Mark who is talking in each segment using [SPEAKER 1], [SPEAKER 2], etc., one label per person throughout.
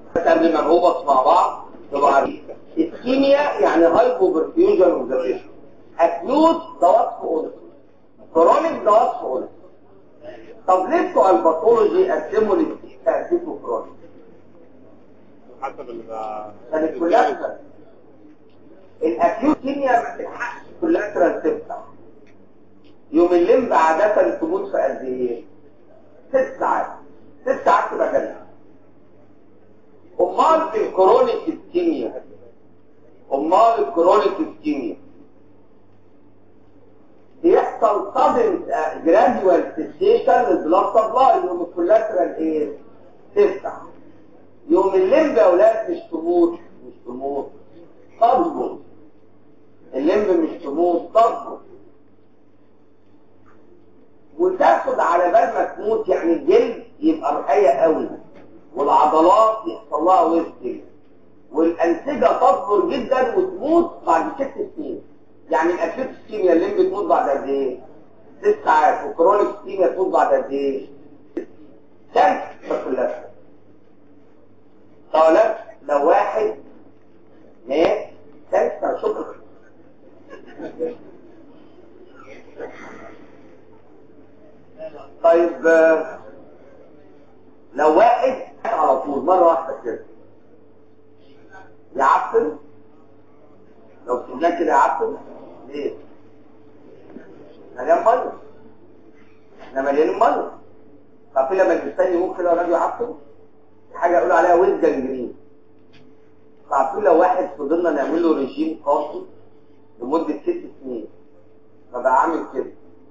[SPEAKER 1] قبل ما نهبط مع بعض تبقى عارفين الكيميا يعني هايبو برفيوجن اوف ذا بيشنت. اكيوت ده وصف قلت، كرونيك ده وصف قلت. طب ليه بتوع الباثولوجي قدموا للتأكيد وكرونيك؟
[SPEAKER 2] حسب
[SPEAKER 1] كانت كلها الاكيوت كيميا ما تلحقش كلها تفتح. يوم الليمب عادة تموت في قد ايه؟ 6 ساعات. 6 ساعات تبقى جنة. امال في الكرونيك الكيميا، بيحصل صدم جراديوال سيستيشن للبلاد سبلاي. يوم الكولاترال ايه؟ تفتح. يوم الليمب يا اولاد مش تموت تضبط. الليمب مش تموت تضبط، وتاخد على بال ما تموت. يعني الجلد يبقى رقيق قوي، والعضلات يحصل لها ويستنج، والانسجه تكبر جدا وتموت بعد 6 سنين. يعني الاكيوت اسكيميا الليمب بتموت بعد قد ايه؟ 6 ساعات. والكرونيك اسكيميا تموت بعد قد ايه؟ كام كلها. طالب لو واحد مات كانسر شكرا. طيب لو واحد على طول مرة واحدة كده يعفن، لو سيبناه كده يعفن ليه؟ مليان مية، احنا مليانين مية. طب في لما الانسان يموت كده ولا يعفن حاجة يقولوا عليها ويز جنجرين. عارفين لو واحد فضلنا نعمل له ريجيم قاسي لمدة 6 سنين فبقى عامل كده،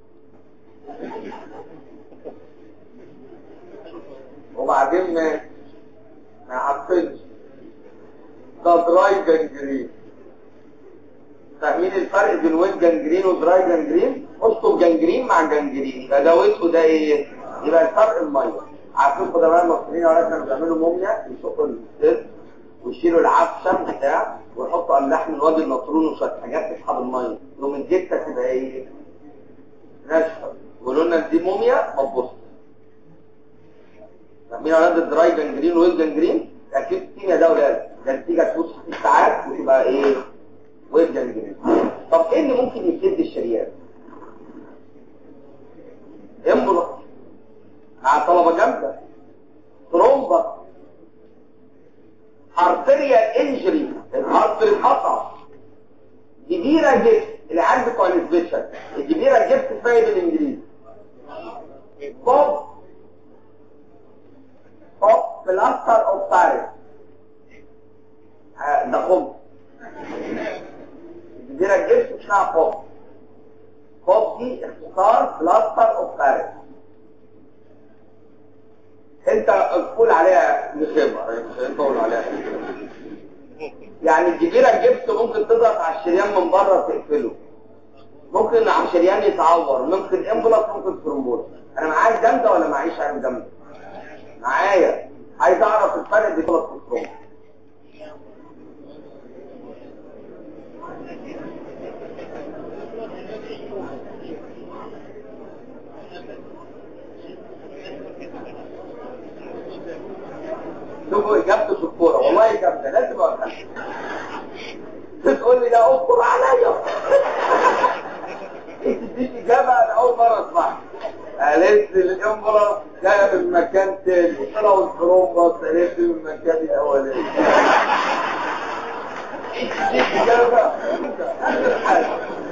[SPEAKER 1] وبعدين ما عفنش، ده دراي جنجرين. فاهمين الفرق بين ويت جنجرين ودراي جنجرين؟ اشطب جنجرين مع جنجرين يبقى ده ويت وده ايه؟ يبقى الفرق الميه. عارفين قدماء المصريين ولا كانوا بيعملوا موميا، يشقوا السد ويشيلوا العفشم بتاع ويحطوا على اللحم الوادي النطرون وشويه حاجات تسحب الميه، يوم الجثه تبقى ايه؟ ناشفه. يقولوا لنا دي موميا ما تبص. فاهمين اولاد الدراي جنجرين ويت جنجرين؟ اكيد الكيميا ده ولاد ده نتيجه تبص 6 ساعات وتبقى ايه؟ ويت جنجرين. طب ايه اللي ممكن يسد الشريان؟ امبولس مع طلبه جامده، ترومبا، ارتريال انجري، الارتري اتقطع، جبيره جبس. العيال بتوع السبيشال الجبيره جبس اسمها ايه بالانجليزي؟ بوب بلاستر اوف باريس. ده خبز. الجبيره جبس اسمها بوب دي اختصار بلاستر اوف باريس. انت تقول عليها مخبر، انت تقول عليها يعني الجبيره الجبس ممكن تضغط على الشريان من بره تقفله، ممكن على الشريان يتعور، ممكن امبولس، ممكن ترومبوز. انا معايا جامده ولا معيش عين جامده؟ معايا. عايز اعرف الفرق بين امبولس والترومبوز. شوفوا اجابته في الكوره والله جامده، لازم اقولها. تقول لي لا اصبر عليا. دي اجابه انا اول مره اسمعها. قالت لي الامبرا جايه من مكان تاني، طلعوا الترومبا قالت لي من المكان الاولاني. دي اجابه اخر حاجه.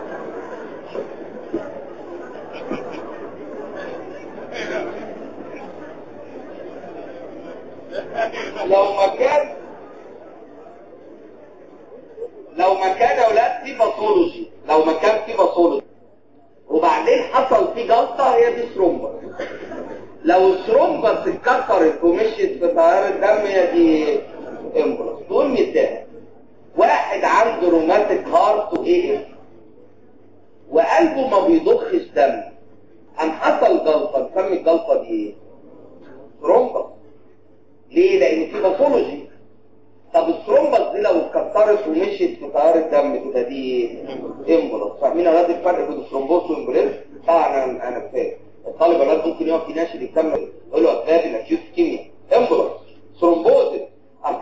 [SPEAKER 1] لو مكان يا اولاد في باثولوجي، لو مكان في باثولوجي وبعدين حصل فيه جلطه، هي دي ثرومبس. لو الثرومبس اتكسرت ومشيت في تيار الدم هي دي امبولس. دول مثال واحد عنده روماتيك هارت واي اف وقلبه ما بيضخش دم، قام حصل جلطه، نسمي الجلطه دي ايه؟ ثرومبس. ليه؟ لان في باثولوجي. طب الثرومبس دي لو اتكسرت ومشيت في تيار الدم تبقى دي امبولس. فاهمين يا ولاد الفرق بين الثرومبوس والامبوليس؟ طبعا انا فاهم. الطالب الولاد ممكن يقف يناشد يكمل يقول له اسباب الاكيوت كيميا امبولس ثرومبوزس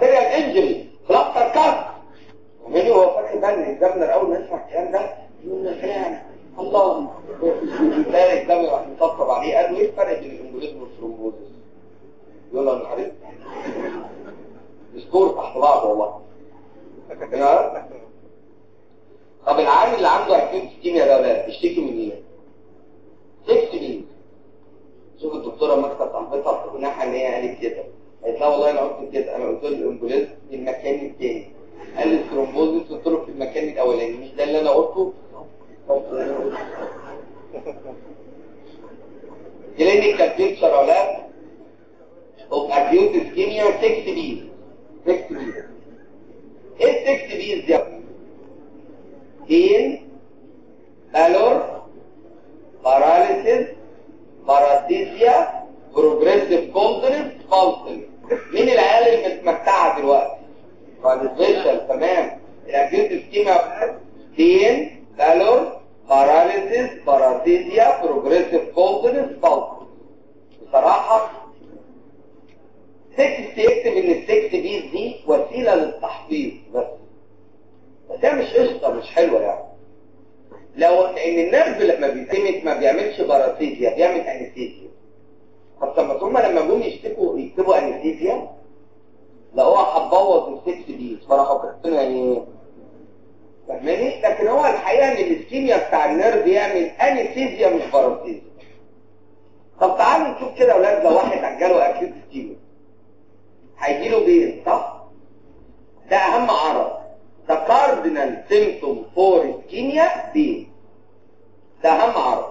[SPEAKER 1] سكور تحت بعض والله. طب العامل اللي عنده اكيوت اسكيميا ده ولا بيشتكي من ايه؟ 6 بيز. شوف الدكتوره مكتب صاحبتها بتقنعها ان هي قالت كده، قالت لها والله انا قلت كده، انا قلت له الامبوليز في المكان الثاني، قال لي الثرومبوزيس قلت له في المكان الاولاني، مش ده اللي انا قلته؟ كلينيكال بيكتشر اولاد اوف اكيوت اسكيميا 6 بيز. 6 بيز ايه ال 6 بيز دي؟ بين بالور باراليسيس باراسيزيا بروجريسيف كونتيننس بالسل. مين العيال اللي متمتعه دلوقتي؟ فالسبيشال تمام. الاكيوت اسكيميا بين بالور باراليسيس باراسيزيا بروجريسيف كونتيننس بالسل. بصراحه 6 يكتب ان ال 6 بيز دي وسيله للتحفيظ بس هي مش قشطه، مش حلوه يعني. لو ان النرف لما بيتمت ما بيعملش باراسيزيا، بيعمل انستيزيا. طب ثم لما جم يكتبوا انستيزيا لقوها هتبوظ ال 6 بيز، فراحوا كاتبين يعني فاهماني؟ لكن هو الحقيقه ان الاسكيميا بتاع النرف يعمل انستيزيا مش باراسيزيا. طب تعالوا نشوف كده يا اولاد، لو واحد جاله اكيوت اسكيميا هيجيله بين صح؟ ده اهم عرض. ده كاردينال سيمتوم فور اسكيميا بين. ده اهم عرض.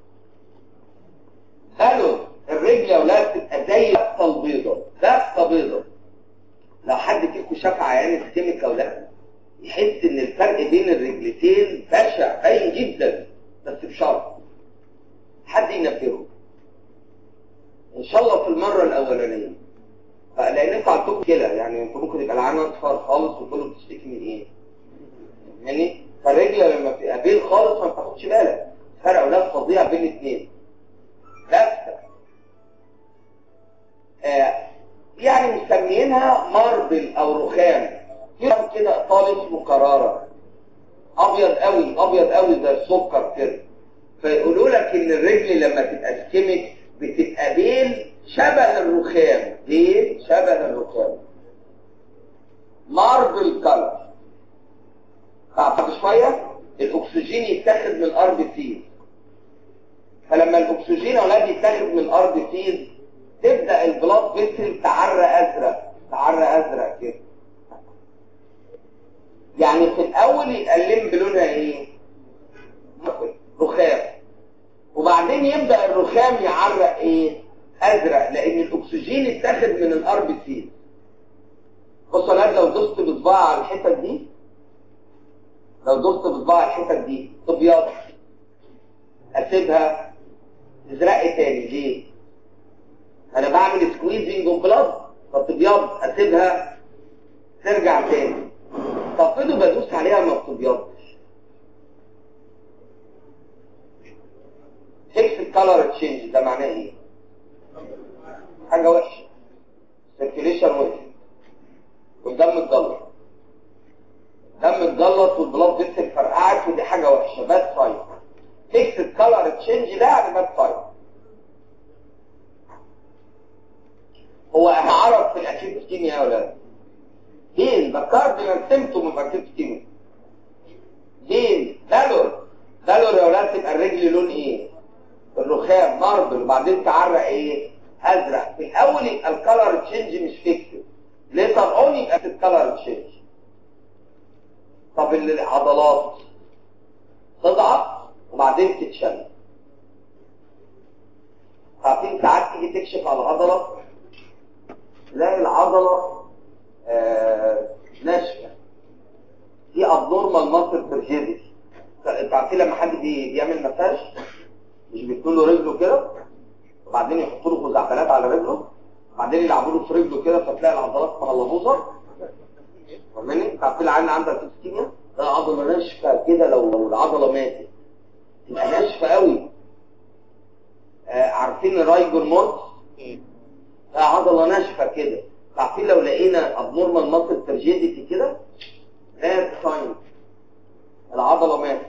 [SPEAKER 1] قالوا الرجل يا اولاد تبقى زي لفه البيضه، لفه بيضه. لو حد فيكم شاف عيان اسكيميك يا اولاد يحس ان الفرق بين الرجلتين بشع باين جدا، بس بشرط حد ينبهه ان شاء الله في المره الاولانيه، لان انتوا عندكم كده يعني انتوا ممكن يبقى العين اصفر خالص وكله بتشتكي من ايه يعني. فالرجل لما بتبقى بين خالص ما بتاخدش بالك، فرق اولاد فظيع بين الاثنين. لفه يعني مسميينها ماربل او رخام كده ايطالي اسمه كراره، ابيض قوي ابيض قوي زي السكر كده. فيقولوا لك ان الرجل لما تبقى سكيميك بتبقى بين شبه الرخام. ليه شبه الرخام؟ ماربل كلر. بعد شويه الاكسجين يتاخد من الارض فيه، فلما الاكسجين اولاد يتاخد من الارض فيه تبدا البلاد فيسل تعرق ازرق، تعرق ازرق كده. يعني في الاول يتقلم بلونها ايه؟ رخام، وبعدين يبدا الرخام يعرق ايه؟ ازرق، لان الاكسجين اتاخد من الارض فيه. بصوا يا لو دوست بصباع على الحتت دي، لو دوست بصباع على الحتت دي تبيض، اسيبها تزرق تاني. ليه؟ انا بعمل سكويزنج اوف بلاد فتبيض، اسيبها ترجع تاني. طب فضل بدوس عليها ما بتبيضش. فيكس الكالر تشينج ده معناه ايه؟ حاجه وحشه، سيركيليشن وحش والدم اتجلط، دم اتجلط والبلاد فيسل فرقعت ودي حاجه وحشه، باد ساين. فيكس الكالر تشينج ده يعني باد ساين. هو عرض في الاكيوت اسكيميا يا اولاد بين ده كاردينال سيمتوم اوف اكيوت اسكيميا. بين بالور يا اولاد تبقى الرجل لون ايه؟ الرخام ماربل، وبعدين تعرق ايه؟ ازرق. في الاول يبقى الكالر تشينج مش فيكس، ليتر اون يبقى في الكالر تشينج. طب العضلات تضعف وبعدين تتشل. عارفين ساعات تيجي تكشف على العضله تلاقي العضله ناشفه، دي ابنورمال ماسل ترجيدي. انت عارفين لما حد بيعمل مساج مش بيكتوا له رجله كده وبعدين يحطوا له خزعبلات على رجله وبعدين يلعبوا له في رجله كده فتلاقي العضلات مهلبوظه. فاهمني؟ انت عارفين العين عندها اسكيميا ده عضله ناشفه كده، لو العضله ماتت تبقى ناشفه قوي. عارفين الرايجور مورت؟ ده عضله ناشفه كده. عارفين لو لقينا ابنورمال ماسل ترجيديتي كده ده ساين العضله ماتت.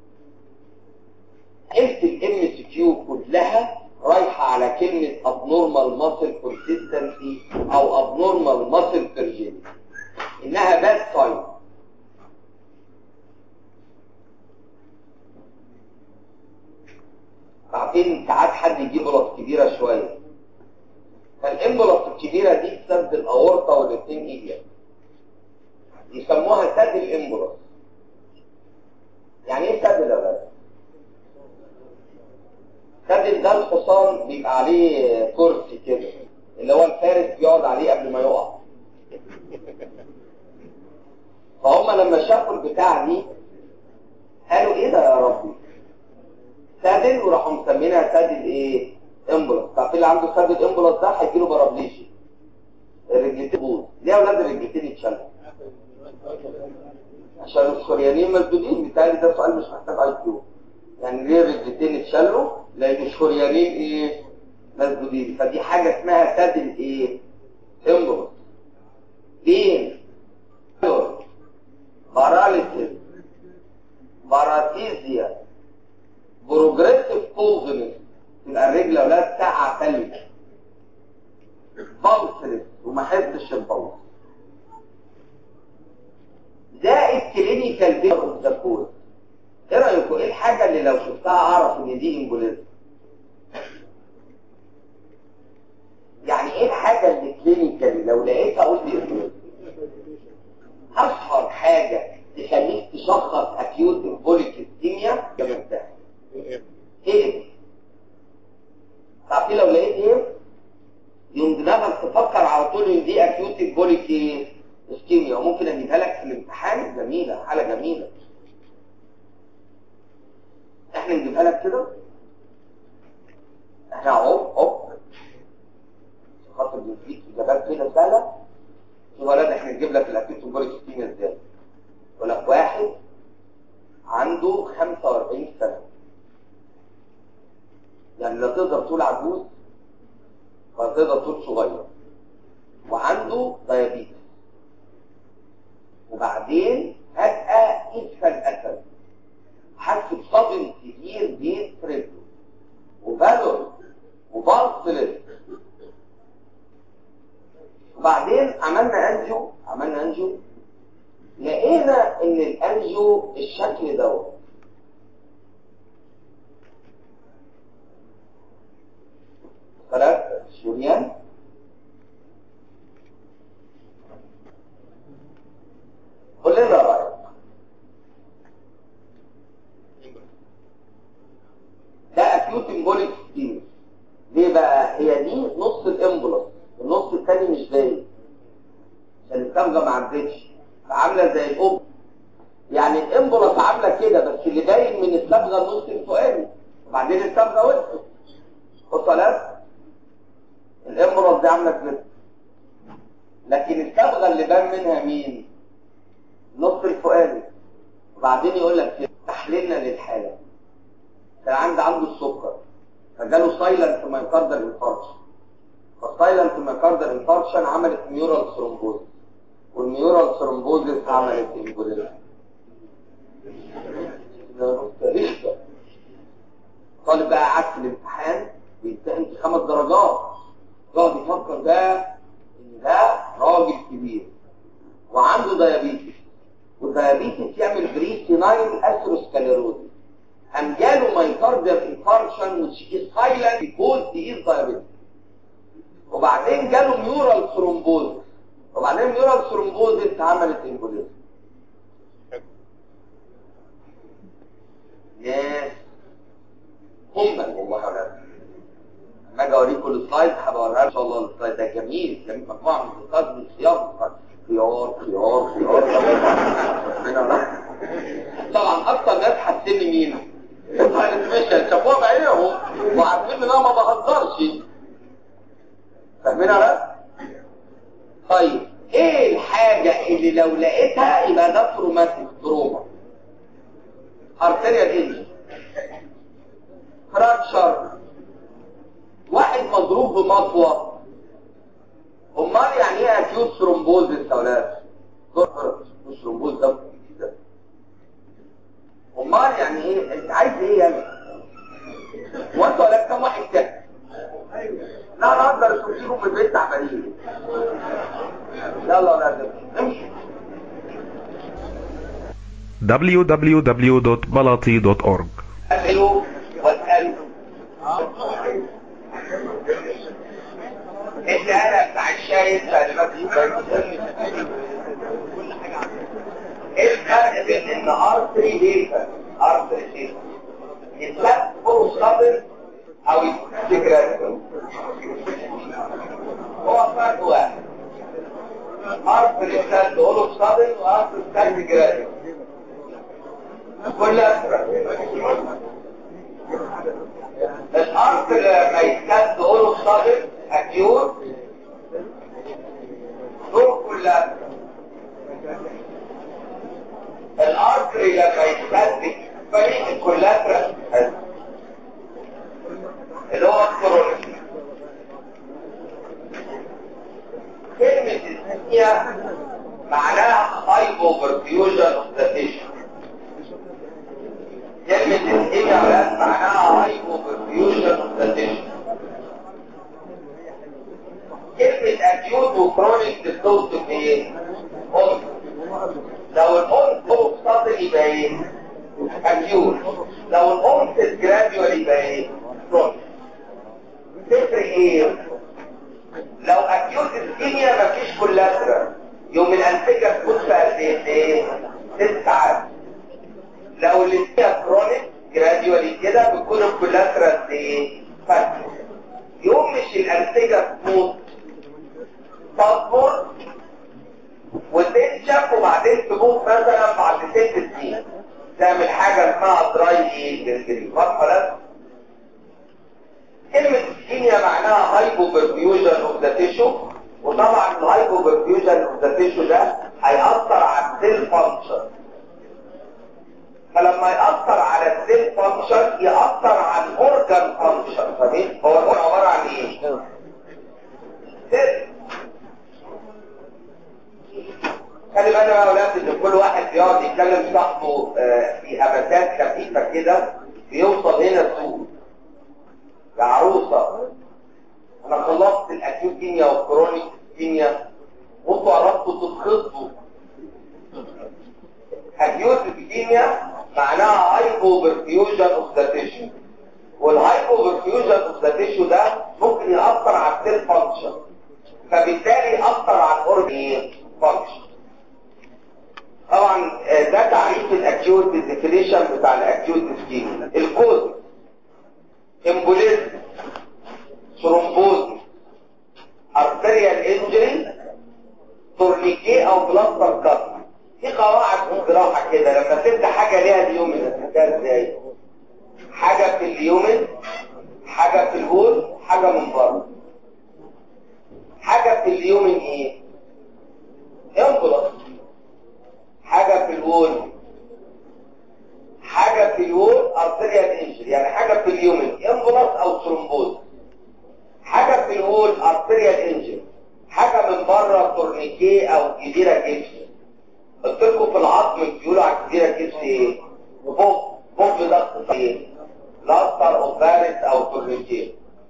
[SPEAKER 1] الام سي كيو كلها رايحه على كلمه abnormal muscle consistency او abnormal muscle rigidity. الاثنين ايديا، يسموها سد الامبولس. يعني ايه سد يا ولاد؟ سد ده الحصان بيبقى عليه كرسي كده اللي هو الفارس بيقعد عليه قبل ما يقع. فهم لما شافوا البتاع دي قالوا ايه ده يا ربي؟ سادل، وراحوا مسمينها سادل ايه؟ امبولس. طب اللي عنده سادل امبولس ده هيجيله بارابليجيا، الرجلتين بوظ. ليه يا اولاد الرجلتين يتشلوا؟ عشان الشريانين مسدودين. بالتالي ده سؤال مش محتاج اي كيو. يعني ليه الرجلتين يتشلوا؟ لان الشريانين ايه؟ مسدودين. فدي حاجه اسمها سادل ايه؟ امبولس. ليه؟ باراليسيس، باراتيزيا، بروجريسيف كوزنس، تبقى الرجل اولاد ساعه ثلج، بلسلس وما حسش البلس، زائد كلينيكال بير اوف ذا كوز. ايه رايكم؟ ايه الحاجه اللي لو شفتها اعرف ان دي امبوليزم؟ يعني ايه الحاجه اللي كلينيكال لو لقيتها اقول دي امبوليزم؟ اشهر حاجه تخليك تشخص اكيوت امبوليك اسكيميا كمنتهى ايه؟ تعرفين لو لقيت ايه يوم دماغك تفكر على طول ان دي اكيوت امبوليك اسكيميا. وممكن اجيبها لك في الامتحان. جميله، حاله جميله. احنا نجيبها لك كده، احنا اهو خاطر بنفيك اجابات كده سهله. شوف يا ولاد احنا نجيب لك الاكيوت امبوليك اسكيميا ازاي. يقول لك واحد عنده 45 سنه، يعني لا تقدر تقول عجوز ولا تقدر تقول صغير، وعنده دايابيتس، وبعدين فجأة اسفل الاسد حس بصدم كبير بين رجله وبالور وبالسلس. وبعدين عملنا انجو لقينا ان الانجو الشكل دوت. ثلاث شريان قول لنا رايك. ده اكيوت امبوليك ستيم. ليه بقى؟ هي دي نص الامبولس، النص الثاني مش باين عشان الصبغه ما عدتش، فعامله زي الام. يعني الامبولس عامله كده، بس اللي باين من الصبغه النص الفوقاني، وبعدين الصبغه وقفت. وصلت الامبولس دي عامله كده، لكن الصبغه اللي بان منها مين؟ النص الفوقاني. وبعدين يقول لك كده تحليلنا للحاله. كان عنده السكر، فجاله سايلنت مايوكاردال انفاركشن. فالسايلنت مايوكاردال انفاركشن عملت ميورال ثرومبوز، والميورال ثرومبوزس عملت امبوليزم. طالب بقى قعد في الامتحان بيمتحن في 5 درجات، يقعد يفكر ده ان ده راجل كبير وعنده دايابيتس، والدايابيتس يعمل بريسينايل اثيروسكليروز. قام جاله مايوكاردال انفاركشن which is silent because he is diabetic. وبعدين جاله ميورال ثرومبوز، وبعدين ميورال ثرومبوزس عملت امبوليزم. ياس والله يا ولاد لما اجي اوريكم السلايد هبوريها ان شاء الله. السلايد ده جميل، مجموعه من السلايد من خيار. طبعا اكتر ناس حاسين مين؟ الانفورميشن شافوها بعينيهم وعارفين ان انا ما بهزرش. فاهمين يا ولاد؟ طيب ايه الحاجه اللي لو لقيتها يبقى ده تروماتيك تروما؟ ارتيريال انجري، فراكشر، واحد مضروب بمطوه. امال يعني ايه اكيوت ثرومبوزس يا ولاد؟ مش ثرومبوز ده. امال يعني ايه؟ انت عايز ايه يعني؟ وانت ولا كم واحد كده؟ لا انا اقدر اشوفيهم من البيت تعبانين. يلا يا ولاد امشي.
[SPEAKER 3] www.balati.org.
[SPEAKER 1] اسالوا واسالوا. السؤال بتاع الشاي اللي ايه الفرق بين ان ارتري ليفر يتلف فوق صدر او يتجرد؟ هو فرق واحد، ارتري يتلف فوق صدر وارتري يتجرد كل اسرع. الارتري لما يتلف فوق صدر اكيور دور كل اسرع. الارتري لما يتثبت فريق الكولاترال اللي هو الكرونيك. كلمة الثانية معناها هايبوبرفيوجن اوف ذا تيشو. كلمة الثانية معناها هايبوبرفيوجن اوف ذا تيشو. كلمة اكيوت وكرونيك بتوصف ايه؟ لو الأنف فوق سطر يبقى ايه؟ اكيوت. لو الأنف جراديوال يبقى ايه؟ كرونيك. تفرق ايه؟ لو اكيوت اسكيميا مفيش كولاترال يوم الانسجه تكون في قد ايه؟ 6 ساعات. لو الاسكيميا كرونيك جراديوالي كده بتكون الكولاترال ايه؟ فتح. يوم مش الانسجه تموت تصبر وتنشف وبعدين تموت مثلا بعد 6 سنين تعمل حاجه اسمها دراي ايه؟ واضحه؟ كلمة اسكيميا معناها هايبوبرفيوجن اوف ذا تيشو، وطبعا الهايبوبرفيوجن اوف ذا تيشو ده هيأثر على السيل فانكشن. فلما يأثر على السيل فانكشن يأثر على الاورجان فانكشن. فاهمين؟ هو الأورجان عبارة عن ايه؟ سيل. خلي بالنا يا اولاد ان كل واحد بيقعد يتكلم صاحبه في همسات خفيفة كده بيوصل هنا السوق. يا عروسة انا خلصت الاكيوت كيميا والكرونيك كيميا وانتوا عرفتوا تتخطوا. اكيوت كيميا معناها هايبوبرفيوجن اوف ذا تيشو، والهايبوبرفيوجن اوف ذا تيشو ده ممكن يأثر على السيل فانكشن، فبالتالي يأثر على الاورجان فانكشن. طبعا ده تعريف الاكيوت الديفينيشن بتاع الاكيوت كيميا. الكود امبوليزم، ثرومبوز، ارتريال انجري، تورنيكيه او بلاستر كات. في قواعد في الجراحه كده لما تبدا حاجه ليها اليومن ده ازاي؟ حاجه في اليومن، حاجه في الهول، حاجه من بره. حاجه في اليومن ايه؟ امبولس. حاجه في الهول، حاجه في الوول ارتريال انجري، يعني حاجه في اليومن امبولس او ثرومبوز. حاجه في الوول ارتريال انجري، حاجه من بره تورنيكيه او جزيره جبس. قلت لكم في العظم بيقولوا على جزيره جبس ايه؟ بوب ضغط ايه؟ لاستر او بارس او تورنيكيه.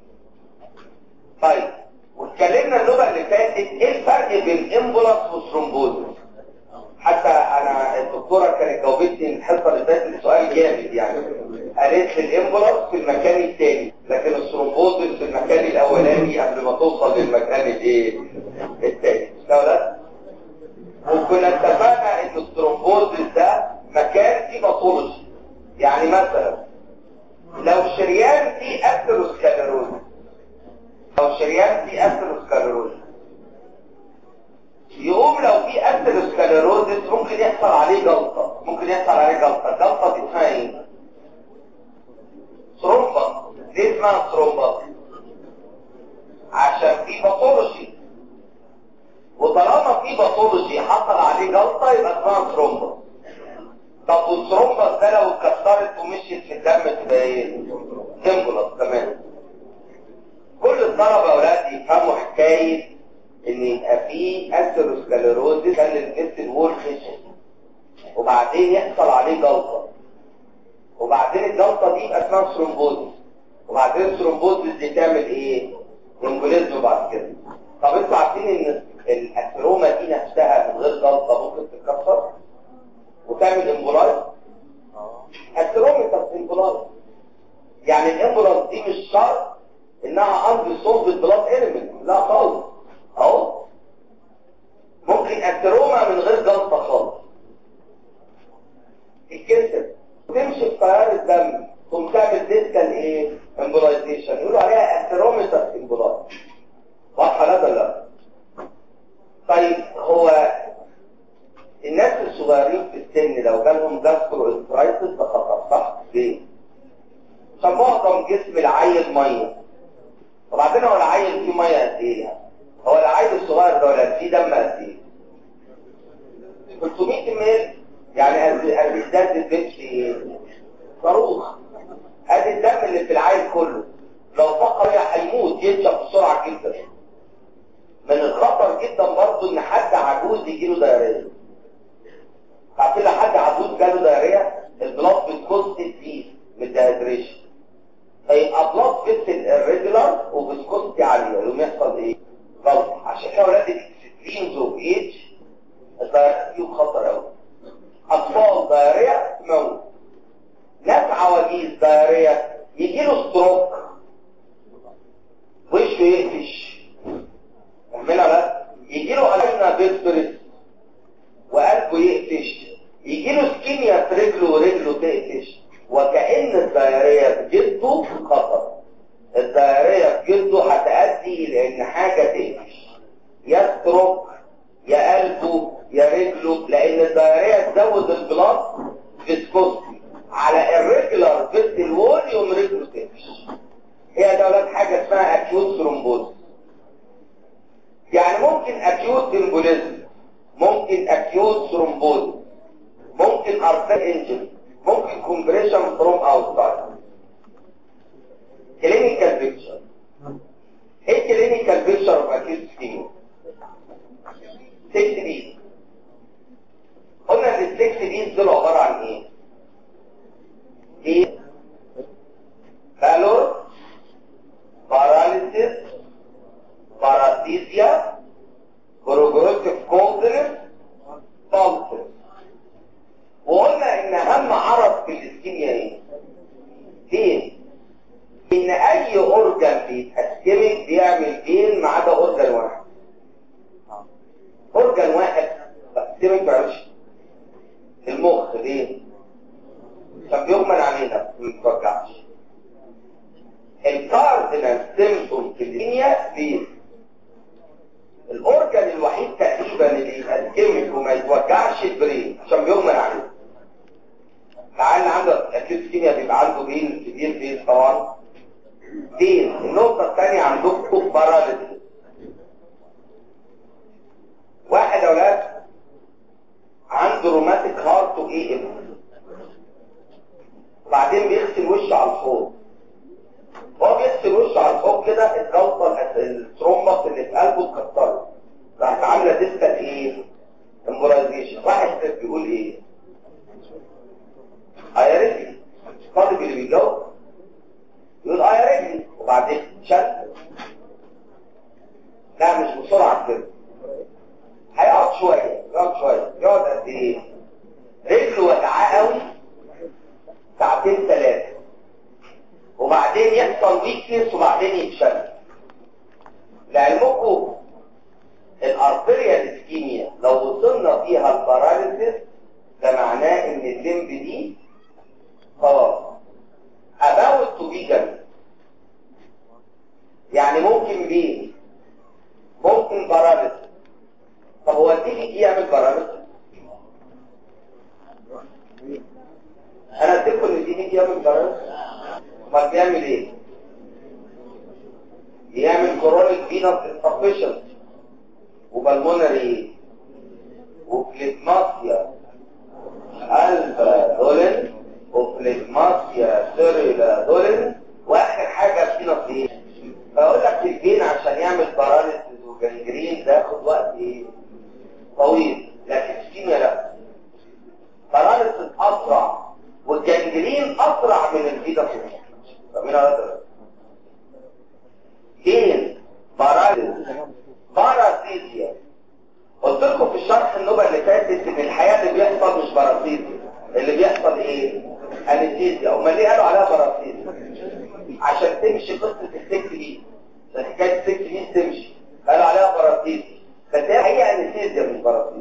[SPEAKER 1] طيب واتكلمنا اللغه اللي فاتت ايه الفرق بين امبولس وثرومبوز. حتى انا الدكتوره كانت جاوبتني الحصه اللي فاتت سؤال جامد، يعني قالت لي الامبولس في المكان الثاني لكن الثرومبوز في المكان الاولاني قبل ما توصل للمكان الايه الثاني. لا وكنا اتفقنا ان الثرومبوز ده مكان فيه باثولوجي. يعني مثلا لو شريان فيه اثيروسكليروز، يقوم لو في اثيروسكليروزس ممكن يحصل عليه جلطه. الجلطه دي اسمها ايه؟ ثرومبا. ليه اسمها ثرومبا؟ عشان في باثولوجي، وطالما في باثولوجي حصل عليه جلطه يبقى اسمها ثرومبا. طب والثرومبا ده لو اتكسرت ومشيت في الدم تبقى ايه؟ امبولس. تمام. كل الطلبه اولاد يفهموا حكايه ان يبقى فيه اثيروسكليروزس كان الجسم وول خشن وبعدين يحصل عليه جلطه، وبعدين الجلطه دي يبقى اسمها ثرومبوز، وبعدين الثرومبوز دي تعمل ايه؟ امبوليزم بعد كده. طب انتوا عارفين ان الاثروما دي نفسها من غير جلطه ممكن تتكسر وتعمل امبولايز؟ اثروما امبولايز. يعني الامبولايز دي مش شرط انها اندي سولفد بلاد اليمنت، لا خالص. اهو ممكن اثيروما من غير جلطه خالص الكسر تمشي في تيار الدم ثم تعمل ديسكال ايه امبولايزيشن، يقولوا عليها اثيروميتر امبولايز. واضحه هذا لا؟ طيب هو الناس الصغيرين في السن لو جالهم جاستروانترايتس ده خطر، صح؟ ليه؟ عشان معظم جسم العيل ميه، وبعدين هو العيل فيه ميه قد ايه؟ هو العيل الصغير ده ولا فيه دم قد ايه؟ 300 مل، يعني ازاز البيبسي صاروخ. ادي الدم اللي في العيل كله، لو فقر هيموت ينشف بسرعه جدا. من الخطر جدا برضه ان حد عجوز يجيله دايريه. عارفين لو حد عجوز جاله دايريه البلاد بتكوست فيه من الدايدريشن، هيبقى بلاد فيسل الريجولار وبسكوستي عاليه، يقوم يحصل ايه؟ غلط. عشان كده اولاد الاكستريمز اوف ايج الدايريه فيهم خطر قوي. اطفال دايريه تموت، ناس عواجيز دايريه يجيله ستروك وشه يقفش، فاهمينها بقى؟ يجيله ألمنا بيرسبرس وقلبه يقفش، يجيله سكيميا في رجله ورجله تقفش، وكأن الدايريه في جلده خطر. الدايريه في جلده هتؤدي لان حاجه تقفش، يا ستروك يا قلبه يا رجله، لان الدايريه تزود البلاد فيسكوستي على الريجولار فيسل وول يوم رجله تقفش. هي دولت حاجه اسمها اكيوت ثرومبوز. يعني ممكن اكيوت امبوليزم، ممكن اكيوت ثرومبوز، ممكن ارتر انجري، ممكن كومبريشن فروم اوتسايد. كلينيكال بيكتشر. ايه كلينيكال بيكتشر اوف اكيوت سكيميا؟ 6 بي. قلنا ان ال 6 بي دول عباره عن ايه؟ ايه؟ بالور، باراليسيس، باراسيزيا، بروجروسيف كولدنس، بالسس. وقلنا ان اهم عرض في الاسكيميا ايه؟ فين؟ ان اي اورجان بيتقسم بيعمل فين ما عدا اورجان واحد. اورجان واحد بيتقسم ما بيعملش، المخ. ليه؟ عشان بيغمن علينا ما بيتوجعش. الكاردينال سيمبتوم في الاسكيميا فين؟ الاورجان الوحيد تقريبا اللي يتقسم وما يتوجعش البرين عشان بيغمن عليه. لعل عنده اكيوت اسكيميا بيبقى عنده بين كبير بين طبعا. دين. النقطة الثانية عندكم باراليسيس. واحد اولاد عنده روماتيك هارت واي ام، وبعدين بيغسل وشه على الفوق. هو بيغسل وشه على الفوق كده الجلطة الترومبس اللي في قلبه اتكسرت، راحت عاملة ديسكال ايه؟ امبولايزيشن. واحد بيقول ايه؟ يا رجلي. الطالب اللي بيجاوب يقول يا رجلي، وبعدين شد. لا مش بسرعة كده، هيقعد شوية يقعد قد ايه؟ رجله وجعاه قوي ساعتين 3، وبعدين يحصل ويكنس وبعدين يتشد. لعلمكم الارتريا الاسكيميا لو وصلنا فيها الباراليسيس ده معناه ان الليمب دي خلاص about to be done. يعني ممكن بين، ممكن باراليسيس. طب هو الدي يعمل باراليسيس؟ انا اديكم ان الدي يعمل باراليسيس. امال بيعمل ايه؟ بيعمل كورونيك فينس انسفشنسي وبالمونري وفليجماسيا الفا دولن وفليجماسيا سيريلا دولن، واخر حاجه فينس ايه؟ فاقول لك الجين عشان يعمل باراليسيس وجنجرين ده ياخد وقت ايه؟ طويل. لكن الكيمياء لا، باراليسيس اسرع والجنجرين اسرع من الفينس. فمين هذا؟ جين باراليسيس باراسيزيا. قلت لكم في الشرح النوبة اللي فاتت ان الحياة اللي بيحصل مش باراسيزيا، اللي بيحصل ايه؟ انستيزيا. امال ليه قالوا عليها باراسيزيا؟ عشان تمشي قصة السكس دي، حكاية السكس دي تمشي قالوا عليها باراسيزيا. بس هي انستيزيا مش باراسيت.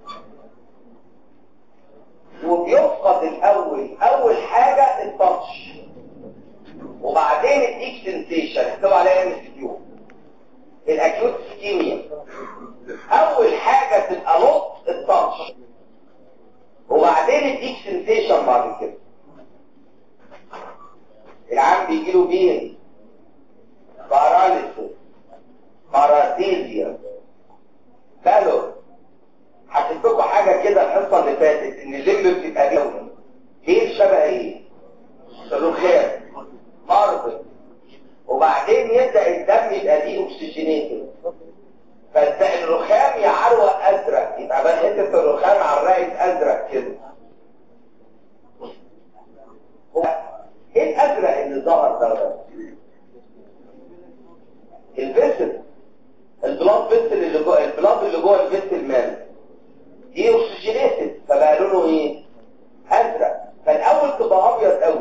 [SPEAKER 1] وبيفقد اول حاجه التاتش، وبعدين الديك سنسيشن. اكتبوا عليها MCQ. الاكيوت اسكيميا اول حاجه تبقى نقط التاتش، وبعدين الديك سنسيشن. بعد كده العام بيجيله بين باراليسيس، باراسيزيا، بالور. حكيت لكم حاجه كده الحصه اللي فاتت ان الليمب بتبقى جوي. ايه شبه ايه؟ الرخام مرض، وبعدين يبدا الدم يبقى دي اوكسجينيتد، فالرخام يعروق ازرق، يبقى بقى حته الرخام عرقت ازرق كده. ايه الازرق اللي ظهر ده؟ الفيسل، البلاد فيسل اللي جوه، البلاد اللي جوه الفيسل مال دي اوكسجينيتد، فبقى لونه ايه؟ ازرق. فالاول تبقى ابيض قوي،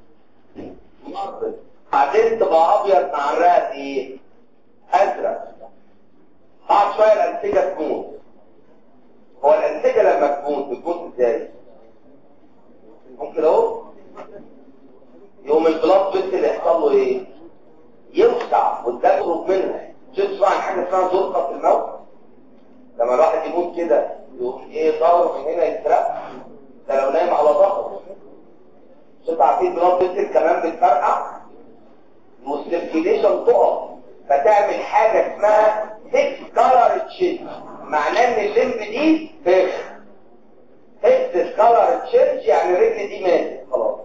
[SPEAKER 1] بعدين تبقى ابيض مع الرأس ايه؟ ازرق. بعد شويه الانسجه تموت. هو الانسجه لما بتموت ازاي؟ ممكن اهو يوم البلاد فيسل يحصل له ايه؟ يوسع والدم يخرج منها. شفت عن حاجه اسمها زرقه في الموت؟ لما الواحد يموت كده يقوم ايه؟ ظهره من هنا يترق، ده لو نايم على ظهره. شفت عارفين بلاد فيسل كمان بتفرقع والسيركيليشن تقف، فتعمل حاجه اسمها 6 كلر تشينج. معناه ان الليمب دي فخ 6 كلر تشينج، يعني الرجل دي ماتت خلاص.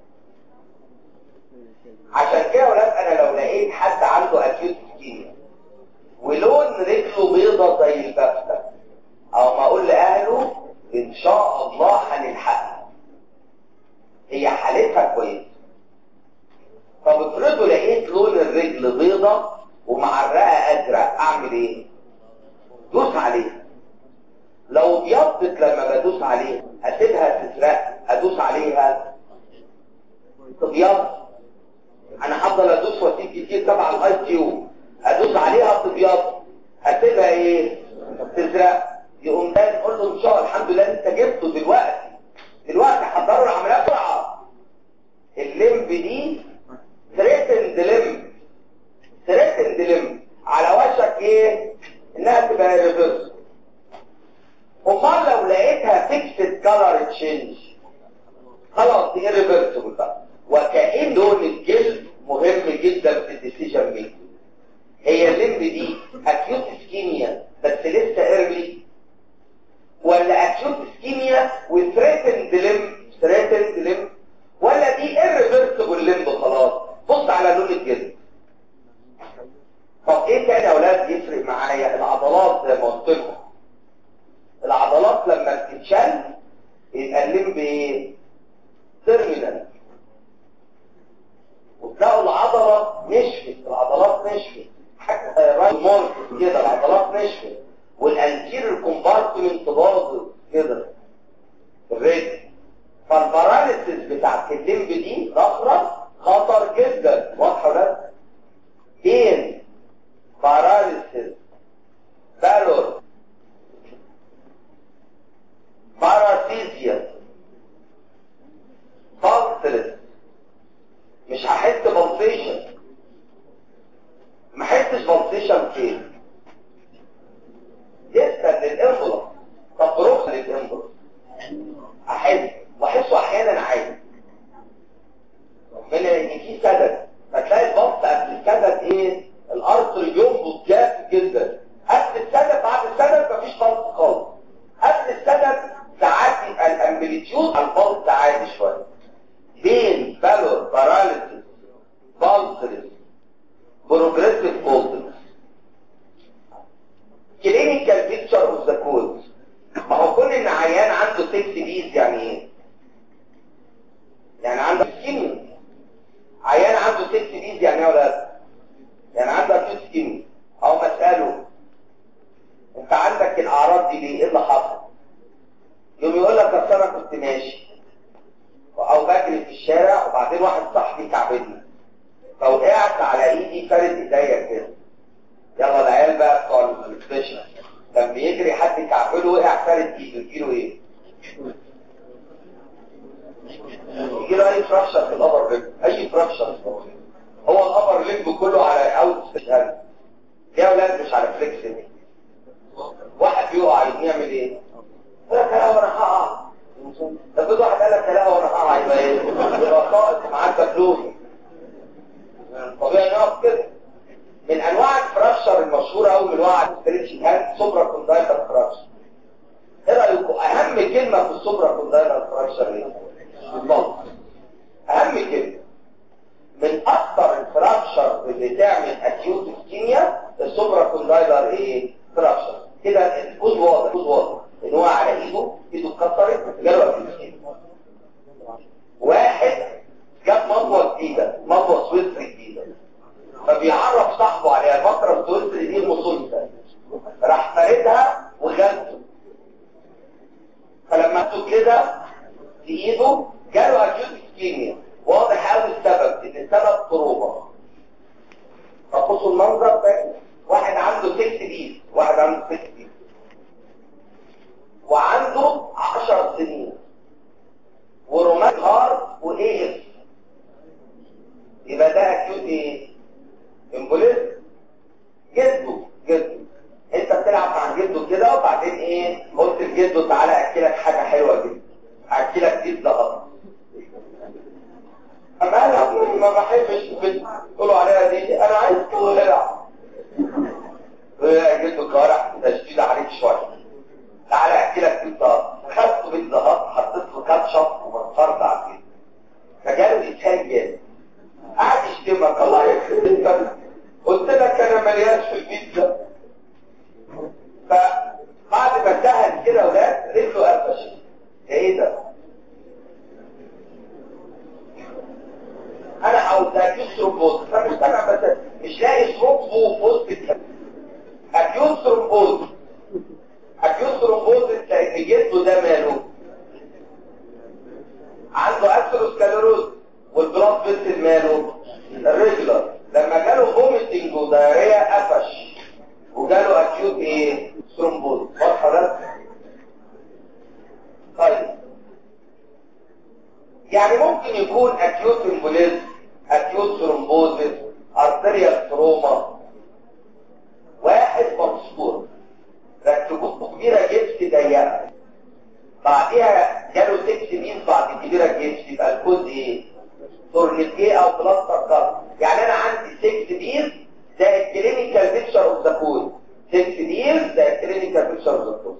[SPEAKER 1] عشان كده يا ولاد انا لو لقيت حد عنده اكيوت اسكيميا ولون رجله بيضه زي البفتة، او ما اقول لاهله ان شاء الله هنلحقها، هي حالتها كويسه. طب افرضوا لقيت لون الرجل بيضه ومعرقه ازرق، اعمل ايه؟ دوس عليها. لو ابيضت لما بدوس عليها اسيبها تسرق، ادوس عليها تبيض. انا هفضل ادوس واسيب كتير تبع الاي كيو، ادوس عليها تبيض، اسيبها ايه؟ تزرق. يقوم ده نقول له ان شاء الله الحمد لله انت جبته دلوقتي حضروا العمليه بسرعه. الليمب دي ثريتند ليمب على وشك ايه؟ انها تبقى ريفرس. امال لو لقيتها فيكسد كلر تشينج خلاص دي ريفرسبل بقى. وكأن لون الجلد مهم جدا في الديسيجن ميكنج. هي الليمب دي اكيوت اسكيميا بس لسه ايرلي، ولا اكيوت اسكيميا وثريتند ليمب، ولا دي irreversible ليمب خلاص؟ بص على لون الجلد. طب ايه تاني يا اولاد يفرق معايا؟ العضلات زي ما قلت لكم، العضلات لما بتتشل يبقى الليمب ايه؟ تيرمينال، وتلاقوا العضله نشفت، العضلات نشفت حتى رايمورس كده، العضلات نشفت والانتيريور كومبارتمنت باظت كده في الرجل. فالباراليسيس بتاعت الليمب دي ظاهره خطر جدا. واضحه ولا ايه؟ باراليسيس، بالور، باراسيزيا، بالسلس. مش هحس بالسيشن، ما احسش بالسيشن فين؟ يسأل للانبولس. طب روح للانبولس احس، واحسه احيانا عادي من ان في سدد، فتلاقي البطء قبل السدد ايه؟ الارتر ينبض جامد جدا. قبل السدد بعد السدد مفيش بطء خالص. قبل السدد ساعات يبقى الامبليتيود البطء عادي شويه. بين بالور، باراليسيس، بالسرس، بروجريسيف كولدنس. كلينيكال بيكتشر اوف ذا كوز. ما هو كل ان عيان عنده 6 بيز يعني ايه؟ يعني عنده سكين. عيان عنده 6 بيز يعني ايه يا ولاد؟ يعني عنده اكيوت سكين. او مساله انت عندك الاعراض دي ليه؟ ايه اللي حصل؟ يوم يقول لك اصل انا كنت ماشي او بجري في الشارع وبعدين واحد صاحبي كعبني فوقعت على ايدي، فارد ايديا كده. يلا العيال بقى بتوع السبيشال لما يجري حد كعبله وقع فارد ايده يجيله ايه؟ يجيله اي فراكشر في الابر ليج، اي فراكشر. هو الابر ليج كله على اوت سبيشال، يا اولاد مش على فليكسبل. واحد بيقع يعمل ايه؟ يقول لك لا وانا هقع. طب واحد قال لك لا وانا هقع يبقى ايه؟ يبقى قائد معاك بلوغي. طبيعي نقف كده. من انواع الفراكشر المشهوره قوي من انواع الستريتش هاند سوبرا كوندايلر فراكشر. ايه رايكم اهم كلمه في السوبرا كوندايلر فراكشر ايه؟ الضغط. اهم كلمه. من اكثر الفراكشر اللي تعمل اكيوت اسكيميا السوبرا كوندايلر ايه؟ فراكشر. كده الجزء واضح، الجزء واضح ان هو على ايده اتكسرت جاله اكيوت اسكيميا. واحد جاب مطوه جديده، مطوه سويسري جديده، فبيعرف صاحبه عليها المطره السويسري دي مسلسل، راح فاردها وغلته، فلما انتوا كده في ايده جاله اكيوت اسكيميا. واضح قوي السبب، ان السبب تروما. فبصوا المنظر ده، واحد عنده 6 بيس، واحد عنده 6 بيس وعنده 10 سنين ورومات هارت واي اف، يبقى ده اكيوت ايه؟ امبوليزم. جده انت بتلعب مع جده كده، وبعدين ايه؟ قلت لجده تعالى اكلك حاجه حلوه جدا، اكلك بيتزا غلط. اما انا ما بحبش بتقولوا عليها دي، انا عايز تلعب. جده كارح تشديد عليك شويه، تعالى اكلك بيتزا. خدته بيتزا غلط، حطيت له كاتشب ومسطره على كده، فجاله اسهال جامد، قعد يشتمك الله يخرب. قلت لك انا ملياش في البيتزا. فبعد ما انتهت كده ولاد رجله قفشت. ايه ده؟ انا عاوز اكيوت ثرومبوز، فمش سامع بس مش لاقي ثرومبو في وسط الكلام. اكيوت ثرومبوز، اكيوت ثرومبوز اللي جده ده ماله؟ عنده اثيروسكليروز والبلاد فيسل ماله؟ الريجولار. لما جاله فوميتنج ودايريا قفش وجاله اكيوت ايه؟ ثرومبوز. واضحه ده؟ طيب يعني ممكن يكون اكيوت امبوليزم، اكيوت ثرومبوزيس، ارتريال تروما. واحد مكسور، ركبته كبيره جبس ضيقه، بعديها جاله 6 بيس بعد كبيره جبس، يبقى الكود ايه؟ تورنيكيه او بلاستر كات. يعني انا عندي 6 بيس ده الكلينيكال بيكتشر اوف ذا كود. 6 بيس ده الكلينيكال بيكتشر اوف ذا كود.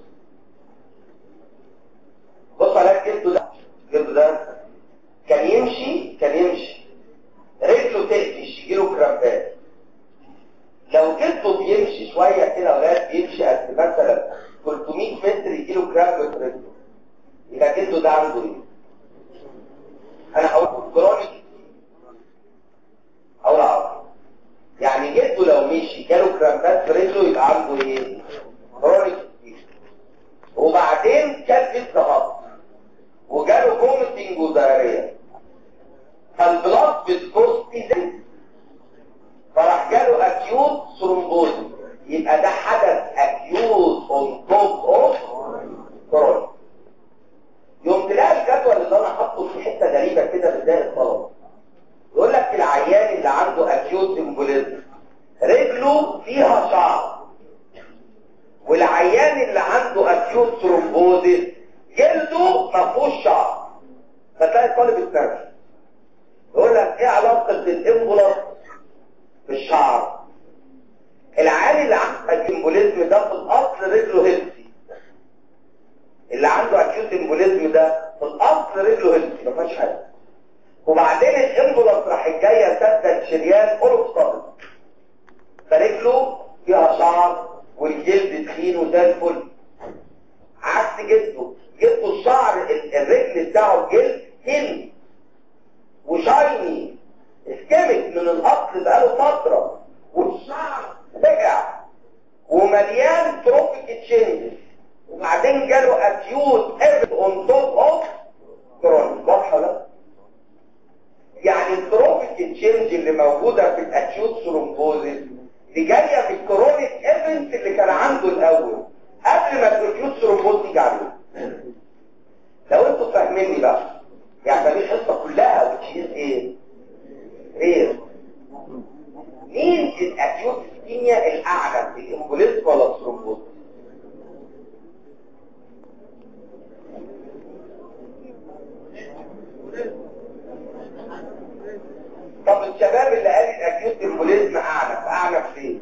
[SPEAKER 1] بص على جلده ده كان يمشي رجله تقفش يجيله كرامبات. لو جلده بيمشي شويه كده ولاد، بيمشي قد مثلا 300 متر يجيله كرامب في رجله، يبقى جلده ده عنده ايه؟ انا هقول كرونيك او العظم. يعني جلده لو مشي جاله كرامبات في رجله يبقى عنده ايه؟ كرونيك. وبعدين كان في ضغط وجاله فوميتنج ودايريا، فالبلاد فيسكوستي زاد، فراح جاله اكيوت ثرومبوز. يبقى ده حدث اكيوت اون توب اوف كورونا. يوم تلاقي الجدول اللي انا حاطه في حته غريبه كده بدايه الطلبه، يقول لك العيان اللي عنده اكيوت امبوليزم رجله فيها شعر، والعيان اللي عنده اكيوت ثرومبوزيس جلده ما فيهوش شعر. فتلاقي طالب الثانوي يقول لك ايه علاقه الامبولاس بالشعر؟ العيان اللي عنده الامبوليزم ده في الاصل رجله هيلثي، اللي عنده اكيوت امبوليزم ده في الاصل رجله هيلثي ما فيهاش حاجه، وبعدين الامبولاس راح جايه سدد شريان اوربستال، فرجله فيها شعر والجلد تخين وزي الفل. عكس جده الشعر الرجل بتاعه جلد تخين وشايني اسكيميك من الاصل بقاله فتره، والشعر رجع ومليان تروفيك تشينجز، وبعدين جاله اكيوت ايفنت اون توب اوف كورونا. واضحه ولا؟ يعني التروفيك تشينج اللي موجوده في الاكيوت ثرومبوزيس اللي جايه في الكورونيك ايفنت اللي كان عنده الاول، قبل ما البركيوت ثرومبوز يجي عليه. لو انتوا فاهميني بقى، يعني دي الحصه كلها بتشيل ايه؟ ايه؟ مين الاكيوت اسكيميا الاعنف، الامبوليزم ولا الثرومبوز؟ طب الشباب اللي قال الاكيوت امبوليزم اعنف ليه؟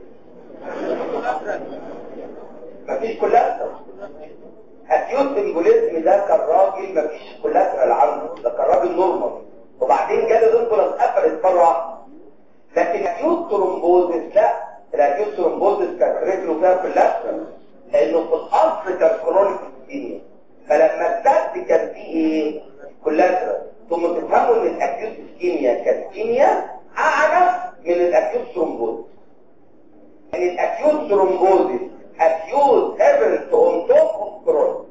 [SPEAKER 1] مفيش كولاترال. اكيوت امبوليزم ده كان راجل مفيش كولاترال عنده، ده كان راجل نورمال وبعدين جاله امبولاس قفلت مره واحده. لكن اكيوت ثرومبوزس لا، الاكيوت ثرومبوزس كانت رجله فيها كولاترال لانه في الاصل كان كرونيك اسكيميا، فلما ابتدت كان فيه ايه؟ كولاترال. ثم تفهموا ان الاكيوت اسكيميا كاسكيميا اعنف من الاكيوت ثرومبوزس. يعني الاكيوت ثرومبوزس acute event on top of chronic.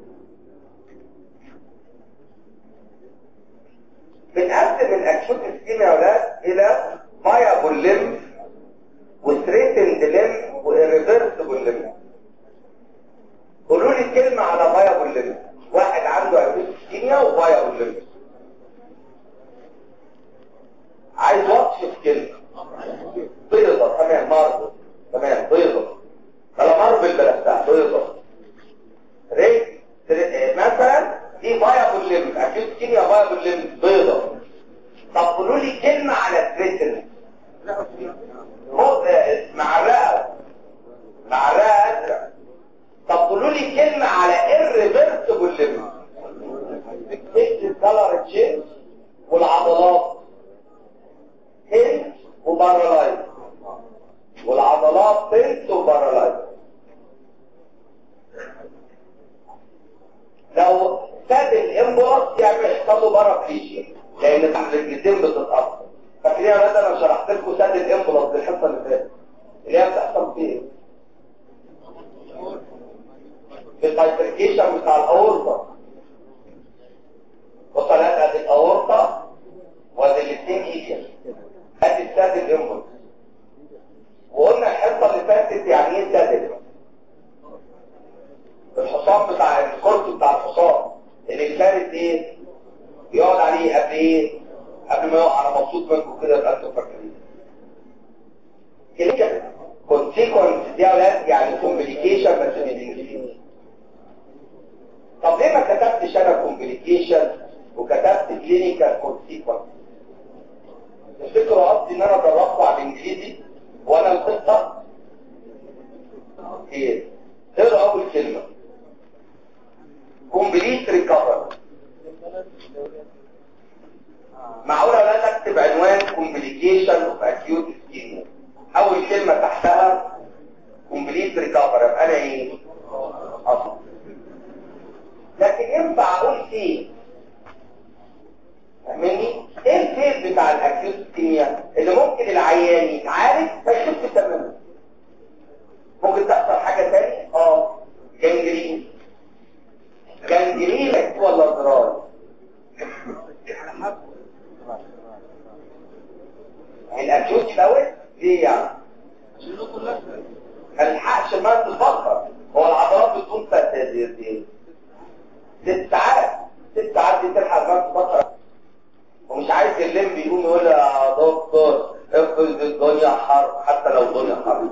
[SPEAKER 1] بنقسم الاكيوت اسكيميا يا اولاد الى viable limb وثريتند limb وirreversible limb. قولوا لي كلمه على viable limb. واحد عنده اكيوت اسكيميا وviable limb. عايز وصف في كلمه. بيضه. تمام. مرض. تمام. بيضه. على ماربل بلفتها بيضة ريك مثلا دي فايبل ليمب، اكيد كيميا فايبل ليمب بيضة. طب قولوا لي كلمة على التريتن مع الرئة ازرق. طب قولوا لي كلمة على irreversible ليمب. الكالر تشينج والعضلات هيلث وبارالايز، والعضلات تنس وبارالايز. لو ساد الامبولاس يعمل يحصل له بارابليجيا لان الرجلتين بتتاثر. فاكرين يا ولاد انا شرحت لكم ساد الامبولاس الحصه اللي فاتت اللي هي بتحصل فين؟ في البايفركيشن بتاع الاورطه. وصلت ادي الاورطه وادي الاثنين ايجل، ادي ساد الامبولاس. وقلنا الحصه اللي فاتت يعني ايه سادل؟ الحصان بتاع الكرسي بتاع الحصان اللي كانت ايه؟ يقعد عليه قبل ايه؟ قبل ما يقع. انا مبسوط منكم كده يبقى انتوا فاكرين. كده كونسيكونس دي يا اولاد يعني كومبليكيشن بس بالانجليزي. طب ليه ما كتبتش انا كومبليكيشن وكتبت كلينيكال كونسيكونس؟ تفتكروا قصدي ان انا دربته على الانجليزي وانا القصه ايه؟ تقرا اول كلمه كومبليت ريكفر. معقوله لا تكتب عنوان كومبليكيشن اوف اكيوت اسكيميا اول كلمه تحتها كومبليت ريكفر يبقى انا ايه؟ اصلا. لكن ينفع اقول فيه فاهمني؟ ايه الفيز بتاع الاكيوت اسكيميا اللي ممكن العيان يتعالج فيخف تماما؟ ممكن تحصل حاجه ثانيه جنجرين. جنجرين ولا ضرار؟ الاكيوت فوت ليه يعني؟ ما نلحقش المرض تتفكر. هو العضلات بتكون 6 ساعات. 6 ساعات دي تلحق المرض تتفكر. ومش عايز الليمب يقوم يقول يا دكتور افرض الدنيا حر حتى لو الدنيا حر.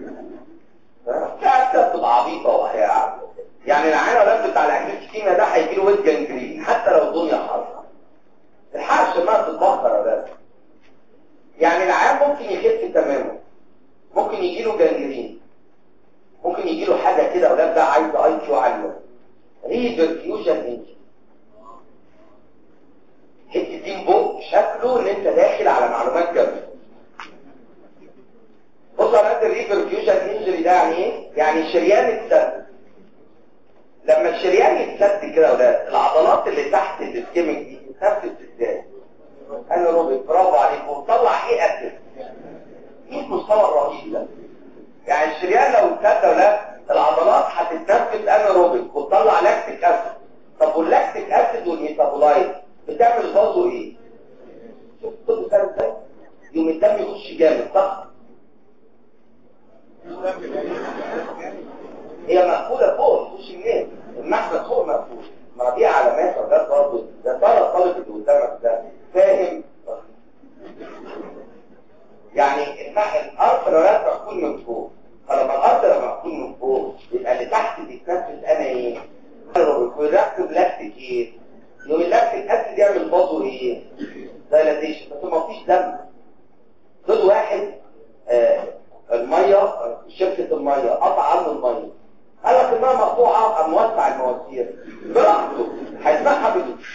[SPEAKER 1] كانت بتبقى عبيطه وحياه. يعني العينه ولاد بتاع الاكيوت اسكيميا ده هيجي له ويت جنجرين حتى لو الدنيا حر. الحقش ما تتبخر يا ولاد. يعني العيان ممكن يخف تماما، ممكن يجي له جنجرين، ممكن يجي له حاجه كده ولاد ده عايز اي كيو عاليه ريبرفيوجن انجري. حته دي بوك شكله ان انت داخل على معلومات جامده. بصوا على قد الريبرفيوجن انجري ده يعني ايه؟ يعني الشريان اتسد. لما الشريان يتسد كده يا ولاد العضلات اللي تحت الاسكيميك دي تتنفس ازاي؟ انا روبي برافو عليكم. وطلع ايه اكل؟ ايه المستوى الرهيب ده؟ يعني الشريان لو اتسد يا ولاد العضلات هتتنفس انيروبيك وتطلع لاكتيك اسيد. طب واللاكتيك اسيد والميتابولايت بتعمل برضه ايه؟ شوف كل سنه ازاي؟ يوم الدم يخش جامد صح؟ هي مقفوله فوق ما دي علامات وجات برضه. ده ترى الطالب اللي قدامك ده فاهم؟ يعني الارض لو لازم تكون من فوق، فلما الارض لما تكون من فوق يبقى اللي تحت بيتنفس انا ايه؟ ويركب لاستيك ايه؟ يوم اللاستيك اسيد يعمل بازو ايه؟ دايلاتيشن. بس ما فيش دم. خد واحد الميه، شركه الميه قطع عنه الميه، قال لك الميه مقطوعه، قام موسع المواسير براحته هيسمعها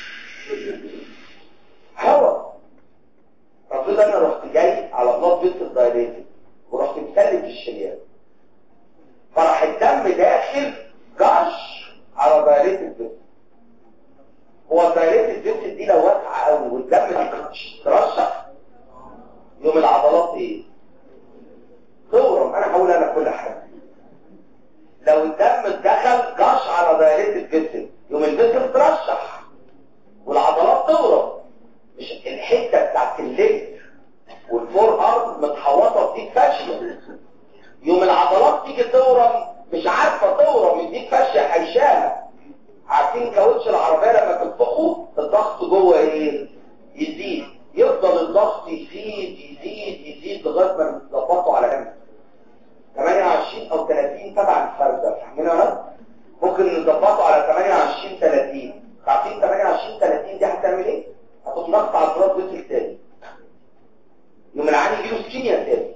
[SPEAKER 1] هوا. رفض انا رحت جاي على بلاط بيت الدايليتد ورحت مسلك الشريان، فراح الدم داخل جش على دايليتد بيت. هو الدايليتد بيت دي لو واسعه قوي والدم ترشح يوم العضلات ايه؟ تورم. انا هقول انا كل حاجه. لو الدم دخل جش على دايليتد بيت يوم الجسم ترشح والعضلات تورم. مش الحته بتاعت الليج والفور ارم متحوطه بديك فاشيه، يوم العضلات تيجي تورم مش عارفه تورم، يديك فاشيه حيشاها. عارفين كاوتش العربيه لما تنفخه الضغط جوه ايه؟ يزيد. يفضل الضغط يزيد يزيد يزيد لغايه ما نظبطه على جنب 28 او 30 تبع الفرده. فاهمين ولا لا؟ ممكن نظبطه على 28 30. عارفين 28 30 دي هتعمل ايه؟ هتضغط على الضغط بيتك تاني، يوم العين يجيله اسكيميا تاني.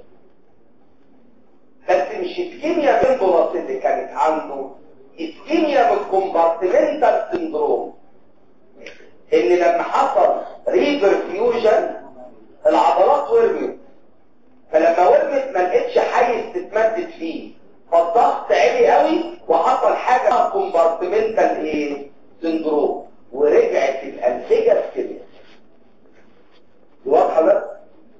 [SPEAKER 1] بس مش اسكيميا من بلاط اللي كانت عنده، اسكيميا من كومبارتمنتال سندروم، اللي لما حصل ريبرفيوجن العضلات ورمت، فلما ورمت ما لقيتش حيز تتمدد فيه، فالضغط عالي قوي وحصل حاجه كومبارتمنتال ايه؟ سندروم، ورجعت الانسجه كده. واضحه بقى؟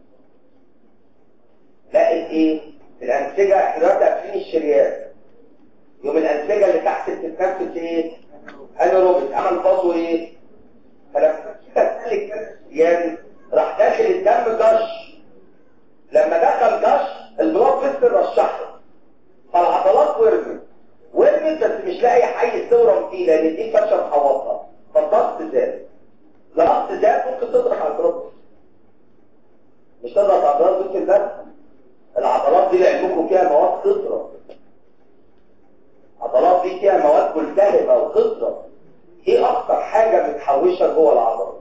[SPEAKER 1] لقيت ايه؟ الانسجه احنا دلوقتي قافلين الشريان، يوم الانسجه اللي تحت بتتنفس ايه؟ انيروبيك. عمل بازو ايه؟ فلما تسلك يعني راح داخل الدم جش، لما دخل جش البلاد فيستر رشحه، فالعضلات ورمت بس مش لاقي حيز تورم فيه لان دي فشل حوضها، فالضغط زاد. الضغط زاد ممكن تضغط على البلاد، مش تضغط على البلاد فيستر بس. العضلات دي لعلمكم فيها مواد خضراء، العضلات دي فيها مواد ملتهبه وخضراء. ايه اكتر حاجه متحوشه جوه العضله؟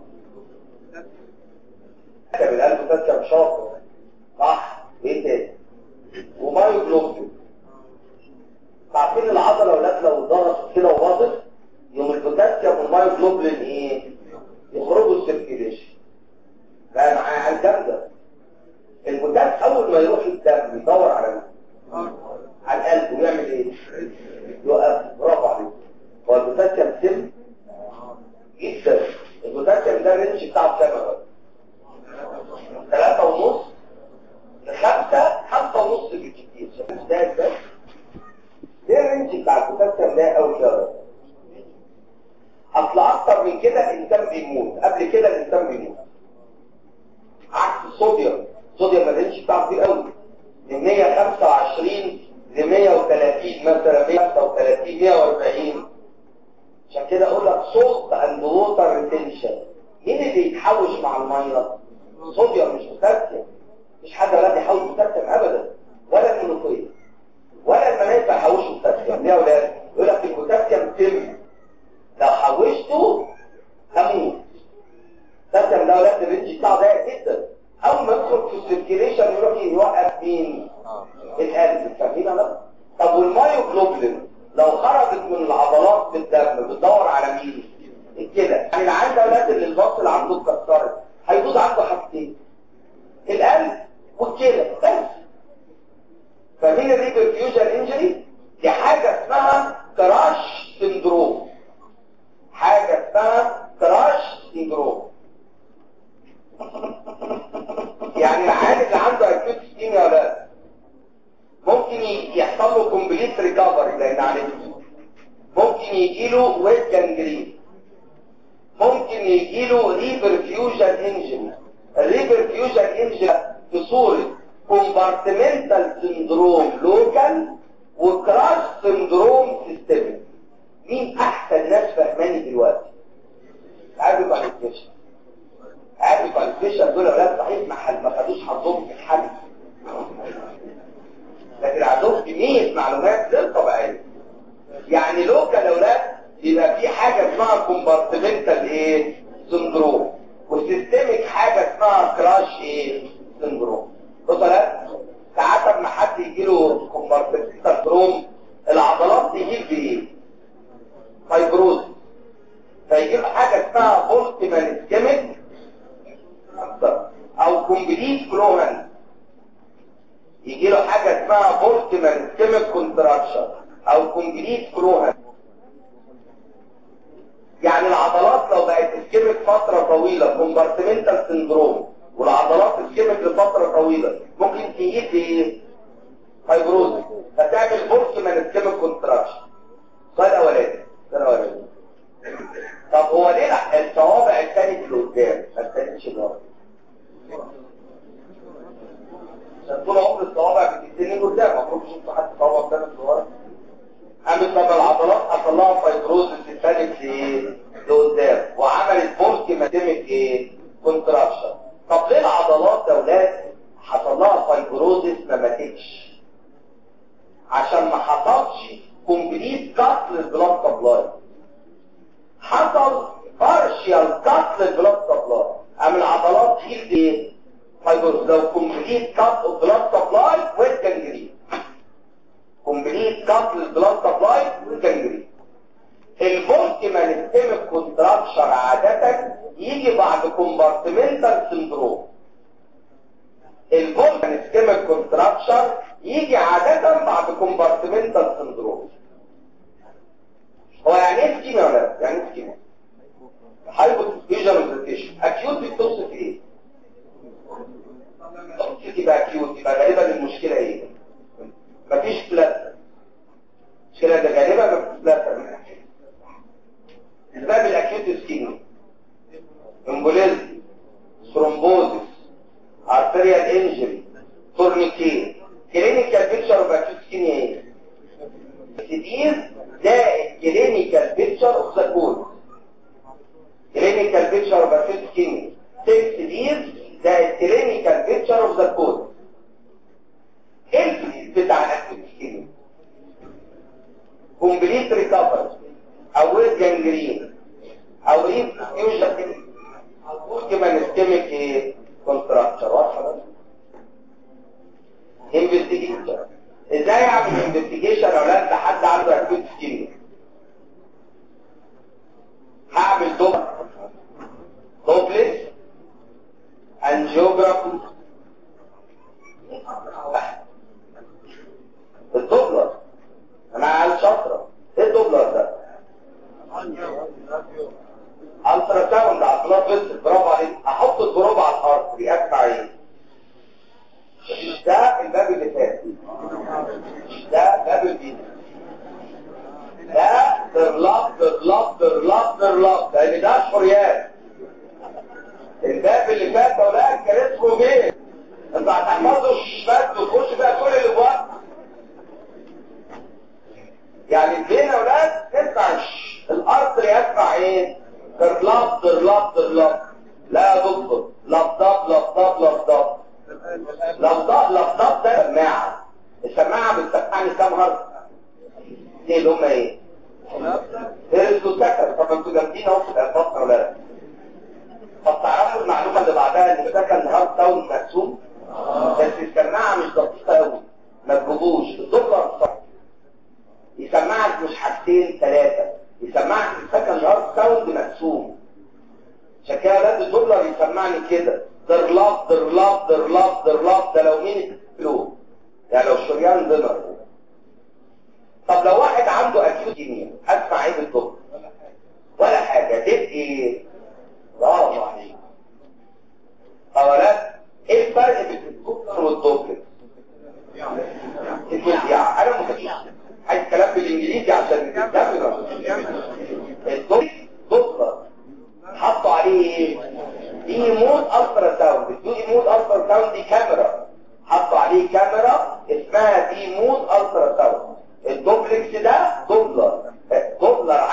[SPEAKER 1] حاجه بالقلب تذكر شاطر صح. ايه تاني؟ ومايوجلوبين. عارفين العضله ولاد لو ضغطت كده وباطت يوم البوتاسيوم والمايوجلوبين ايه؟ يخرجوا السيركيليشن. بقى معايا الجامده. البوتاسيوم اول ما يروح الدم يدور على القلب ويعمل ايه؟ يوقف. برافو عليك. هو البوتاسيوم سم جدا. البوتاسيوم ده الرينج بتاعه كام بقى؟ 3.5 ل 5.5 بالكتير. شايف ده ازاي؟ ده الرينج بتاع البوتاسيوم ده قوي كده. اصل اكتر من كده الانسان بيموت، قبل كده الانسان بيموت. عكس الصوديوم. الصوديوم الرينج بتاعه كتير قوي، من 125 ل 130 مثلا، 135 140. عشان كده اقول لك صوت اند ووتر ريتنشن. مين اللي يتحوش مع الميه؟ صوديوم مش بوتاسيوم. مش حد ولا يحوش بوتاسيوم ابدا، ولا الملوخيه ولا المنافع يحوشوا بوتاسيوم. ليه يا اولاد؟ يقول لك البوتاسيوم سم، لو حوشته هموت. البوتاسيوم ده اولاد الرينج بتاعه ضيق جدا، اول ما يدخل في السيركيليشن يروح يوقف مين؟ القلب. فاهمين ولا؟ طب والمايوجلوبين لو خرجت من العضلات بالدم بتدور على مين؟ الكلى. يعني اللي عنده اولاد اللي البطن اللي عنده اتكسرت هيبوظ عنده حاجتين، القلب والكلى بس. فمين الريبرفيوجن انجري؟ دي حاجه اسمها كراش سندروم. حاجه اسمها كراش سندروم. يعني العيان اللي عنده اكيوت اسكيميا يا اولاد ممكن يحصل له كومبليت ريكفري لان عالجته، ممكن يجي له ويت جانجرين، ممكن يجي له ريبرفيوجن انجري. الريبرفيوجن انجري في صوره كومبارتمنتال سندروم لوكال وكراش سندروم سيستميك. مين احسن ناس فهماني دلوقتي؟ عارف الكواليفيكيشن. عارف الكواليفيكيشن دول اولاد صحيح ما خدوش حظهم في الحل، لكن عندهم كميه معلومات غير طبيعيه. يعني لوكال اولاد يبقى في حاجه اسمها كومبارتمنتال ايه سندروم، وسيستميك حاجه اسمها كراش ايه سندروم. بصوا لا ساعات لما حد يجي له كومبارتمنتال سندروم العضلات تجيب بايه؟ فايبروز، فيجيب حاجه اسمها بولتمان اسكيميك او كومبليت كلوهن، يجي له حاجه اسمها بولتمان اسكيميك كونتراكشن او كومبليت كلوهن. يعني العضلات لو بقت اسكيميك فتره طويله كومبارتمنتال سندروم، والعضلات اسكيميك لفتره طويله ممكن تجيب ايه؟ فايبروز، فتعمل بولتمان اسكيميك كونتراكشن. سؤال اولاني. طب هو ليه الصوابع الثانيه اللي قدام ما الثانيش اللي ورا؟ عشان طول عمر الصوابع بتتني قدام، المفروض تشوف حد صوابع ثانيه اللي ورا. قامت لما العضلات حصل لها فايبروز الثالث لقدام وعملت بولتيماتيميك ايه؟ كونتراكشن. طب ليه العضلات يا اولاد حصل لها فايبروزس ما ماتتش؟ عشان ما حصلش كومبليت كات للبلاد سبلاي، حصل بارشيال كات للبلاد سبلاي، قام العضلات تشيل ايه؟ فايبروز. لو كومبليت كات للبلاد سبلاي والجنجرين، كومبليت كات للبلاد سبلاي والجنجرين. البولتيمان اسكيميك كونتراكشر عاده يجي بعد كومبارتمنتال سندروم. البولتيمان اسكيميك كونتراكشر يجي عاده بعد كومبارتمنتال سندروم. هو يعني ايه اسكيميا ولا لا؟ يعني ايه اسكيميا؟ هايبوتنشن ريزيستيشن. اكيوت بتوصف ايه؟ يبقى اكيوت يبقى غالبا المشكله ايه؟ مفيش بلازما. المشكله ده غالبا مفيش بلازما. اسباب الاكيوت اسكيميا امبوليزم، ثرومبوزيس، ارتريال انجري، تورنيكيه. كلينيكال بيكتشر اوف اكيوت اسكيميا ايه؟ سيدير ده كلينيكال بيكتشر اوف ذا كود. كلينيكال بيكتشر اوف اكيوت اسكيميا 6 سيدير ده كلينيكال بيكتشر اوف ذا كود. ايه الفيز بتاع الاكيوت اسكيميا؟ كومبليت ريكفري او ويز جانجرين او ريف فيوجن او بولتيمان اسكيميك ايه كونتراكشر. واضحه بس. انفستيجيشن. ازاي اعمل انفستيجيشن يا اولاد لحد عنده اكيوت اسكيميا؟ هعمل دوبلت انجيوجرافي. الدوبلر انا عيال شاطره. ايه الدوبلر ده؟ الترا ساوند على البلاد فيسل. برافو عليك. احط الجروب على الارض بيقطع ايه؟ ده الباب اللي فات، ده باب الفيزا، ده درلاب لان ده شريان. الباب اللي فات ده ولا كان اسمه مين؟ انت هتحفظه الشمال وتخش بقى كل اللي فوق. يعني البين يا اولاد تسمع الارض يسمع ايه؟ درلاب. لا يا دكتور، لفظاب ده سماعه. السماعه بتسمعني كام هرتز؟ دي اللي هم ايه؟ هرتز سكن. طب انتوا جامدين اهو في الارقام ولا لا؟ طب تعرفوا المعلومه اللي بعدها ان السكن هارت ساوند مقسوم؟ بس السماعه مش دقيقه قوي، ما تجيبوش الدكتور صح يسمعك مش حاجتين ثلاثه، يسمعك السكن هارت ساوند مقسوم. عشان كده لازم الدولار يسمعني كده درلاب. ده لو مين له يعني لو شريان دينر. طب لو واحد عنده اكيوت جينيا اسمع ايه بالدولار؟ ولا حاجه. تبقى برافو عليك. اولا ايه الفرق بين الدولار والدوبلت؟ يعني انا متفق عايز كلام بالانجليزي عشان تفهم. الدولار حطوا عليه ايه؟ دي مود الترا ساوند. دي مود الترا ساوند دي كاميرا، حطوا عليه كاميرا اسمها دي مود الترا ساوند. الدوبلكس ده دوبلر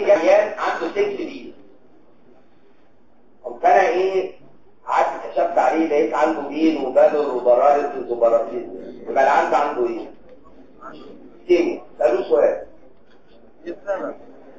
[SPEAKER 1] عيان عنده 6 بي. قمت انا قعدت كشفت عليه لقيت عنده بين وبدر وبرارس وبراتيز. يبقى العند عنده ايه؟ كيميا. سألوه سؤال، ايه السبب؟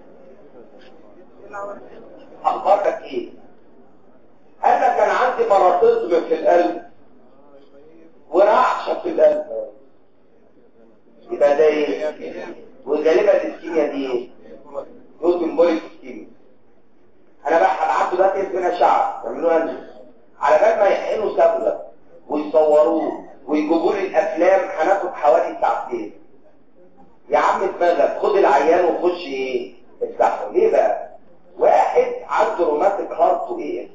[SPEAKER 1] اخبارك ايه؟ قال لك كان عندي مراتيزم في القلب ورعشه في القلب. يبقى ده ايه؟ وغالبا الكيميا دي ايه؟ نوتن بوليك كيميا. انا بقى هبعته ده اسمنا شعب يعملوها انجز على بال ما يحقنوا صبغه ويصوروه ويجيبوا لي الافلام. هناخد حوالي ساعتين. يا عم دماغك، خد العيان وخش افتحه. ليه بقى؟ واحد عنده روماتيك هارت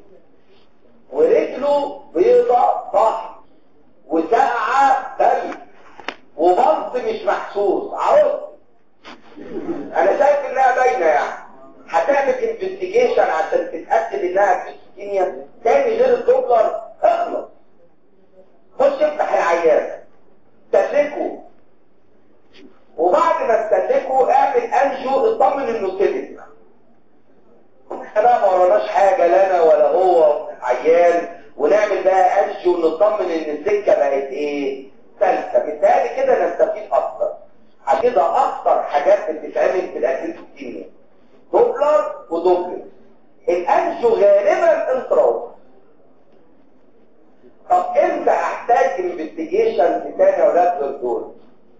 [SPEAKER 1] ورجله بيضة ضحك وساقعة دم وبلط مش محسوس. عروض انا شايف انها باينه. يعني هتعمل انفستيجيشن عشان تتاكد انها كيميا تاني غير الدوبلر. اخلص خش افتح العيان استهلكه، وبعد ما استهلكه اعمل انجو اطمن انه سلك. احنا بقى ما وراناش حاجه لنا ولا هو عيان، ونعمل بقى انجو ونطمن ان السكه بقت سلكه. بالتالي كده نستفيد اكتر. عشان كده اكتر حاجات بتتعمل في الاكل الكيمياء دوبلر ودوبلر. الانجو غالبا انتراوس. طب امتى احتاج انفستيجيشن في تاني اولاد دول؟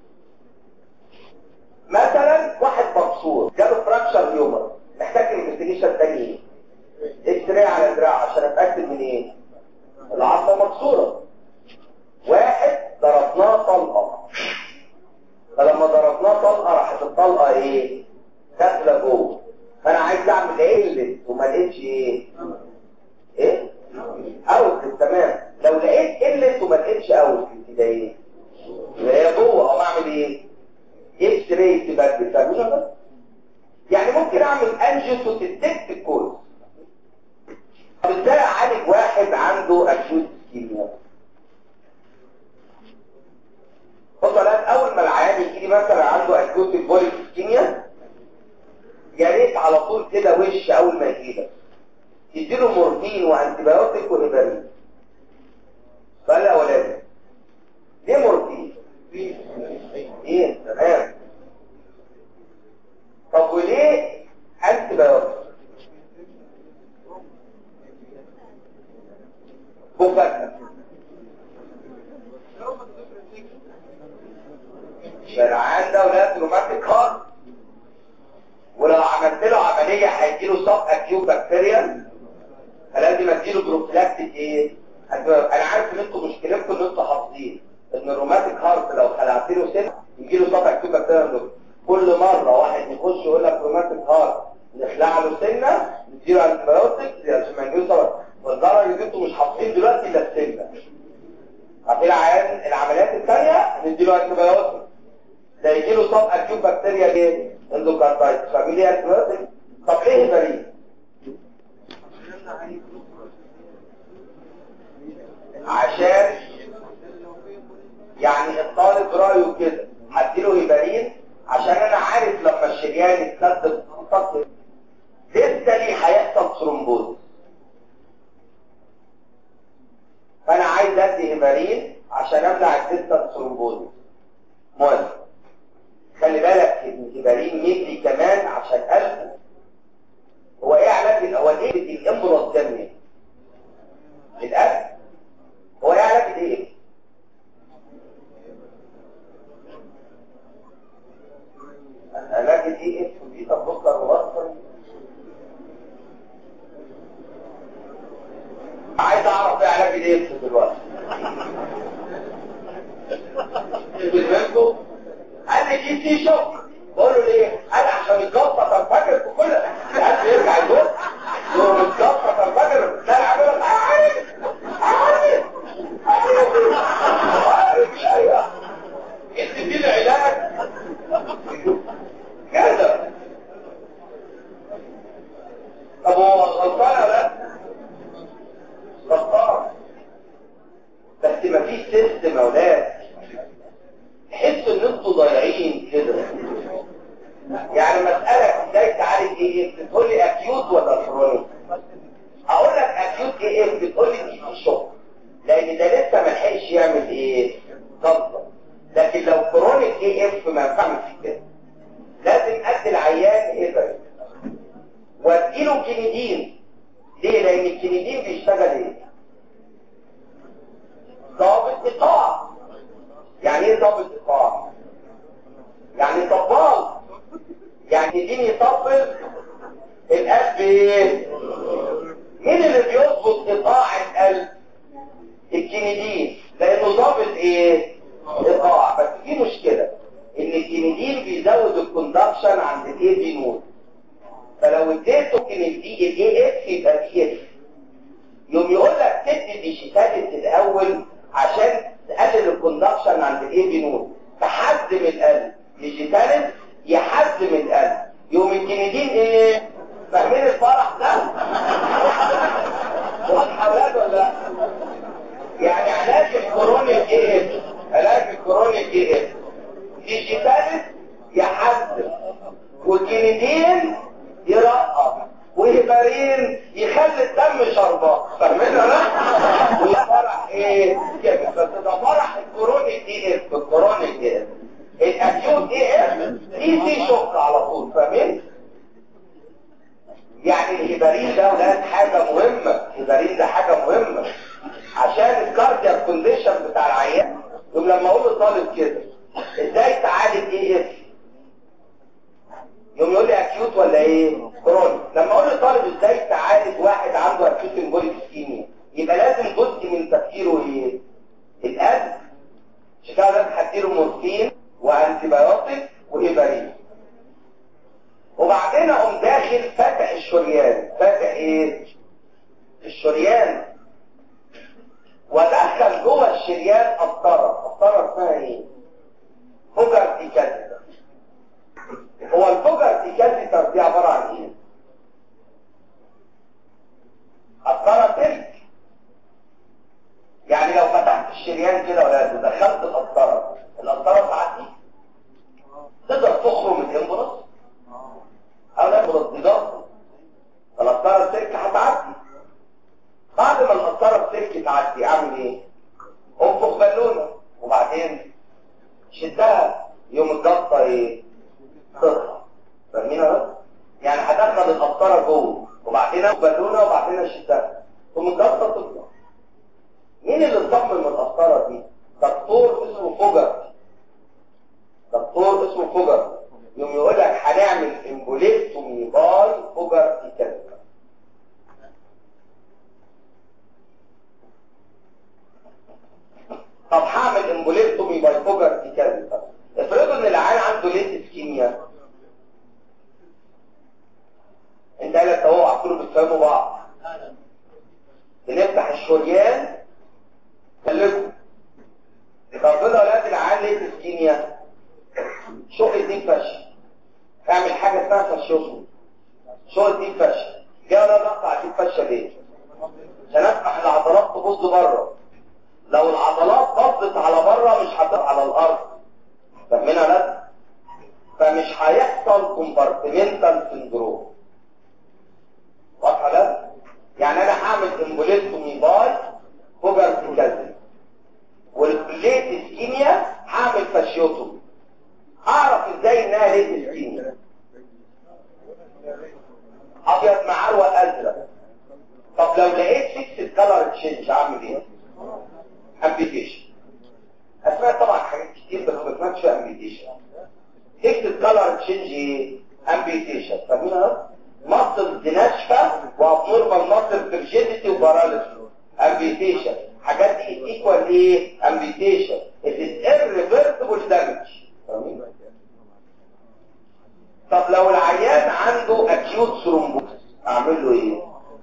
[SPEAKER 1] مثلا واحد مكسور جاله فراكشر هيومر، محتاج انفستيجيشن تاني اكس راي على دراع عشان اتاكد من العظمه مكسوره. واحد ضربناه طلقه، فلما ضربناه طلقه راحت الطلقه داخله جوه. فانا عايز اعمل قلت وما لقيتش اوت. تمام. لو لقيت قلت وما لقيتش اوت كده يبقى هي جوه. او اعمل اكس راي تبقى بتسميها بس. يعني ممكن اعمل انجيو تديتكت الكوز. طب ازاي اعالج واحد عنده اكيوت اسكيميا؟ بصوا الان اول ما العيان يجي لي مثلا عنده اكيوت بوليك اسكيميا، يا ريت على طول كده وش اول ما يجي لك تديله مورفين وانتيبيوتيك وهيبارين. السؤال الاولاني، ليه مورفين؟ تمام. طب وليه انتيبيوتيك؟ مفاجأة. العيان ده ولاد روماتيك هارت، ولو عملت له عمليه هيجيله سب اكيوت بكتيريا، فلازم اديله بروفلاكتيك انا عارف ان انتوا مشكلتكم ان انتوا حافظين ان الروماتيك هارت لو خلعت له سنه يجيله سب اكيوت بكتيريا. كل مره واحد يخش يقول لك روماتيك هارت نخلع له سنه نديله انتيبيوتيك عشان ما يجيله سبب. والضرر اللي انتوا مش حافظين دلوقتي الا السنه. عارفين العمليات الثانيه نديله انتيبيوتيك ده يجيله سب اكيوت بكتيريا اندوكاردايتس فاميليا انتيبيوتيك. طب ليه هيبارين؟ عشان يعني الطالب رايه كده هديله هيبارين عشان انا عارف لما الشريان يتسدد خطط لسه ليه هيحصل ثرومبوز، فانا عايز ادي هيبارين عشان امنع الديستال ثرومبوز. موافق. خلي بالك ان الهيبارين يجري كمان عشان قلبه. هو علاج الامراض الدموي للقلب؟ هو علاج علاج دي تفكر ووصل. عايز اعرف علاج دلوقتي. بالنسبه قال لي سي شوك. بقول له ليه؟ قال عشان الجلطه تنفجر في كل قال يرجع يقول له الجلطه تنفجر. لا العمل عارف انت دي العلاج كده. طب هو غلطان ولا غلطان؟ بس مفيش سيستم يا اولاد. تحسوا ان انتوا ضايعين كده. يعني مسألة ازاي تعالج ايه اف؟ بتقول لي اكيوت ولا كرونيك؟ اقول لك اكيوت ايه اف، بتقول لي دي في شوك، لان ده لسه ما لحقش يعمل ايه؟ ضغط. لكن لو كرونيك ايه اف ما ينفعش كده، لازم ادي العيان ايه واديله كينيدين. ليه؟ لان الكينيدين بيشتغل ايه؟ ضابط ايقاع. يعني ايه ضابط ايقاع؟ يعني طبال، يعني دين يطبل القلب. ايه مين اللي بيظبط ايقاع القلب؟ الكينيدين، لانه ضابط ايه؟ ايقاع. بس في مشكله ان الكينيدين بيزود الكوندكشن عند الاي بي نود، فلو اديته كينيدين الاي اف يبقى دي اف. يوم يقول لك تدي ديجيتاليت الاول عشان تقلل الكوندكشن عند الاي بي نود، تحزم القلب. ديجيتاليت يحزم القلب. يوم الكينيدين ايه؟ فاهمين الفرح ده؟ واضحه ولا لا؟ يعني علاج الكرونيك ايه؟ علاج الكرونيك ايه؟ ديجيتاليت يحزم، والكينيدين يرقق، وهيبارين يخلي الدم شربات. فاهمين ولا لا؟ والفرح ايه؟ كده. بس ده فرح الكرونيك ايه اف. الكرونيك ايه اف، الاكيوت ايه اف دي شوك على طول. فاهمين؟ يعني الهيبارين ده ولاد حاجه مهمه. الهيبارين ده حاجه مهمه عشان الكاردياك كونديشن بتاع العيان. يوم لما اقول للطالب كده ازاي تعالج ايه اف، يوم يقول لي اكيوت ولا ايه؟ كرونيك. لما اقول للطالب ازاي تعالج واحد عنده اكيوت امبوليك اسكيميا، يبقى لازم جزء من تفكيره ايه؟ القلب. عشان كده لازم هديله مورفين وانتي بايوتيك وهيبارين. وبعدين اقوم داخل فاتح الشريان. فاتح ايه؟ الشريان، وادخل جوه الشريان قسطره. قسطره اسمها ايه؟ فوجر ديكاليتر. هو الفوجر ديكاليتر دي عباره عن ايه؟ قسطره سلك. يعني لو فتحت الشريان كده ولا دخلت القسطره، القسطره تعدي، تقدر تخرم الامبولس او الامبولس دي ضغط، القسطره السلك هتعدي. بعد ما القسطره السلك تعدي اعمل ايه؟ انفخ بالونه وبعدين شدها، يوم الجلطه ايه؟ تطلع. فاهمين ولا؟ يعني هدخل القسطره جوه وبعدين انفخ بالونه وبعدين اشدها، يوم الجلطه تطلع. مين اللي صمم القسطره دي؟ دكتور اسمه فوجر. دكتور اسمه فوجر. يوم يقول لك هنعمل امبوليكتومي باي فوجر ديكاليتر. طب هعمل امبوليكتومي باي فوجر ديكاليتر. افرضوا ان العيان عنده ليت اسكيميا. انت قالت اهو عقلوا بتفهموا بعض. بنفتح الشريان خليكم. طب كده اولاد العيان ليت اسكيميا، شق الدين فشل. اعمل حاجه اسمها فشوسم. شق الدين فشل. جاي انا اقطع الدين فشل ليه؟ عشان افتح العضلات تبص بره. لو العضلات بصت على بره مش هتبقى على الارض. فاهمينها لا؟ فمش هيحصل كومبارتمنتال سندروم. واضحه لا؟ يعني انا هعمل امبوليكتومي باي فوجر ديكاليتر، والليت اسكيميا هعمل فاشيوتومي. اعرف ازاي انها ليت اسكيميا؟ ابيض مع عروق ازرق. طب لو لقيت فيكس كلر تشينج اعمل ايه؟ امبيتيشن. اسمع طبعا حاجات كتير بس ما سمعتش امبيتيشن. فيكس كلر تشينج ايه؟ امبيتيشن. فاهمينها؟ مصل ناشفه وابنورمال مصل فيرجيتي وباراليسيس. امبيتيشن. حاجات دي ايكوال ايه؟ امبيتيشن. it is irreversible damage. فاهمين؟ طب لو العيان عنده اكيوت ثرومبوز اعمل له ايه؟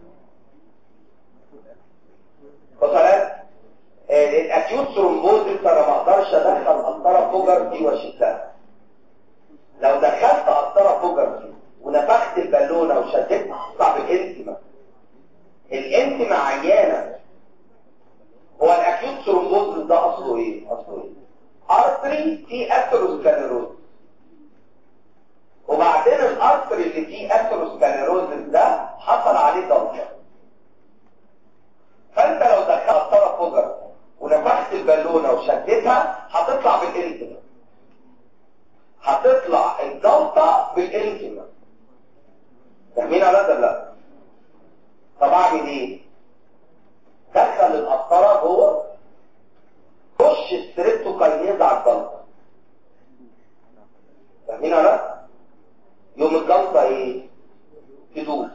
[SPEAKER 1] وصلت؟ الاكيوت ثرومبوز انا ما اقدرش ادخل قسطره فوجر دي واشدها. لو دخلت قسطره فوجر دي ونفخت البالونه وشدتها هتطلع بالانتما. الانتما عيانه. هو الاكيوت ثرومبوز ده اصله ايه؟ اصله ايه؟ ارتري في اثيروسكليروز. وبعدين الارتري اللي بالانتما. فاهمين ولا لا؟ طب اعمل ايه؟ دخل القسطره جوه، خش الستريبتوكاينيز على الجلطه. فاهمين ولا لا؟ يوم الجلطه ايه؟ تدوب.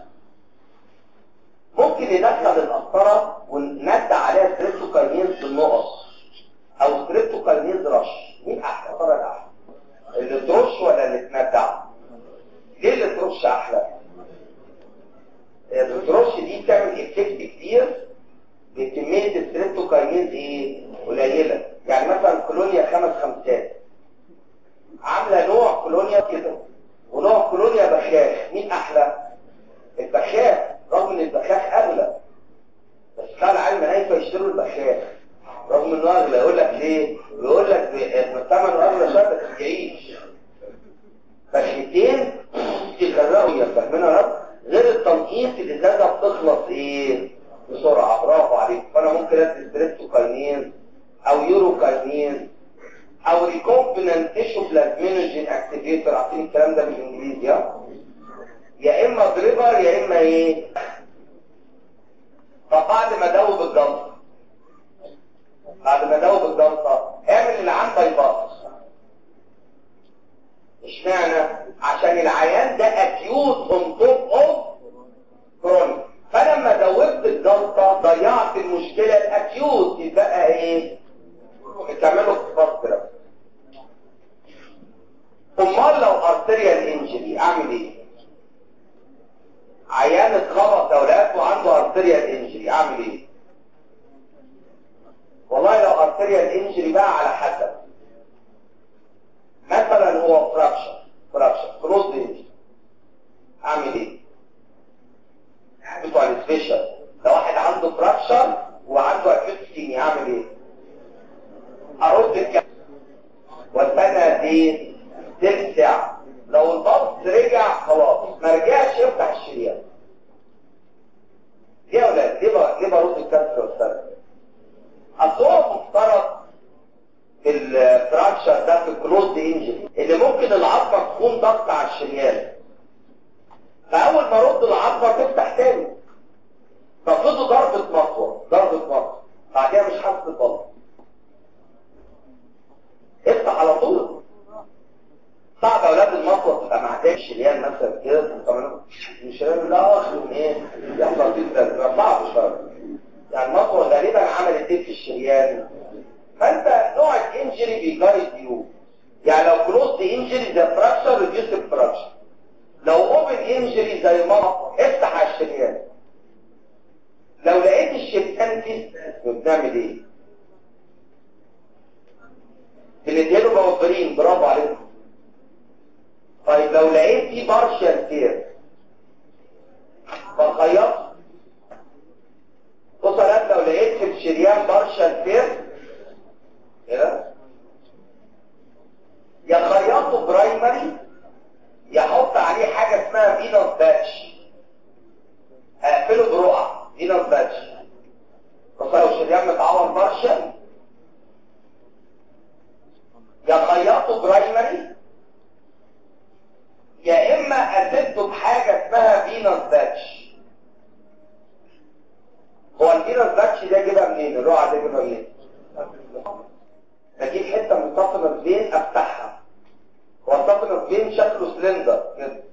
[SPEAKER 1] ممكن يدخل القسطره وندى عليها ستريبتوكاينيز بالنقط او ستريبتوكاينيز رش. مين احلى؟ طبعا الاحلى اللي ترش ولا اللي تندع؟ ليه اللي ترش احلى؟ اللي ترش دي بتعمل افكت كتير بكميه الستريبتوكاينيز ايه؟ قليله. يعني مثلا كولونيا 5 خمسات عامله نوع كولونيا كده ونوع كولونيا بخاخ. مين احلى؟ البخاخ، رغم ان البخاخ اغلى، بس كان علم نايفه يشتروا البخاخ رغم انه اغلى. يقول لك ليه؟ يقول لك الثمن اغلى شويه بس تعيش. بخيتين يغرقوا. فاهمين يا رب؟ غير التنقيط الازازه بتخلص ايه؟ بسرعه. برافو عليك. فانا ممكن ادي ستريبتوكاينين او يوروكاينين او ريكومبيننت تيشو بلازمينوجين اكتيفيتور. عارفين الكلام ده بالانجليزي؟ يا اما دريبر يا اما ايه؟ طب بعد ما ادوب الجلطه، اعمل اللي عن بايباس. اشمعنى؟ عشان العيان ده اكيوت اون توب اوف كرونيك. فلما دوبت الجلطه ضيعت المشكله الاكيوت، يبقى ايه؟ بتعمله اختصاص كده. امال لو ارتريال انجري اعمل ايه؟ عيان اتخبط اولاد وعنده ارتريال انجري اعمل ايه؟ والله لو ارتريال انجري بقى على حسب. مثلا هو فراكشر كروس انجري اعمل ايه؟ بتوع السبيشال. لو واحد عنده فراكشر وعنده اكيوت سكيمي اعمل ايه؟ ارد الكلام واستنى دي تلت ساعه. لو الضغط رجع خلاص، ما رجعش يفتح الشريان. ليه يا اولاد؟ ليه برد الكسر والسر؟ اصل هو مفترض الفراكشر ده في الكلوز انجري اللي ممكن العظمه تكون ضغط على الشريان، فاول ما ارد العظمه تفتح تاني. تفرضوا ضربه مطوه بعدها مش حاسس بالضغط، افتح على طول. صعب اولاد المطوه تبقى معديه الشريان مثلا كده، طبعا الشريان ده اخر ايه يحصل فيه ده صعب شويه. يعني المطوه غالبا عملت ايه في الشريان؟ فانت نوع الانجري بيجايد يو. يعني لو كلوز انجري زي فراكشر ريديوس فراكشر، لو اوبن انجري زي مرض افتح على الشريان. لو لقيت الشريان فيه بنعمل ايه؟ بنديله موفرين. برافو عليكم. طيب لو لقيت فيه بارشال تير بخيط. بص لو لقيت في الشريان بارشال تير كده، يا خيطه برايمري يحط عليه حاجه اسمها فينوس باتش، اقفله برقع فينوس باتش. بص لو الشريان متعور بارشال يا خيطه برايمري يا اما اسده بحاجه اسمها فينوس باتش. هو الفينوس باتش ده جيبها منين؟ الرقعه دي جيبها منين؟ بجيب حته من طفل الفين افتحها. هو الطفل الفين شكله سلندر كده،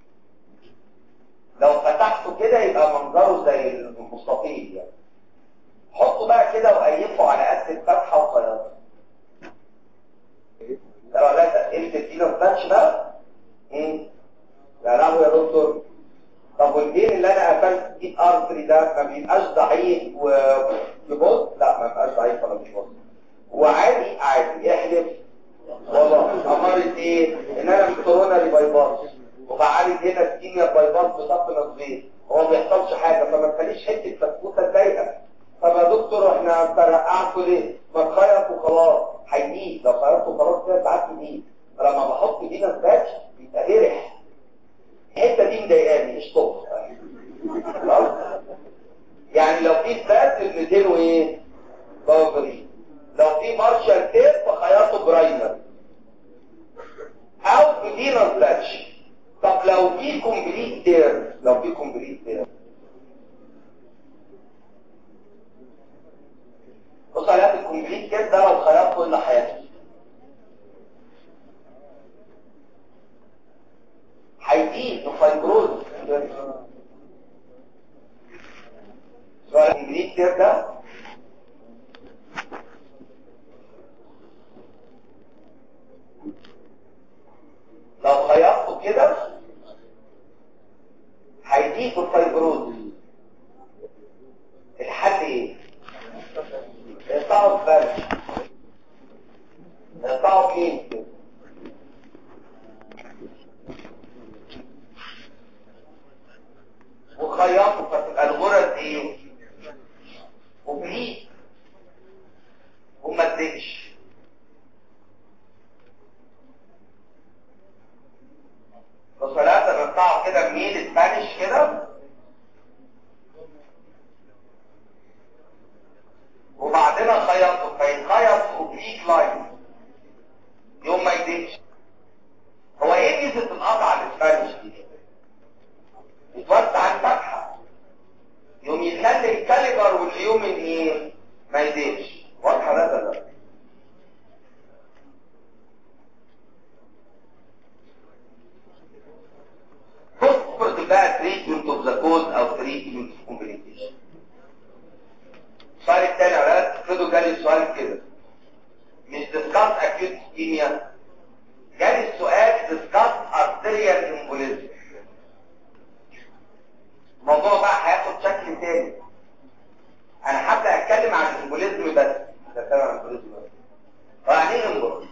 [SPEAKER 1] لو فتحته كده يبقى منظره زي المستطيل يعني. حطه بقى كده وقيفه على قد الفتحه وخياطه. لو لا قلت الفينوس باتش بقى لا يا دكتور. طب والدين اللي انا قفلت فيه ارتري ده ما بيبقاش ضعيف ويبص؟ لا ما بيبقاش ضعيف ولا بيبص، وعادي يحلف والله. امرت ايه؟ ان انا بالكورونا بايباس وبعالج هنا الكيمياء بايباس بصف نصبين، هو ما بيحصلش حاجه. فما تخليش حته فتفوته تضايقك. طب يا دكتور احنا ترقعته ليه؟ ما تخيط وخلاص هيجيب. لو خيطته وخلاص كده ساعات يجيب. فلما بحط فينوس باتش بيبقى جرح. الحته دي مضايقاني مش طب. يعني لو في فات بنديله ايه؟ باوفري. لو في مارشال تيب فخياطه برايمر او بفينوس باتش. في كومبليت تير، لو في كومبليت تير بص على الكومبليت تير ده لو خيار كل حياته هيجي فايبروز. سؤال الكومبليت تير ده لو خيطته كده هيجي فايبروز. الحل ايه؟ يقطعوا الفرش، يقطعوا مين كده وخيطوا فتبقى الغرز ايه؟ وبليد وما تدقش. وثلاثة نقطعوا كده بميل اسبانيش كده وبعدين خيطوا فيتخيط اوبليك لاين يوم ما يدقش. هو ايه ميزة القطعة الاسبانيش دي؟ يتوسع الفتحة يوم يخلي الكاليبر واليومن ايه؟ ما يدقش. واضحة ده؟ بص بقى تريتمنت اوف ذا كوز او تريتمنت اوف كومبليكيشن. السؤال الثاني يا ولاد افرضوا جالي السؤال كده مش ديسكاس اكيوت اسكيميا، جالي السؤال ديسكاس ارتيريال امبوليزم. الموضوع بقى هياخد شكل تاني. انا هبدا اتكلم عن الامبوليزم بس، هتكلم عن الامبوليزم بس. يعني ايه امبوليزم؟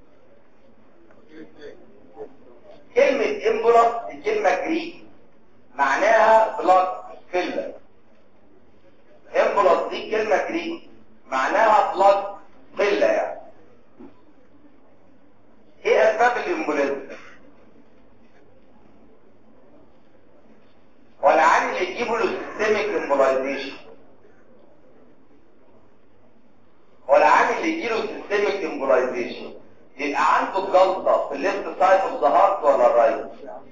[SPEAKER 1] كلمة امبولس دي كلمة جريك معناها بلاد فيلر. امبولس دي كلمة جريك معناها بلاد فيلر. يعني ايه اسباب الامبوليزم؟ والعين اللي يجيبوا له سيستميك امبولايزيشن، والعين اللي يجيله سيستميك امبولايزيشن يبقى عنده جلطة في الليفت سايد اوف ذا هارت ولا الرايت؟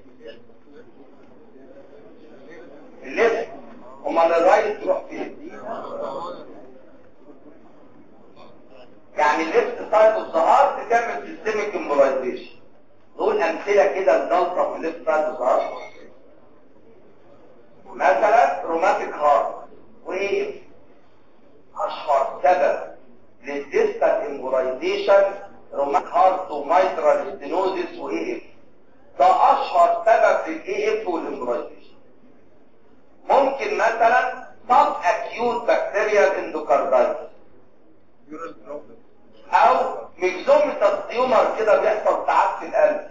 [SPEAKER 1] الليفت. امال الرايت تروح فين؟ يعني الليفت سايد اوف ذا هارت تعمل سيستميك امبولايزيشن. نقول امثله كده الجلطة في الليفت سايد اوف ذا هارت. مثلا روماتيك هارت، وايه اشهر سبب للديستال امبولايزيشن؟ روماتيك هارت ومايترال ستينوزيس وايه اف. ده اشهر سبب للاي اف والامبولايزيشن. ممكن مثلا سب اكيوت بكتيريال اندوكاردايتس او ميكزوميتال تيومر كده بيحصل ساعات في القلب،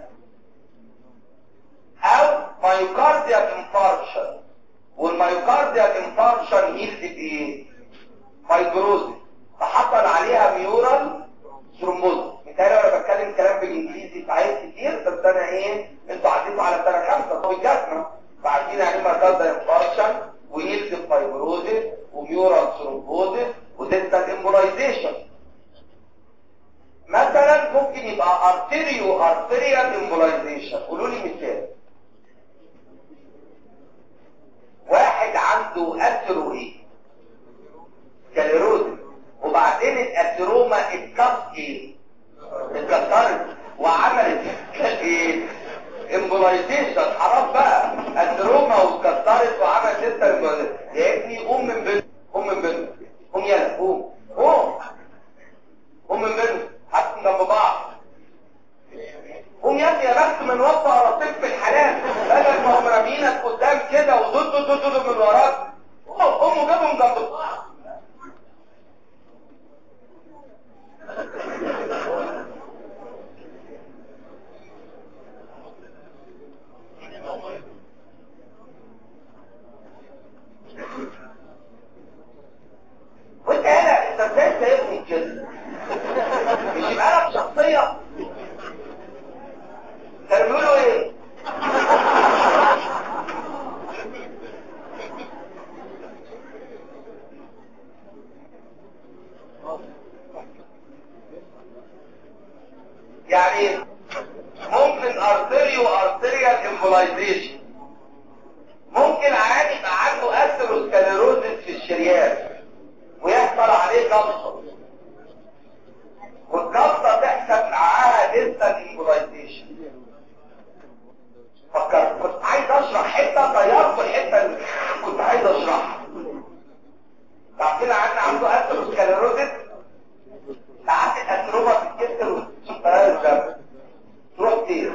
[SPEAKER 1] او مايوكارديال انفاركشن. والمايوكارديال انفاركشن يلد بايه؟ فايبروزيس فحصل عليها ميورال ثرومبوز. مثالي وانا بتكلم كلام بالانجليزي ساعات كتير بس انا ايه انتوا عديتوا على سنه 5 طب الجسمه فعارفين يعني ايه مايوكارديال انفاركشن ويلد فايبروزيس وميورال ثرومبوز وديستال امبولايزيشن. مثلا ممكن يبقى ارتيريال امبولايزيشن. قولوا لي مثال. واحد عنده اثرو ايه؟ سكليروز، وبعدين الاثروما اتكسرت وعملت ايه؟ امبولايزيشن. حرام بقى، اثروما واتكسرت وعملت لسه امبولايزيشن. يا ابني قوم من بيتك، قوم من بيتك، قوم يلا قوم قوم من بيتك، حطهم جنب بعض. قوم يا ابني يا بخت من وطى رصيف في الحلال بدل ما هم رامينك قدام كده ودود من وراك. قوم وجابهم جنب بعض. وانت هنا انت ازاي سايبهم كده؟ مش يبقى لك شخصيه؟ كانوا بيقولوا ايه؟ يعني ممكن ارتيريال امبولايزيشن الشريان ويحصل عليه جلطه، والجلطه تحصل معاها ديستال امبولايزيشن. فكرت كنت عايز اشرح حته طيرت الحته اللي كنت عايز اشرحها. تعرفين عنده اثيروسكليروزيس، ساعات الاثروما بتتكسر وتشوف تيار الدم تروح كتير.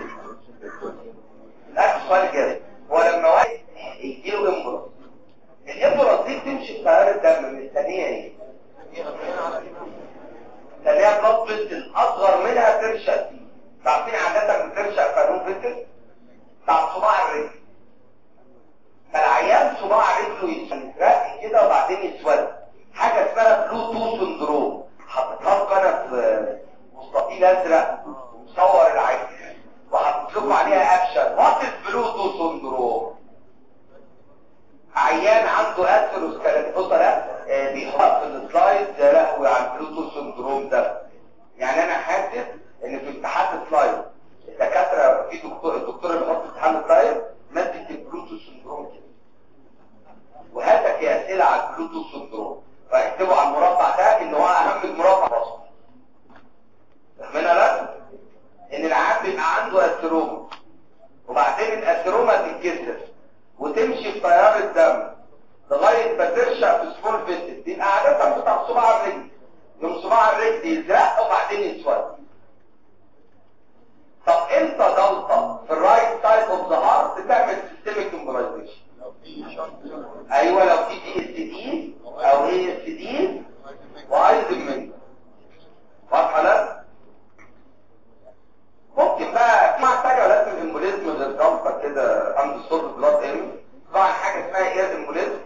[SPEAKER 1] ده سؤال جاي، هو لما واحد يجيله امبولاس، الامبولاس دي بتمشي في تيار الدم مستنيه ايه؟ مستنيه بلاد فيسل الاصغر منها ترشق فيه. تعرفين عاده بترشق فانون فيسل بتاع صباع الرجل، فالعيان صباع رجله يترقي كده وبعدين يسود، حاجه اسمها بلوتو سندروم. حطيتها انا في مستطيل ازرق ومصور العين وحطيت لكم عليها اكشن وات بلوتو سندروم. عيان عنده اثيروسكليروزيس، بص لا بيحط في السلايد يا لهوي على البلوتو سندروم ده. يعني انا حاسس ان في امتحان السلايد الدكاتره، في الدكتور اللي بيحط امتحان السلايد ماده البلوتو سندروم كده، وهاتك يا اسئله على البلوتو سندروم، فاكتبوا على المربع ده ان هو اهم المربع اصلا. فاهمينها؟ لا ان العيان بيبقى عنده اثيروما وبعدين الاثيروما تتكسر وتمشي في تيار الدم لغايه ما ترشق في سمول فيسل، دي عاده بتاع صباع الرجل، يوم صباع الرجل يزرق وبعدين يسود. طب امتى جلطه في الرايت سايد اوف ذا هارت تعمل سيستميك امبولايزيشن؟ ايوه لو في دي اس دي او اي اس دي وايزنمنت. واضحه؟ لا ممكن بقى محتاجه لازم الامبوليزم للجلطه كده عند صوت بلاد ام. طبعا حاجه اسمها اير امبوليزم،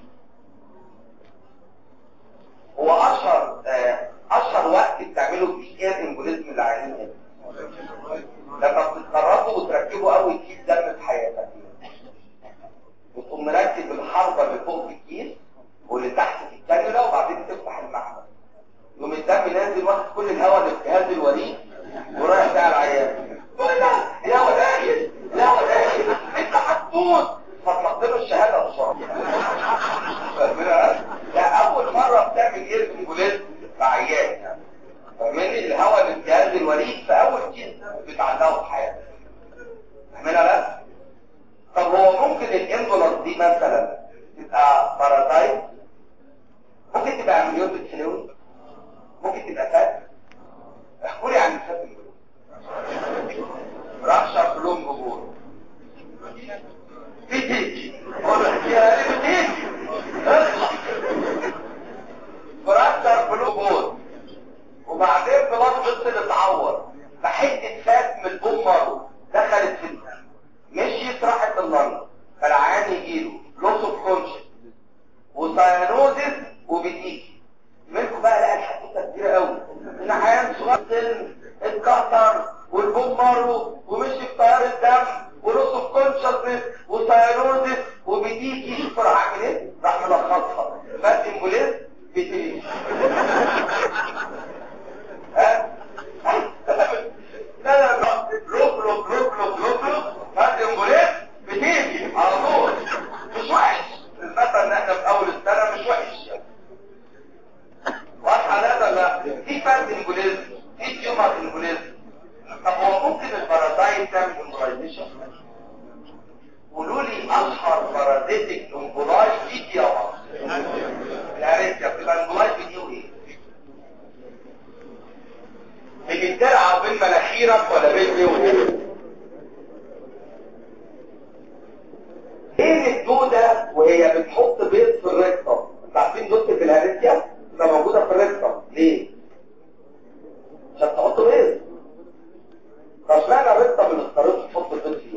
[SPEAKER 1] هو اشهر وقت بتعملوا فيه اير امبوليزم للعيانين هنا لما بتتقربوا وتركبوا اول كيس دم في حياتك، وتقوم مركب الحربه اللي فوق في الكيس واللي تحت في الكانيولا وبعدين تفتح المحمل، يوم الدم نازل واخد كل الهواء اللي في جهاز الوريد ورايح بتاع العيان. تقول لا يا وداخل يا وداخل انت هتموت، فتحط له الشهاده بسرعه. فاهمين؟ ده اول مره بتعمل ايه امبوليزم في عيان يعني. فاهمين؟ الهواء اللي في جهاز الوريد في اول كيس بتعلقه في حياتك. فاهمين؟ لا طب هو ممكن الامبولانس دي مثلا تبقى بارازايت، ممكن تبقى امنيوتيك فلويد، ممكن تبقى فات. احكوا لي عن الفات. رشا فلوم جبور بتيجي يا بتيجي اطلع رشا فلوم جبور، وبعدين بلاد فيسل اتعور بحته فات من البومر دخلت في الدم مشيت راحت اللنج، فالعيان يجيله لوس اوف كونشس وساينوزيس وبتيجي منكم بقى. لقى الحدوته كبيره قوي ان عيان صغير اتكسر والبوم مره ومشي في تيار الدم ولوس اوف كونشسنس وساينوزيس وبتيجي. راح عامل ايه؟ راح ملخصها فات امبوليز بتيجي. ها لا روب فات امبوليز بتيجي على طول. مش وحش المثل ان احنا في اول السنه مش وحش يعني. واضحه؟ لا في فات امبوليز، في تيومر امبوليز. طب هو ممكن البارازايت تعمل امبولايزيشن؟ قولوا لي اشهر بارازيتك امبولايز فيك يا مصر. الاريتيا بتبقى امبولايز دي وايه؟ بتترعب بين مناخيرك ولا بين دي ودي؟ ايه الدوده وهي بتحط بيض في الريكتم؟ انتوا عارفين دوده الاريتيا بتبقى موجوده في الريكتم ليه؟ عشان تحط بيض. طب اشمعنى الريكتم اللي اختارته تحط البيض فيه؟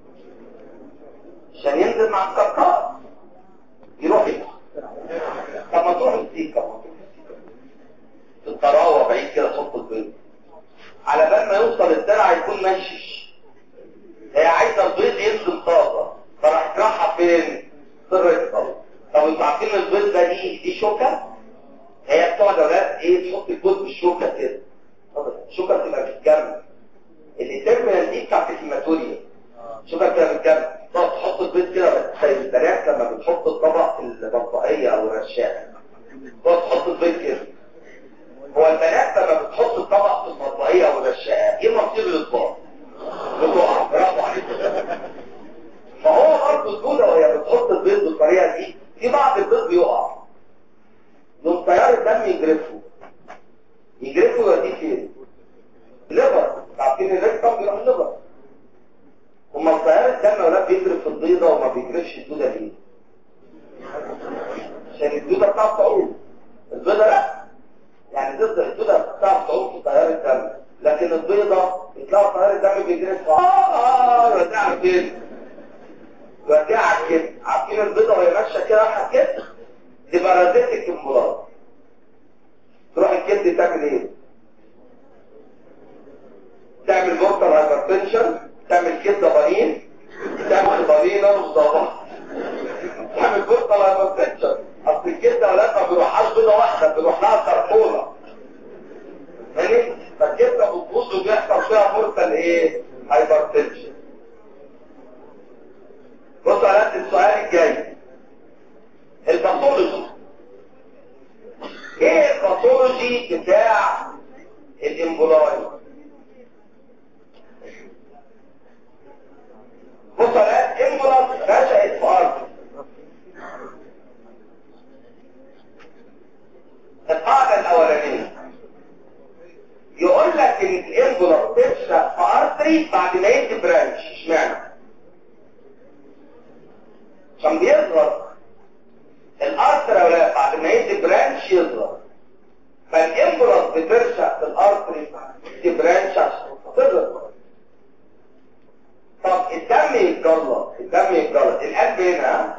[SPEAKER 1] عشان ينزل مع الكركار يروح يبقى. طب ما تروح السيكه في الطراوه بعيد كده تحط البيض على بال ما يوصل الدرع يكون مشش. هي عايزه البيض ينزل طازه فراح تروحها فين؟ في الريكتم. طب انتوا عارفين البيض ده دي شوكه؟ هي بتقعد اولاد ايه تحط البيض بالشوكه كده. الشوكه بتبقى بالجنب، التيرمينال دي بتاعت الهيماتوريا، الشوكه كده بالجنب. تقعد تحط البيض كده زي البنات لما بتحط الطبق في البطاقيه او الرشاقه برضه الدودة وهي بتحط البيض بالطريقة دي، في بعض البيض بيقع، يوم تيار الدم يجرفه يوديه فين؟ الليفر. عارفين الريكتم بيروح الليفر. هما تيار الدم ولا بيجري في البيضة وما بيجريش الدودة ليه؟ عشان الدودة بتعرف تعوم، البيضة لا. يعني ضد الدودة بتعرف تعوم في تيار الدم، لكن البيضة بتلاقي تيار الدم بيجري في وديها كده، وديها كده. عارفين البيضة وهي ماشية كده رايحة كده؟ دي بارازيتك امبراض. تروح الكبد تعمل ايه؟ تعمل بورتال هايبرتنشن، تعمل كبده بنين، تعمل بنينه وصابه، تعمل بورتال هايبرتنشن. اصل الكبده ولا ما بيروحهاش بيضه واحده، بيروح لها سرطانه. يعني فالكبده بتبوظ وبيحصل فيها بورتال ايه؟ هايبرتنشن. بصوا على السؤال الجاي، الباثولوجي. ايه الباثولوجي بتاع الامبولاي؟ بصلات امبولاس نشأت في ارض. القاعدة الاولانية يقول لك ان الامبولاس تنشأ في ارتري بعد ما يدي برانش. اشمعنى؟ عشان بيصغر الارتري ولا بعد ما يدي برانش يصغر، فالامبولاس بتنشأ في الارتري يدي برانش عشان تصغر. طب الدم يتجلط، القلب هنا،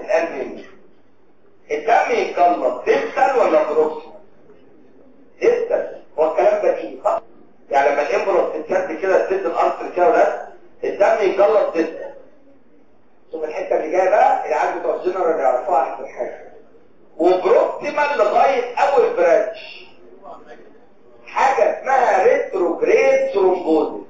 [SPEAKER 1] الدم يتجلط ديستال ولا بروكسيمال؟ ديستال. هو الكلام ده ايه صح؟ يعني لما الامبولاس تتشد كده تسد الارتري كده ولا الدم يتجلط ديستال. شوف الحته اللي جايه بقى، العيال بتوع الجنرال يعرفوها احسن حاجه. وبروكسيمال لغايه اول برانش، حاجه اسمها ريتروجريد ثرومبوزيس.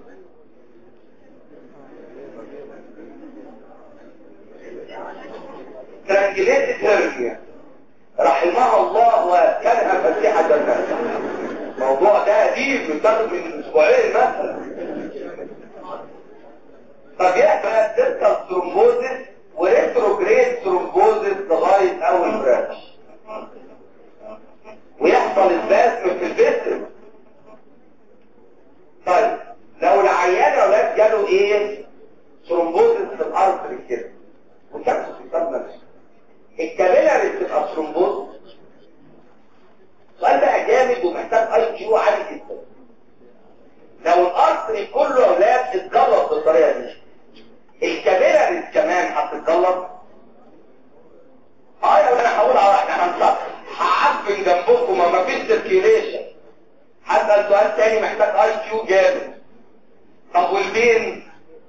[SPEAKER 1] ترانجليتد هيرنيا رحمها الله وكانها فتيحة الناس. الموضوع ده قديم بيتاخد من اسبوعين مثلا. طب يحصل ديستال ثرومبوزيس وريتروجريد ثرومبوزيس لغايه اول برانش، ويحصل الباسم في الجسم. طيب لو العيان اولاد جاله ايه؟ ثرومبوزيس في الارتري كده وكبسه في القلب نفسه، الكابيلاري بتبقى ثرومبوز. السؤال ده جامد ومحتاج اي كيو عالي جدا. لو الارتري كله اولاد اتجلط بالطريقه دي، الكابيلاري كمان هتتجلط. يا انا هقول على احنا هنصح هعفن جنبكم ما فيش سيركيليشن. حتى السؤال تاني محتاج اي كيو جامد. طب والبين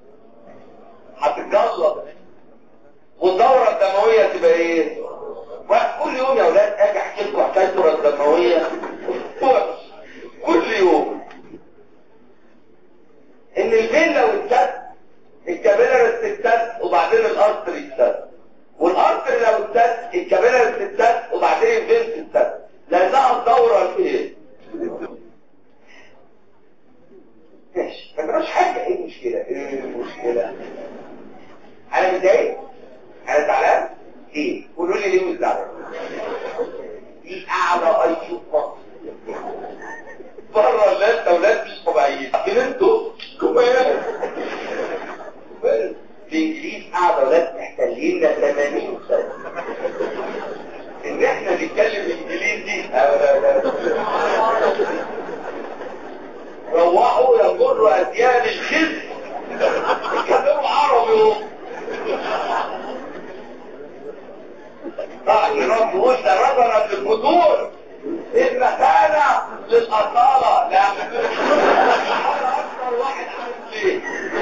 [SPEAKER 1] هتتجلط والدورة الدموية تبقى ايه؟ كل يوم يا اولاد اجي احكي لكم حكايه الدورة الدموية كل يوم. ان الفين لو اتسد الكابيلاري اتسد وبعدين الارتري اتسد، والارتري لو اتسد الكابيلاري اتسد وبعدين الفين اتسد، لانها الدورة الايه؟ ماشي ما جراش حاجة. ايه المشكلة؟ انا متضايق؟ انا زعلان؟ ليه؟ قولوا لي ليه مش زعلان؟ دي اعلى اي كيو مصر بره الناس اولاد مش طبيعيين. لكن انتوا كمان الانجليز قاعده اولاد محتلين 80 سنه. ان احنا نتكلم انجليزي روحوا يجروا اديان الخزي يتكلموا عربي. نقول ده نظرا للفتور المكانة للأصالة. لا أكثر واحد عارف ليه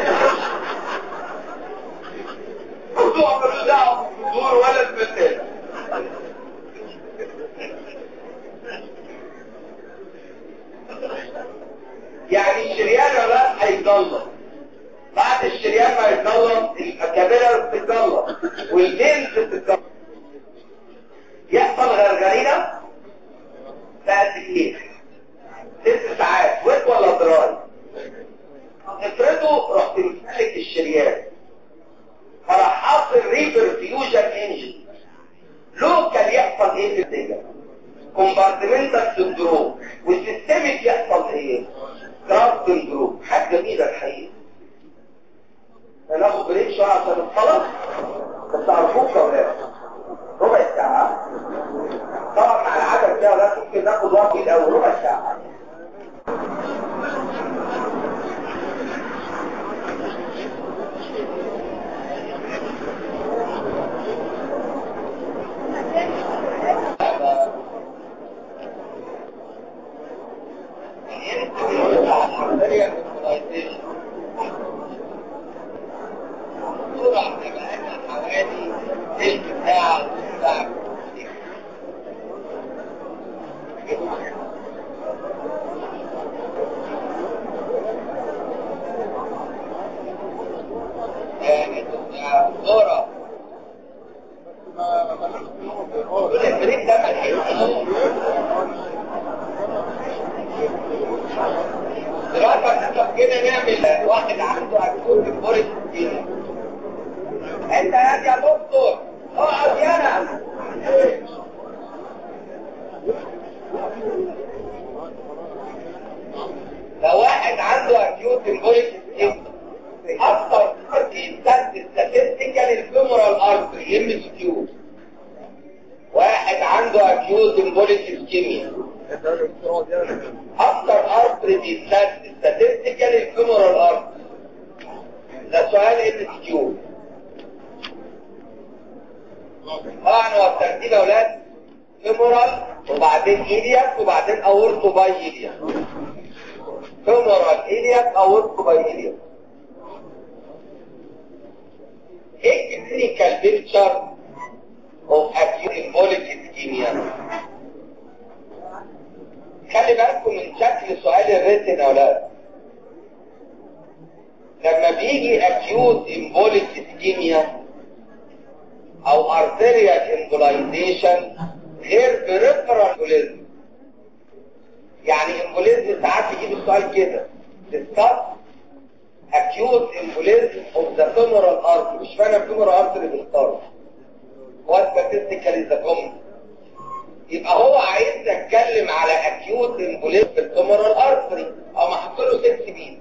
[SPEAKER 1] موضوع ملوش دعوة بالفتور ولا الفتانة. يعني الشريان ولا هيتجلط، بعد الشريان ما يتجلط الكابيلر بتتجلط واللينز بتتجلط، يحصل غرغرينة بقت كتير 6 ساعات ويت ولا دراي. افرضوا رحت مسلك الشريان فراح حاصل حاصل ريبرفيوجن انجن لوكال يحصل ايه في الدنيا كومبارتمنتال سندروم والسيستميك يحصل ايه كراف سندروم. حاجه جميله الحقيقه. هناخد بريك شويه عشان الصلاه بس ارجوك يا ولاد ربع ساعه طبعا مع العدد ده ولا ممكن ناخد وقت الاول ربع ساعه. خلي بالكم من شكل سؤال الريتن يا اولاد. لما بيجي acute embolic ischemia او arterial embolization غير peripheral embolism. يعني embolism ساعات يجيب السؤال كده discuss acute embolism of the femoral artery. مش فاهم femoral artery بيختاره what statistically the common. يبقى هو عايز اتكلم على acute embolism في الفيمورال artery او محط له 6 بي.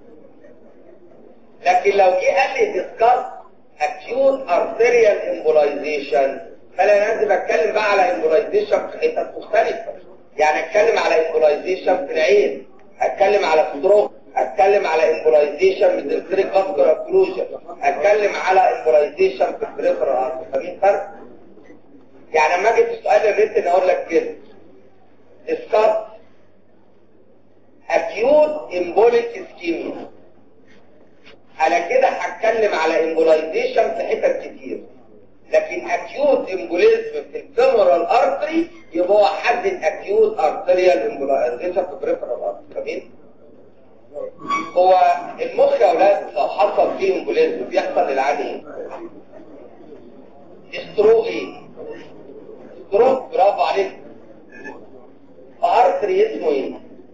[SPEAKER 1] لكن لو جه قال لي discuss acute arterial embolization فانا لازم اتكلم بقى على embolization في حتت مختلفه. يعني اتكلم على embolization في العين، اتكلم على stroke، اتكلم على embolization من الفريق vascular occlusion، اتكلم على embolization في البريفرال ارتري. فاهمين فرق؟ يعني لما اجي في سؤال الريتن اقول لك كده discuss acute embolic ischemia، على كده هتكلم على embolization في حتت كتير. لكن acute embolism في الفيمورال ارتري يبقى هو حدد acute arterial embolization في البريفرال ارتري. فاهمين؟ هو المخ يا اولاد لو حصل فيه امبوليزم بيحصل للعين ايه؟ ستروك ايه؟ ستروك. برافو عليك. ارتري اسمه ايه؟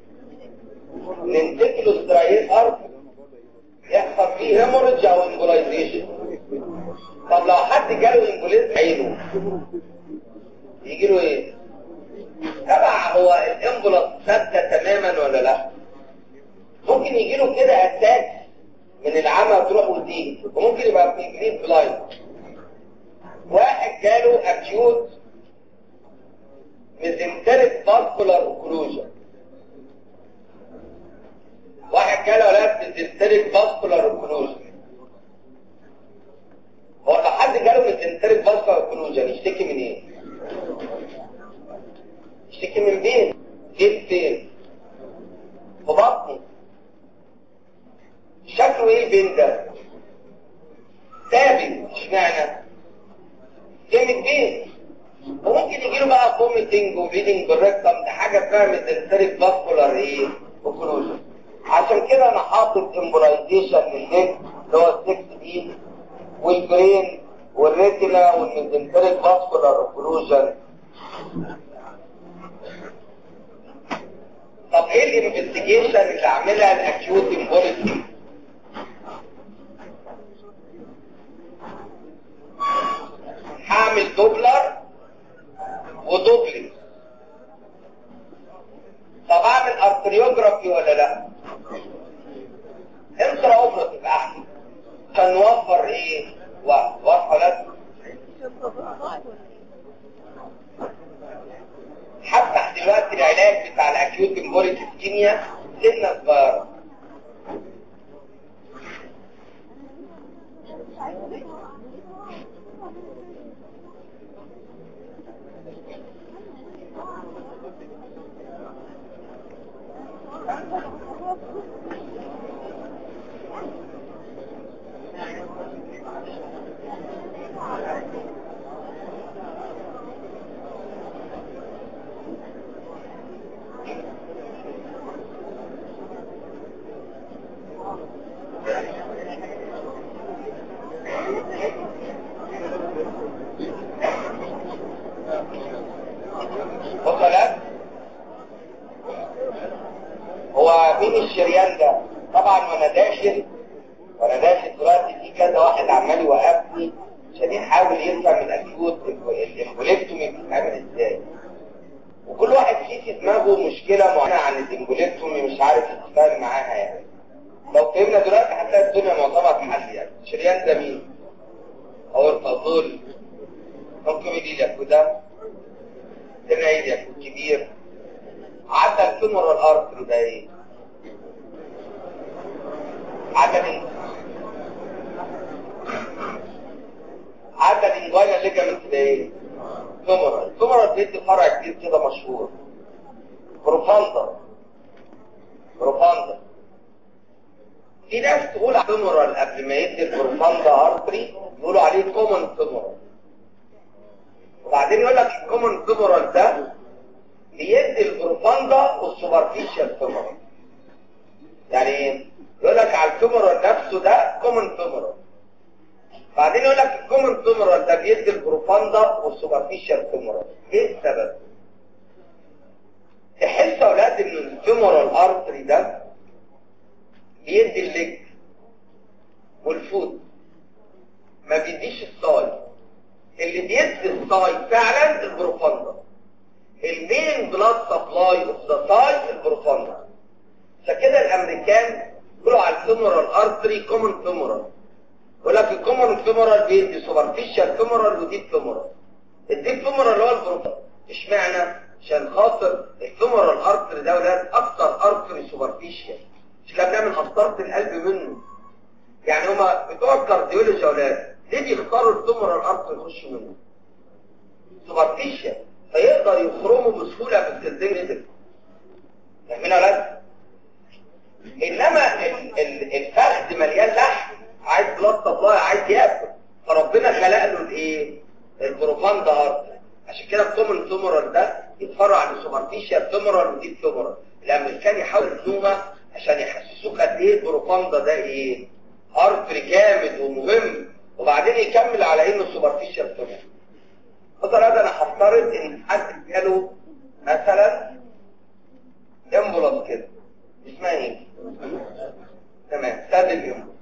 [SPEAKER 1] لنتيكلوسترايت ارتري يحصل فيه هيموريدج او امبولايزيشن. طب لو حد جاله امبوليزم عينه يجي له ايه؟ تبع هو الامبولاس ثابته تماما ولا لا؟ ممكن يجي له كده اتاك من العمى تروح وتيجي، وممكن يبقى في جرين بلايند. واحد جاله acute mesenteric vascular occlusion، واحد جاله ولاد mesenteric vascular occlusion. هو لو حد جاله mesenteric vascular occlusion يشتكي من ايه؟ يشتكي من بين جيب فين؟ في بطنه. شكله ايه البين ده؟ ثابت. اشمعنى؟ جامد بين. وممكن يجيله بقى فوميتنج وبليدنج بالريكتم، ده حاجه اسمها ميزنتريك فاسكولار ايه؟ اوكلوجن. عشان كده انا حاطط امبولايزيشن للليج اللي هو ال6 دي والبرين والريتنا والميزنتريك فاسكولار اوكلوجن. طب ايه الانفستيجيشن اللي عاملها الاكيوت امبوليزم؟ اعمل دوبلر ودوبلكس. طب اعمل ارتريوجرافي ولا لا؟ انترا اوبراتيف احسن عشان نوفر ايه؟ وقت. واضحه لازم هفتح دلوقتي العلاج بتاع الاكيوت امبوليك اسكيميا سنه صغيره. وصلت؟ هو مين الشريان ده؟ طبعا وانا داخل دلوقتي في كذا واحد عمال يوقفني عشان يحاول يفهم الاكيوت الامبوليكتومي بتتعمل ازاي، وكل واحد فيه في دماغه مشكله معينه عن الامبوليكتومي مش عارف يتفاهم معاها. يعني لو فهمنا دلوقتي هتلاقي الدنيا معظمها اتحل. يعني الشريان ده مين؟ اورطازول، ممكن يجي لك وده تنايل كبير. عدى الفيمورال ارتري ده ايه؟ عدى الانجوينا ليجامنت ده ايه؟ فيمورال بيدي فرع كبير كده مشهور، بروفاندا. في ناس تقول على فيمورال قبل ما يدي البروفاندا ارتري يقولوا عليه كومن فيمورال، وبعدين يقول لك الكومن فيمورال ده بيدي البروفاندا والسوبرفيشال فيمورال. يعني ايه؟ يقول لك على الفيمورال نفسه ده كومن فيمورال، بعدين يقول لك الكومن فيمورال ده بيدي البروفاندا والسوبرفيشال فيمورال. ايه السبب؟ تحس يا اولاد ان الفيمورال ارتري ده بيدي الليج والفوت، ما بيديش الصاي. اللي بيدي الصاي فعلا البروفاندا. المين بلاد سبلاي اوف ذا ساي البروفاندا. فكده الامريكان يقولوا على الفيمورال ارتري كومن فيمورال، يقول لك الكومن فيمورال بيدي سوبرفيشال فيمورال وديب فيمورال. الديب فيمورال هو البروفاندا. اشمعنى؟ عشان خاطر الفيمورال ارتري ده ولاد اكتر ارتري سوبرفيشال، مش كان بيعمل قسطره القلب منه. يعني هما بتوع الكارديولوجي يا ولاد ليه بيختاروا الفيمورال ارتري يخشوا منه؟ سوبرفيشال، فيقدر يخرمه بسهوله في السيرفيس. فاهمين يا ولاد؟ انما الفخذ مليان لحم، عايز بلاد سبلاي، عايز ياكل، فربنا خلق له الايه؟ البروفاندا ارتري. عشان كده الكومن فيمورال ده يتفرع عن السوبرفيشال فيمورال وديب فيمورال. الامريكان يحاول يزومه عشان يحسسوك قد ايه البروفاندا ده ايه؟ ارتري جامد ومهم، وبعدين يكمل على انه سوبرفيشال فيمورال. مثلا انا هفترض ان حد جاله مثلا امبولاس كده، اسمها ايه؟ تمام، سد الامبولاس.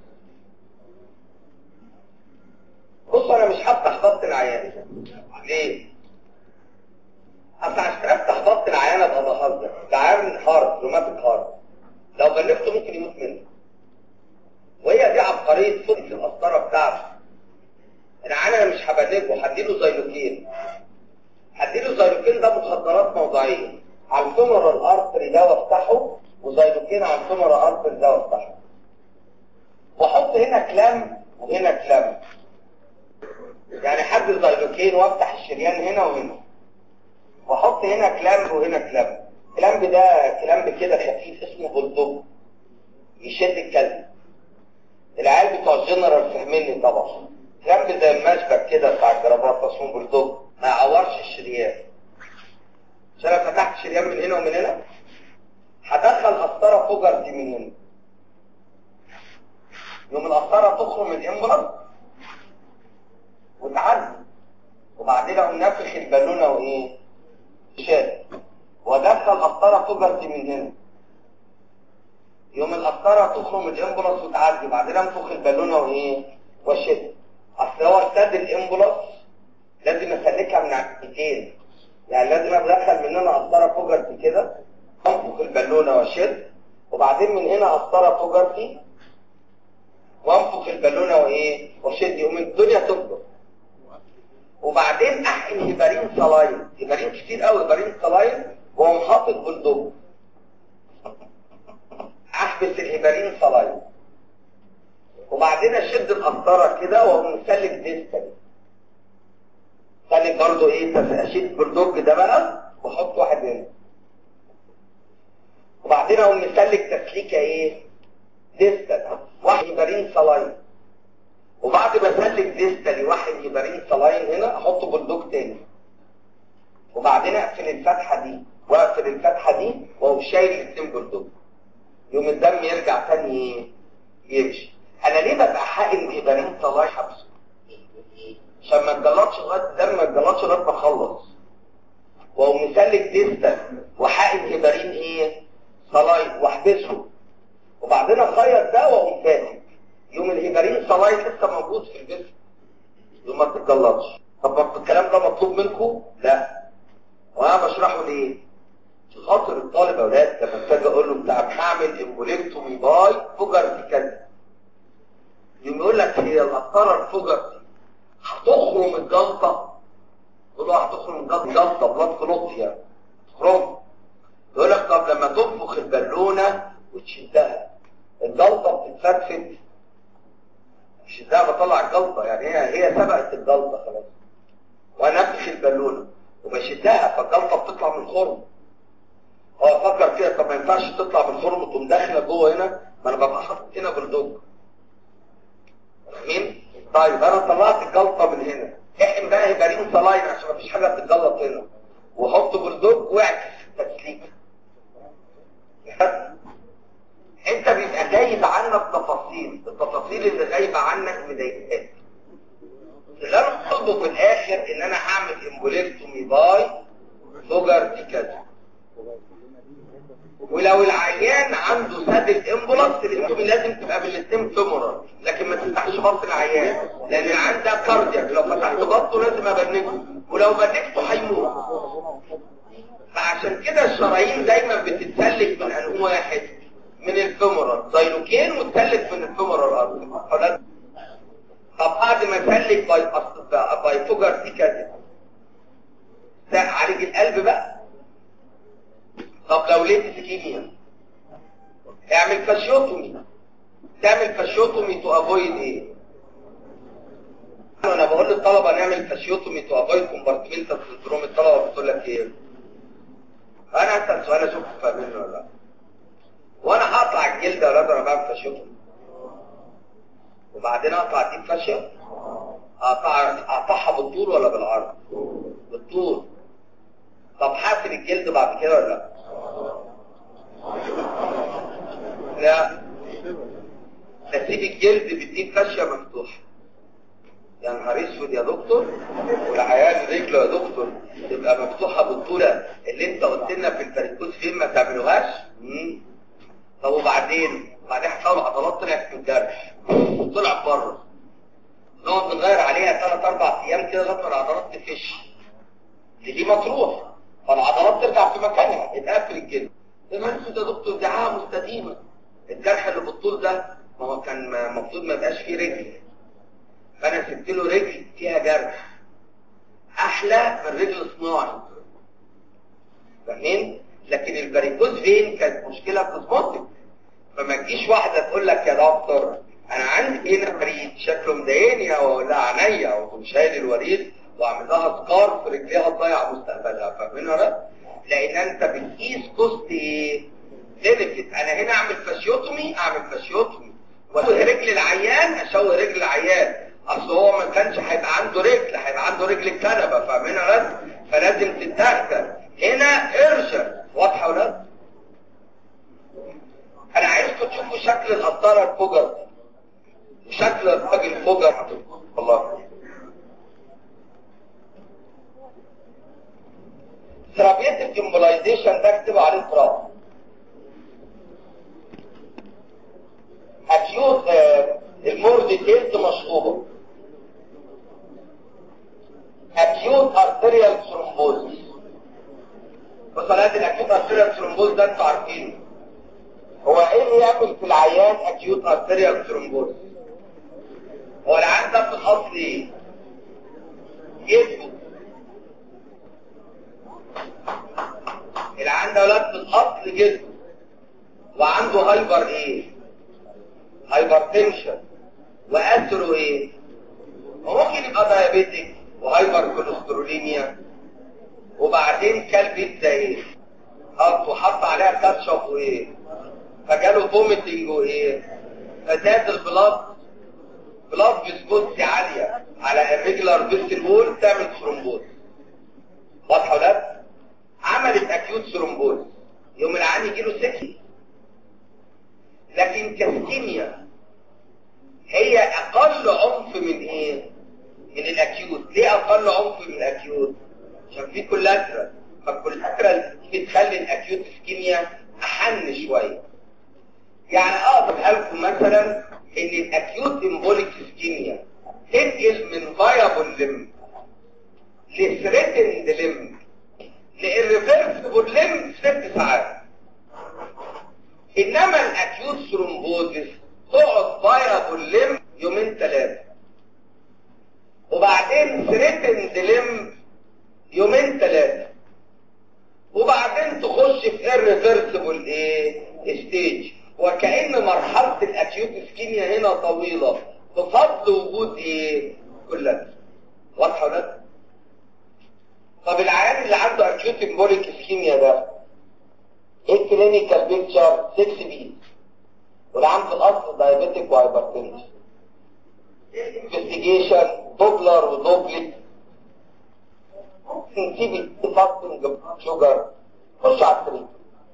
[SPEAKER 1] بص انا مش هفتح ضغط العيان. ليه؟ اصل عشان افتح ضغط العيان ابقى بهزر. ده عيان هارت، روماتيك هارت، لو بلغته ممكن يموت منه. وهي دي عبقريه صوت القسطره بتاعته. العيان انا مش هبلغه، هديله زيلوكين. ده مخدرات موضعيه على الفيمورال ارتري ده وافتحه، وزيلوكين على الفيمورال ارتري ده وافتحه، واحط هنا كلام وهنا كلام. يعني حد زيلوكين وافتح الشريان هنا وهنا، واحط هنا كلامب وهنا كلامب. كلامب ده كلامب كده خفيف اسمه بولدوج، يشد الكلب. العيال بتوع الجنرال فاهميني طبعا. كلامب زي المشبك كده بتاع الجرابات اسمه بولدوج، ما يعورش الشريان. عشان لو فتحت الشريان من هنا ومن هنا هدخل قسطره فوجرتي من هنا، يوم القسطره تخرج من الامبراس وتعدي، وبعدين اقوم نافخ البالونه وايه؟ شاد، وادخل قسطره فوجرتي من هنا، يوم القسطره تخرج من الامبولاس وتعدي، وبعدين انفخ البالونه وايه؟ واشد. اصل هو ارتد الامبولاس لازم اسلكها من ناحيتين، يعني لازم ادخل من هنا قسطره فوجرتي كده، انفخ البالونه واشد، وبعدين من هنا قسطره فوجرتي وانفخ البالونه وايه واشد، يقوم الدنيا تفضل. وبعدين احقن هيبارين صلاين، هيبارين كتير قوي، هيبارين صلاين، واقوم حاطط بلدوج، احبس الهيبارين صلاين، وبعدين اشد القسطره كده واقوم مسلك ديستال، سلك برضه ايه، اشد بلدوج ده بقى واحط واحد هنا، وبعدين اقوم مسلك تسليكه ايه ديستال، واحد هيبارين صلاين، وبعد ما اسلك ديستالي واحد هيبارين صلاين هنا احط بلدوج تاني، وبعدين اقفل الفتحه دي واقفل الفتحه دي واقوم شايل الاثنين بلدوج، يوم الدم يرجع تاني يمشي. انا ليه ببقى حاقن هيبارين صلاين حبسه؟ عشان ما تجلطش لغايه الدم، ما تجلطش لغايه ما اخلص، واقوم مسلك ديستال وحاقن هيبارين ايه صلاين واحبسه، وبعدين اخيط ده واقوم فاتح، يوم الهيبارين صلاين لسه موجود في الجسم، يوم ما تتجلطش. طب الكلام ده مطلوب منكم؟ لا. وانا بشرحه ليه؟ عشان خاطر الطالب يا اولاد لما باجي اقول له بتاع هعمل امبوليكتومي باي فوجرتي كذا، يوم يقول لك هي القسطره الفوجرتي هتخرم الجلطه، تقول له هتخرم الجلطه بلاد كلوت يعني تخرم، يقول لك طب لما تنفخ البالونه وتشدها الجلطه بتتفتفت، شدها بطلع الجلطه، يعني هي سبقت الجلطه خلاص، وانا انفخ البالونه وبشدها فالجلطه بتطلع من الخرم. هو فكر كده، طب ما ينفعش تطلع من الخرم وتقوم داخله جوه هنا، ما انا ببقى حاطط هنا بلدوج. فاهمين؟ طيب انا طلعت الجلطه من هنا، احقن بقى هيبارين صلاين عشان مفيش حاجه بتتجلط هنا، وحط بلدوج واعكس التسليك. انت بيبقى غايب عنك تفاصيل، التفاصيل اللي غايبه عنك مضايقاك. اللي انا طلبه في الاخر ان انا هعمل امبوليكتومي باي فوجرتي كذا، ولو العيان عنده سد الامبولس الامبولس لازم تبقى بالاثنين فيمورال، لكن ما تفتحش بطن العيان، لان العيان ده كاردياك، لو فتحت بطنه لازم ابنكه، ولو بنكته هيموت. فعشان كده الشرايين دايما بتتسلك من انواع واحد، من الفيمورال زيلوكين وتسلك من الفيمورال ارض. طب بعد ما اسلك باي فوجرتي كذا عالج القلب بقى. طب لو لقيت اسكيميا اعمل فاشيوتومي، تعمل فاشيوتومي تو افويد ايه؟ انا بقول للطلبه نعمل فاشيوتومي تو افويد كومبارتمنتال سندروم، الطلبه بتقول لك ايه؟ انا اسال سؤال اشوف فاهمينه ولا لا. وانا هقطع الجلد يا ولاد وانا بعمل فاشيوتومي، وبعدين اقطع دي فاشيه، اقطعها بالطول ولا بالعرض؟ بالطول. طب هقفل الجلد بعد كده ولا لا؟ لا، نسيب الجلد بديك فاشيه مفتوحه. يا نهار اسود يا دكتور، والعيان رجله يا دكتور تبقى مفتوحه بالطوله اللي انت قلت لنا في الفاريكوز فين ما تعملوهاش. طب وبعدين هتلاقوا العضلات طلعت من الجرح وطلعت بره، نقعد نغير عليها 3-4 ايام كده لغايه ما العضلات تفش، دي مطروح فالعضلات ترجع في مكانها، يتقفل الجلد. يا نهار اسود يا دكتور دي عاهه مستديمه، الجرح اللي بالطول ده ما هو كان المفروض ما يبقاش فيه رجل، فانا سبت له رجل فيها جرح احلى من رجل صناعي. فاهمين؟ لكن الفاريكوز فين كانت مشكله كوزموتيك، فما تجيش واحده تقول لك يا دكتور انا عندي هنا وريد شكله مضايقني او لا عينيا، وتقوم شايل الوريد واعمل لها سكار في رجليها تضيع مستقبلها. فاهمين ولا؟ لان انت بتقيس كوست ايه؟ بنفيت. انا هنا اعمل فاشيوتومي واشوه رجل العيان، اشوه رجل العيان، اصل هو ما كانش هيبقى عنده رجل، هيبقى عنده رجل الكنبه. فاهمين ولا؟ فلازم تتدخل هنا ارشد. واضحه ولا؟ انا عايزكم تشوفوا شكل القطاره الفجر وشكل الراجل الفجر. والله ثيرابيوتيك امبولايزيشن ده اكتب عليه تراب. اكيوت المور ديتيلز مشطوبه. ارتيريال ثرومبوز. بصلات الاكيوت ارتيريال ثرومبوز ده انتوا عارفينه. هو ايه اللي يعمل في العيان اكيوت ارتيريال ثرومبوز؟ هو العيان ده في الاصل ايه؟ جسمه. العيان ده ولاد في الاصل جسمه وعنده هايبر ايه؟ هايبرتنشن واثره ايه؟ وممكن يبقى دايابيتك وهايبر كوليستروليميا وبعدين كل بيتزا ايه؟ وحط عليها كاتشب وايه؟ فجاله فوميتنج وايه؟ فزاد البلاد فيسكوزيتي عاليه على الريجولار فيستل وول تعمل ثرومبوز. واضحه ولا لا؟ عملت اكيوت ثرومبوز يوم العيان يجيله سكي. لكن كاسكيميا هي اقل عنف من ايه؟ من الاكيوت. ليه اقل عنف من الاكيوت؟ عشان في كولاترال، فالكولاترال بتخلي الاكيوت اسكيميا احن شويه. يعني اقدر لكم مثلا ان الاكيوت امبوليك اسكيميا تنقل من فايبل لم لثريتند لم لإريفيرسبل لم 6 ساعات. انما الاكيوت ثرومبوزيس تقعد فايبل لم 2-3 وبعدين ثريتند لم 2-3 وبعدين تخش في irreversible ايه ستيج. وكأن مرحلة الاكيوت اسكيميا هنا طويلة بفضل وجود ايه؟ كولاترال. واضحة ولا لا؟ طب العيان اللي عنده اكيوت امبوليك اسكيميا ده ايه الكلينيكال بيكتشر؟ 6 بي والعيان في الاصل دايابيتك وهايبرتنشن. انفستيجيشن دوبلر ودوبلت ممكن تيجي فاستنج شوجر. خش على الطريق.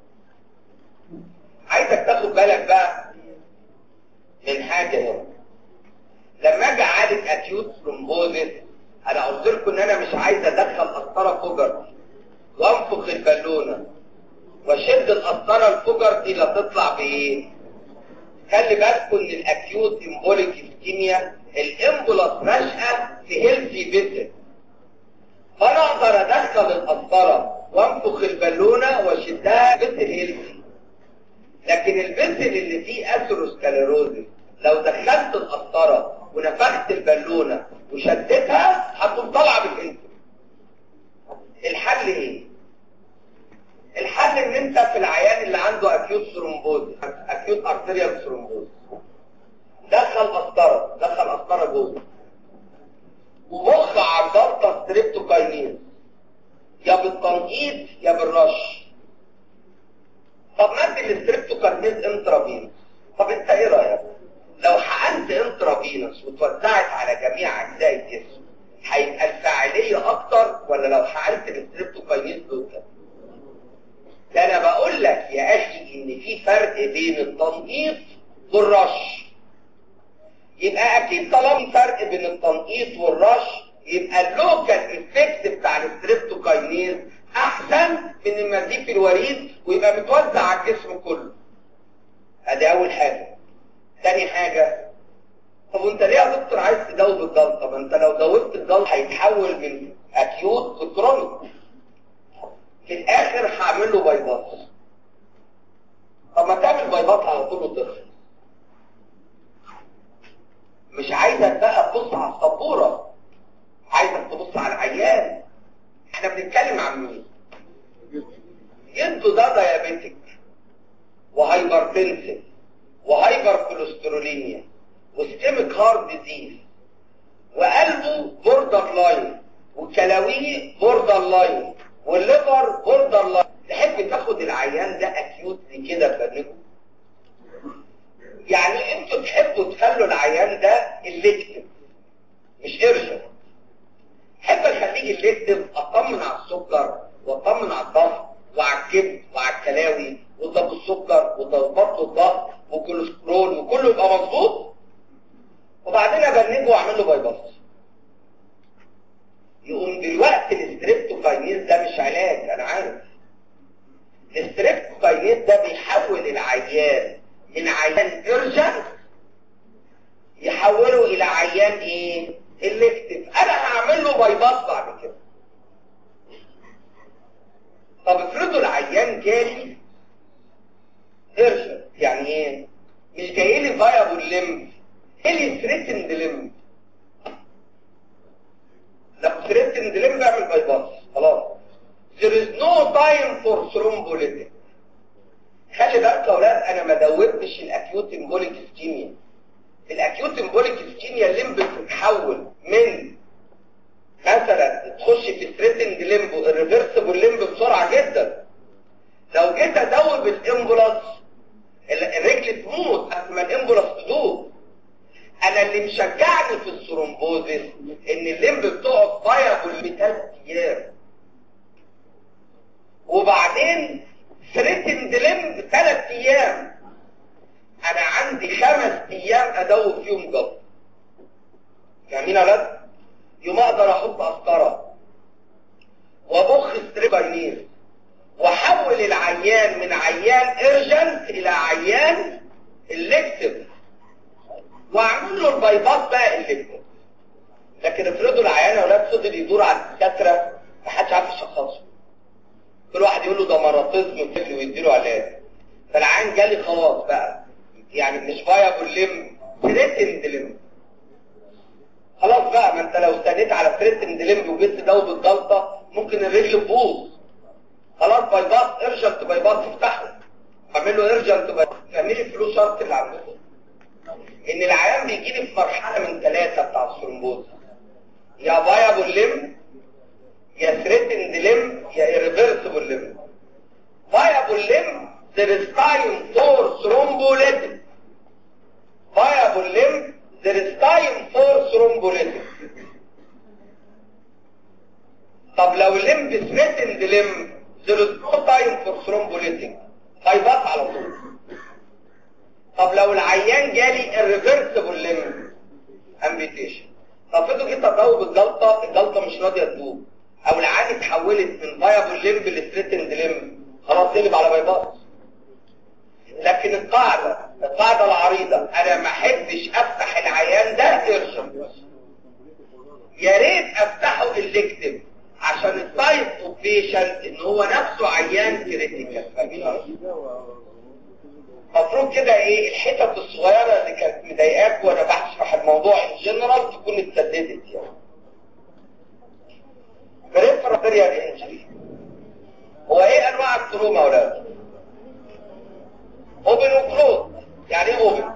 [SPEAKER 1] عايزك تاخد بالك بقى من حاجه هنا. لما اجي اعالج اكيوت ثرومبوزيس انا قلت لكم ان انا مش عايز ادخل قسطره فوجر وانفخ البالونه واشد القسطره الفوجر دي لا تطلع بايه؟ خلي بالكم ان الاكيوت امبوليك اسكيميا الامبولاس نشأة في هيلثي فيسل، فانا اقدر ادخل القسطره وانفخ البالونه واشدها فيسل هيلثي. لكن الفيسل اللي فيه اثيروسكليروزيس لو دخلت القسطره ونفخت البالونه وشدتها هتقوم طالعه بالانسولين. الحل ايه؟ الحل ان انت في العيان اللي عنده اكيوت ثرومبوز اكيوت ارتيريال ثرومبوز دخل قسطره جوه ومخ عضلات ستريبتوكاينيز يا بالتنقيط يا بالرش. طب ندي الستريبتوكاينيز انترافينوس. طب انت ايه رايك لو حقنت انترافينوس وتوزعت على جميع اجزاء الجسم هيبقى الفاعليه اكتر ولا لو حقنت الستريبتوكاينيز لوكال؟ ده انا بقول لك يا اخي ان في فرق بين التنقيط والرش. يبقى اكيد طالما فرق بين التنقيط والرش يبقى اللوكال افكت بتاع الستريبتوكاينيز احسن من المزيد في الوريد ويبقى متوزع على الجسم كله. ادي اول حاجه. ثاني حاجه، طب وانت ليه يا دكتور عايز تدوب الجلطه؟ ما انت لو دوبت الجلطه هيتحول من اكيوت لكرونيك. في الاخر هعمل له بايباس. طب ما تعمل بايباس على طول وتخلص. مش عايزك بقى تبص على السبوره، عايزك تبص على العيان. احنا بنتكلم عن مين؟ جده ده دايابيتك وهايبرتنسيف وهايبر كوليستروليميا وسكيميك هارت ديزيز وقلبه بوردر لاين وكلاويه بوردر لاين والليفر بوردر لاين. تحب تاخد العيان ده اكيوت كده بفرنكم؟ يعني انتوا تحبوا تخلوا العيان ده الكتف مش ارجل. احب اخليه الكتف اطمن على السكر واطمن على الضغط وعلى الكبد وعلى الكلاوي وضغط السكر وضغط الضغط وكوليسترول وكله يبقى مظبوط وبعدين ابنجه واعمل له بايباس. يقوم دلوقتي الستريبتوكاينيز ده مش علاج. انا عارف الستريبتوكاينيز ده بيحول العيان من عيان ارجنت يحوله الى عيان ايه؟ الكتف. انا هعمل له بايباس بعد كده. طب افرضوا العيان جالي ايرجنت، يعني ايه؟ مش جاي لي فايبل ليمب، جاي ثريتند ليمب. لو ثريتند ليمب اعمل باي باس خلاص. there is no time for thrombolytic. خلي بالك يا اولاد، انا ما دوبتش الاكيوت امبوليك اسكيميا. الاكيوت امبوليك اسكيميا الليمب بتتحول من مثلا تخش في ثريتند ليمب الريفرسبل ليمب بسرعه جدا. لو جيت ادوب الامبولاس الرجل تموت قبل ما الامبولاس تدوب. انا اللي مشجعني في الثرومبوزيس ان الليمب بتقعد فايبل ب3 ايام، وبعدين ثريتند ليمب 3 ايام. انا عندي 5 ايام ادوب فيهم جلط. فاهمين يا ولاد؟ يوم اقدر احط قسطره وابخ ستريباينير واحول العيان من عيان ايرجنت الى عيان الكتف واعمل له البايباس بقى الكتف. لكن افرضوا العيان يا ولاد فضل يدور على الدكاتره محدش عارف يشخصه. كل واحد يقول له ده مراتيزم فكري ويديله علاج. فالعيان جالي خلاص بقى، يعني مش فايبل ليم، ثريتند ليم. خلاص بقى، ما انت لو استنيت على ثريتند ليم وجيت تدوب الجلطه ممكن الرجل تبوظ. خلاص باي باس، ارجنت باي باس افتحه، اعمل له ارجنت باي باس. فاهمين الفلو شرط اللي عندكم؟ ان العيان بيجي لي في مرحله من 3 بتاع الثرومبوز، يا فايبل ليم يا ثريتند ليم يا irreversible ليم. فايبل ليم there is time for thrombolytic. فايبل ليم there is time for thrombolytic. طب لو الليمب ثريتند ليم there is no time for thrombolytic، بايباس على طول. طب لو العيان جالي irreversible ليم امبيتيشن، طب فضل جيت ادوب الجلطه مش راضيه تدوب، او العيان اتحولت من فايبل ليمب لثريتند ليم، خلاص تقلب على بايباس. لكن القاعده العريضه انا ما احبش افتح العيان ده ايرجنت، يا ريت افتحه الكتف عشان التايب اوف بيشنت ان هو نفسه عيان كريتيكال. فاهمين؟ المفروض كده ايه الحتت الصغيره اللي كانت مضايقاك وانا بشرح الموضوع ان جنرال تكون اتسددت. يعني بريفرال انجري هو ايه انواع التروما يا اولاد؟ اوبن وكلوز. يعني ايه اوبن؟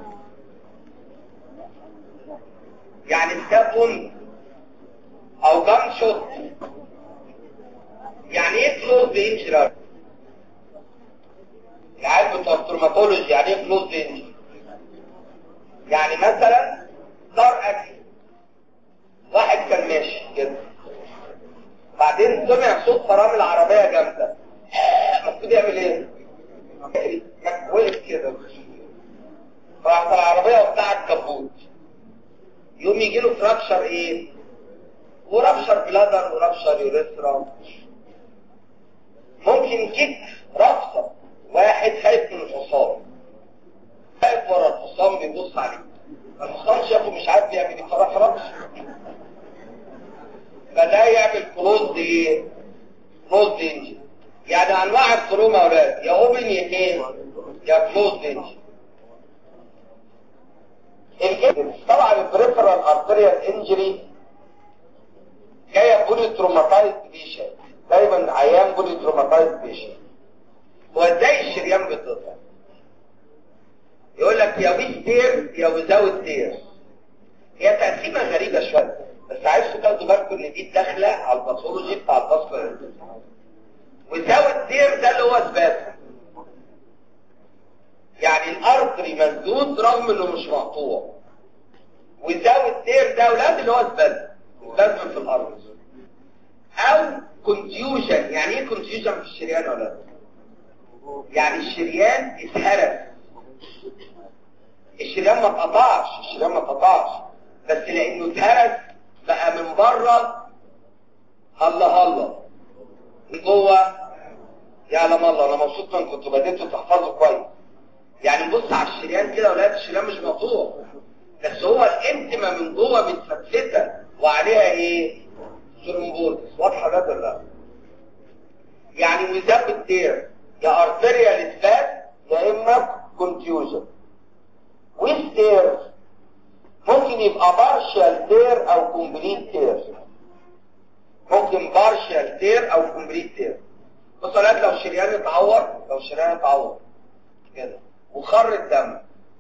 [SPEAKER 1] يعني ستاب وند او جان شوت. يعني ايه كلوز انجري؟ العيال بتوع التروماتولوجي يعني ايه كلوز انجري؟ يعني مثلا دار اكل، واحد كان ماشي كده بعدين سمع صوت فرامل عربيه جامده، المفروض يعمل ايه؟ وقف كده راحت العربيه وبتاع الكبوت، يقوم يجي له فراكشر ايه؟ ورابشر بلادر ورابشر يوريثرا. ممكن كيك رفصه، واحد خايف من الحصان واقف ورا الحصان بيبص عليه، الحصان شافه مش عارف يعمل ايه فراح رابشر، فده يعمل كلوز ايه؟ كلوز انجري. يعني انواع التروما يا اولاد يا اوبن يا ايه؟ يا كلوز انجري. طبعا البريفرال ارتريال انجري جايه بولي تروماتايز بيشن، دايما عيان بولي تروماتايز بيشن. هو ازاي الشريان بتطلع؟ يقول لك يا ويز تير يا ويزاوت تير. هي تقسيمه غريبه شويه بس عايزكم تاخدوا بالكم ان دي داخله على الباثولوجي بتاع الباسكولار. ويزاوت تير ده اللي هو سباسم، يعني الارتري مسدود رغم انه مش مقطوع. ويزاوت تير ده اولاد اللي هو سباسم في الارض. او كونتيوجن. يعني ايه كونتيوجن في الشريان يا اولاد؟ يعني الشريان اتهرس، الشريان ما اتقطعش بس لانه اتهرس بقى من بره هلا من جوه يعلم الله. انا مبسوط انكم كنتوا بديتوا تحفظوا كويس. يعني نبص على الشريان كده يا اولاد، الشريان مش مقطوع بس هو الانتمه من جوه متفتته وعليها ايه؟ ثرومبوز. واضحه ولا لا؟ يعني ويزود تير، يا ارتريال سباس يا اما كونتيوجن. والتير ممكن يبقى بارشال تير او كومبليت تير. ممكن بارشال تير او كومبليت تير. بصوا لو الشريان اتعور كده وخر الدم،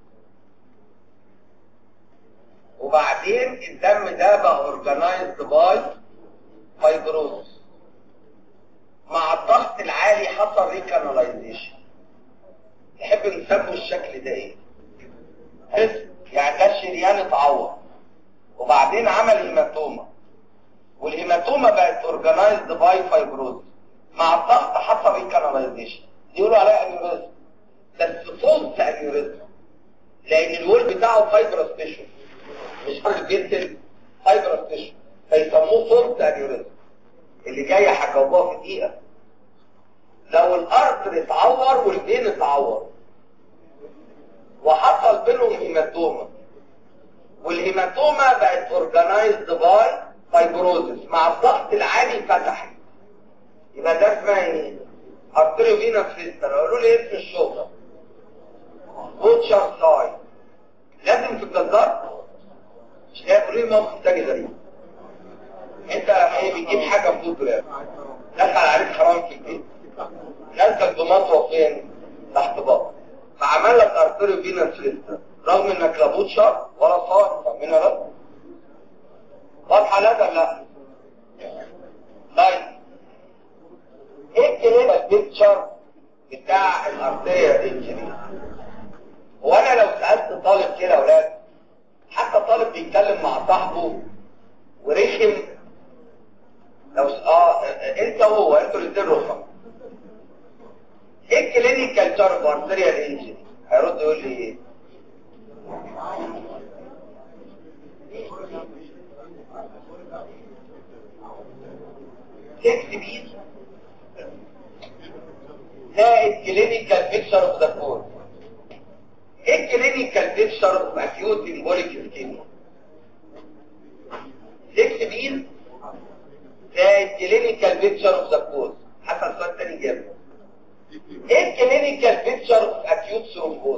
[SPEAKER 1] وبعدين الدم ده بقى اورجانايزد باي فايبروز، مع الضغط العالي حصل ريكاناليزيشن. نحب نسميه الشكل ده ايه؟ يعني ده الشريان اتعور وبعدين عمل هيماتوما، والهيماتوما بقت اورجانايزد باي فايبروز، مع الضغط حصل ريكاناليزيشن. يقولوا عليها انيوريزم، بس فولس انيوريزم، لان الول بتاعه فايبرس تيشو مش حاجه بينتج فايبرس تيشو، فيسموه فولس انيوريزم. اللي جاي هجاوبها في دقيقه. لو الارتر اتعور والفين اتعور وحصل بينهم هيماتوما، والهيماتوما بقت اورجانايزد باي فايبروزس، مع الضغط العالي فتحت، يبقى ده اسمها ايه؟ ارتريو فينس فيستر. قالوا لي اسم الشغله بوتشر ساي. لازم في الجزار مش هيقولوا لي موقف تاني غريب. انت ايه بتجيب حاجه في دوت دخل عليك حرام في البيت، نزل بمطوه فين؟ تحت بطن، فعمل لك ارتريو فينس فيستر رغم انك لا بوتشر ولا صار. فاهمينها لا؟ واضحه لا؟ طيب ايه الكلمه البيكتشر بتاع الارتريا انجري؟ وانا لو سالت طالب كده يا اولاد، حتى طالب بيتكلم مع صاحبه ورخم، لو انت وهو انتوا الاثنين رخم، ايه الكلينيكال تشارت ارتريا انجري؟ هيرد يقول لي ايه؟ تكتب زائد كلينيكال بيكتشر اوف ذا كور. ايه كلينيكال بيكتشر اوف اكيوت امبوليك اسكيميا؟ 6 بيز زائد كلينيكال بيكتشر اوف ذا كور. حسن سؤال تاني جابه. ايه كلينيكال بيكتشر اوف اكيوت ثرومبوز؟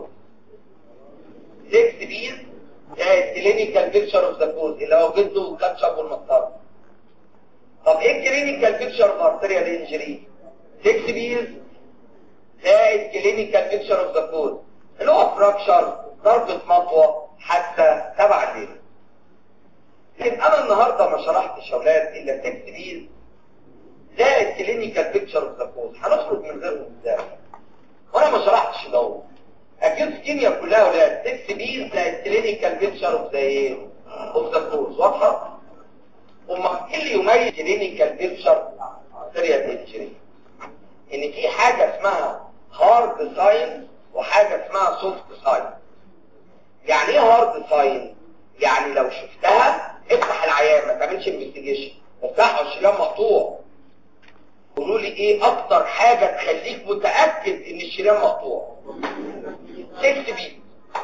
[SPEAKER 1] 6 بيز زائد كلينيكال بيكتشر اوف ذا كور اللي هو جده والكاتشب والمسطره. طب ايه كلينيكال بيكتشر اوف ارتريال انجري؟ 6 بيز زائد كلينيكال بيكتشر اوف ذا كور اللي هو فراكشر، ضربة مطوة، حتى تبع الليل. لكن انا النهاردة ما شرحتش يا اولاد الا 6 بيز زائد كلينيكال بيكتشر اوف ذا كور. هنخرج من غيرهم ازاي؟ وانا ما شرحتش ده. اكيد الكيمياء كلها يا اولاد 6 بيز زائد كلينيكال بيكتشر اوف ذا ايه؟ اوف ذا كور. واضحة؟ وما ايه اللي يميز كلينيكال بيكتشر ارتريال انجري؟ ان في حاجة اسمها هارد ساين وحاجة اسمها سوفت ساين. يعني ايه هارد ساين؟ يعني لو شفتها افتح العيان، ما تعملش انفستيجيشن، افتحه الشريان مقطوع. قولوا لي ايه اكتر حاجة تخليك متأكد ان الشريان مقطوع؟ 6 بيت.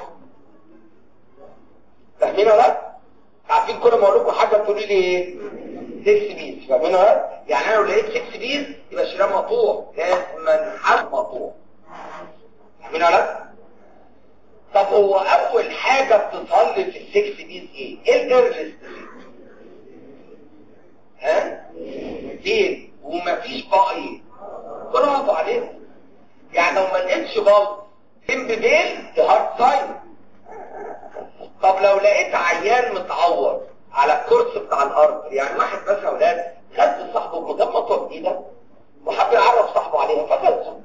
[SPEAKER 1] فاهمين ولا لا؟ عارفين كل ما اقول لكم حاجة تقولوا لي ايه؟ 6 بيت. فاهمين ولا لا؟ يعني انا لو لقيت 6 بيت يبقى الشريان مقطوع، لازم منحاز مقطوع. فاهمين ولا لا؟ طب هو اول حاجة بتظهر لي في ال6 بيز ايه؟ ايه الايرلست؟ ها؟ فين؟ ومفيش بقى ايه؟ برافو عليك. يعني لو ما لقيتش بلط تمبديل دي هارد ساين. طب لو لقيت عيان متعور على الكرسي بتاع الارض، يعني واحد بس يا اولاد خد صاحبه بمجمطه جديده وحب يعرف صاحبه عليها فجلسه،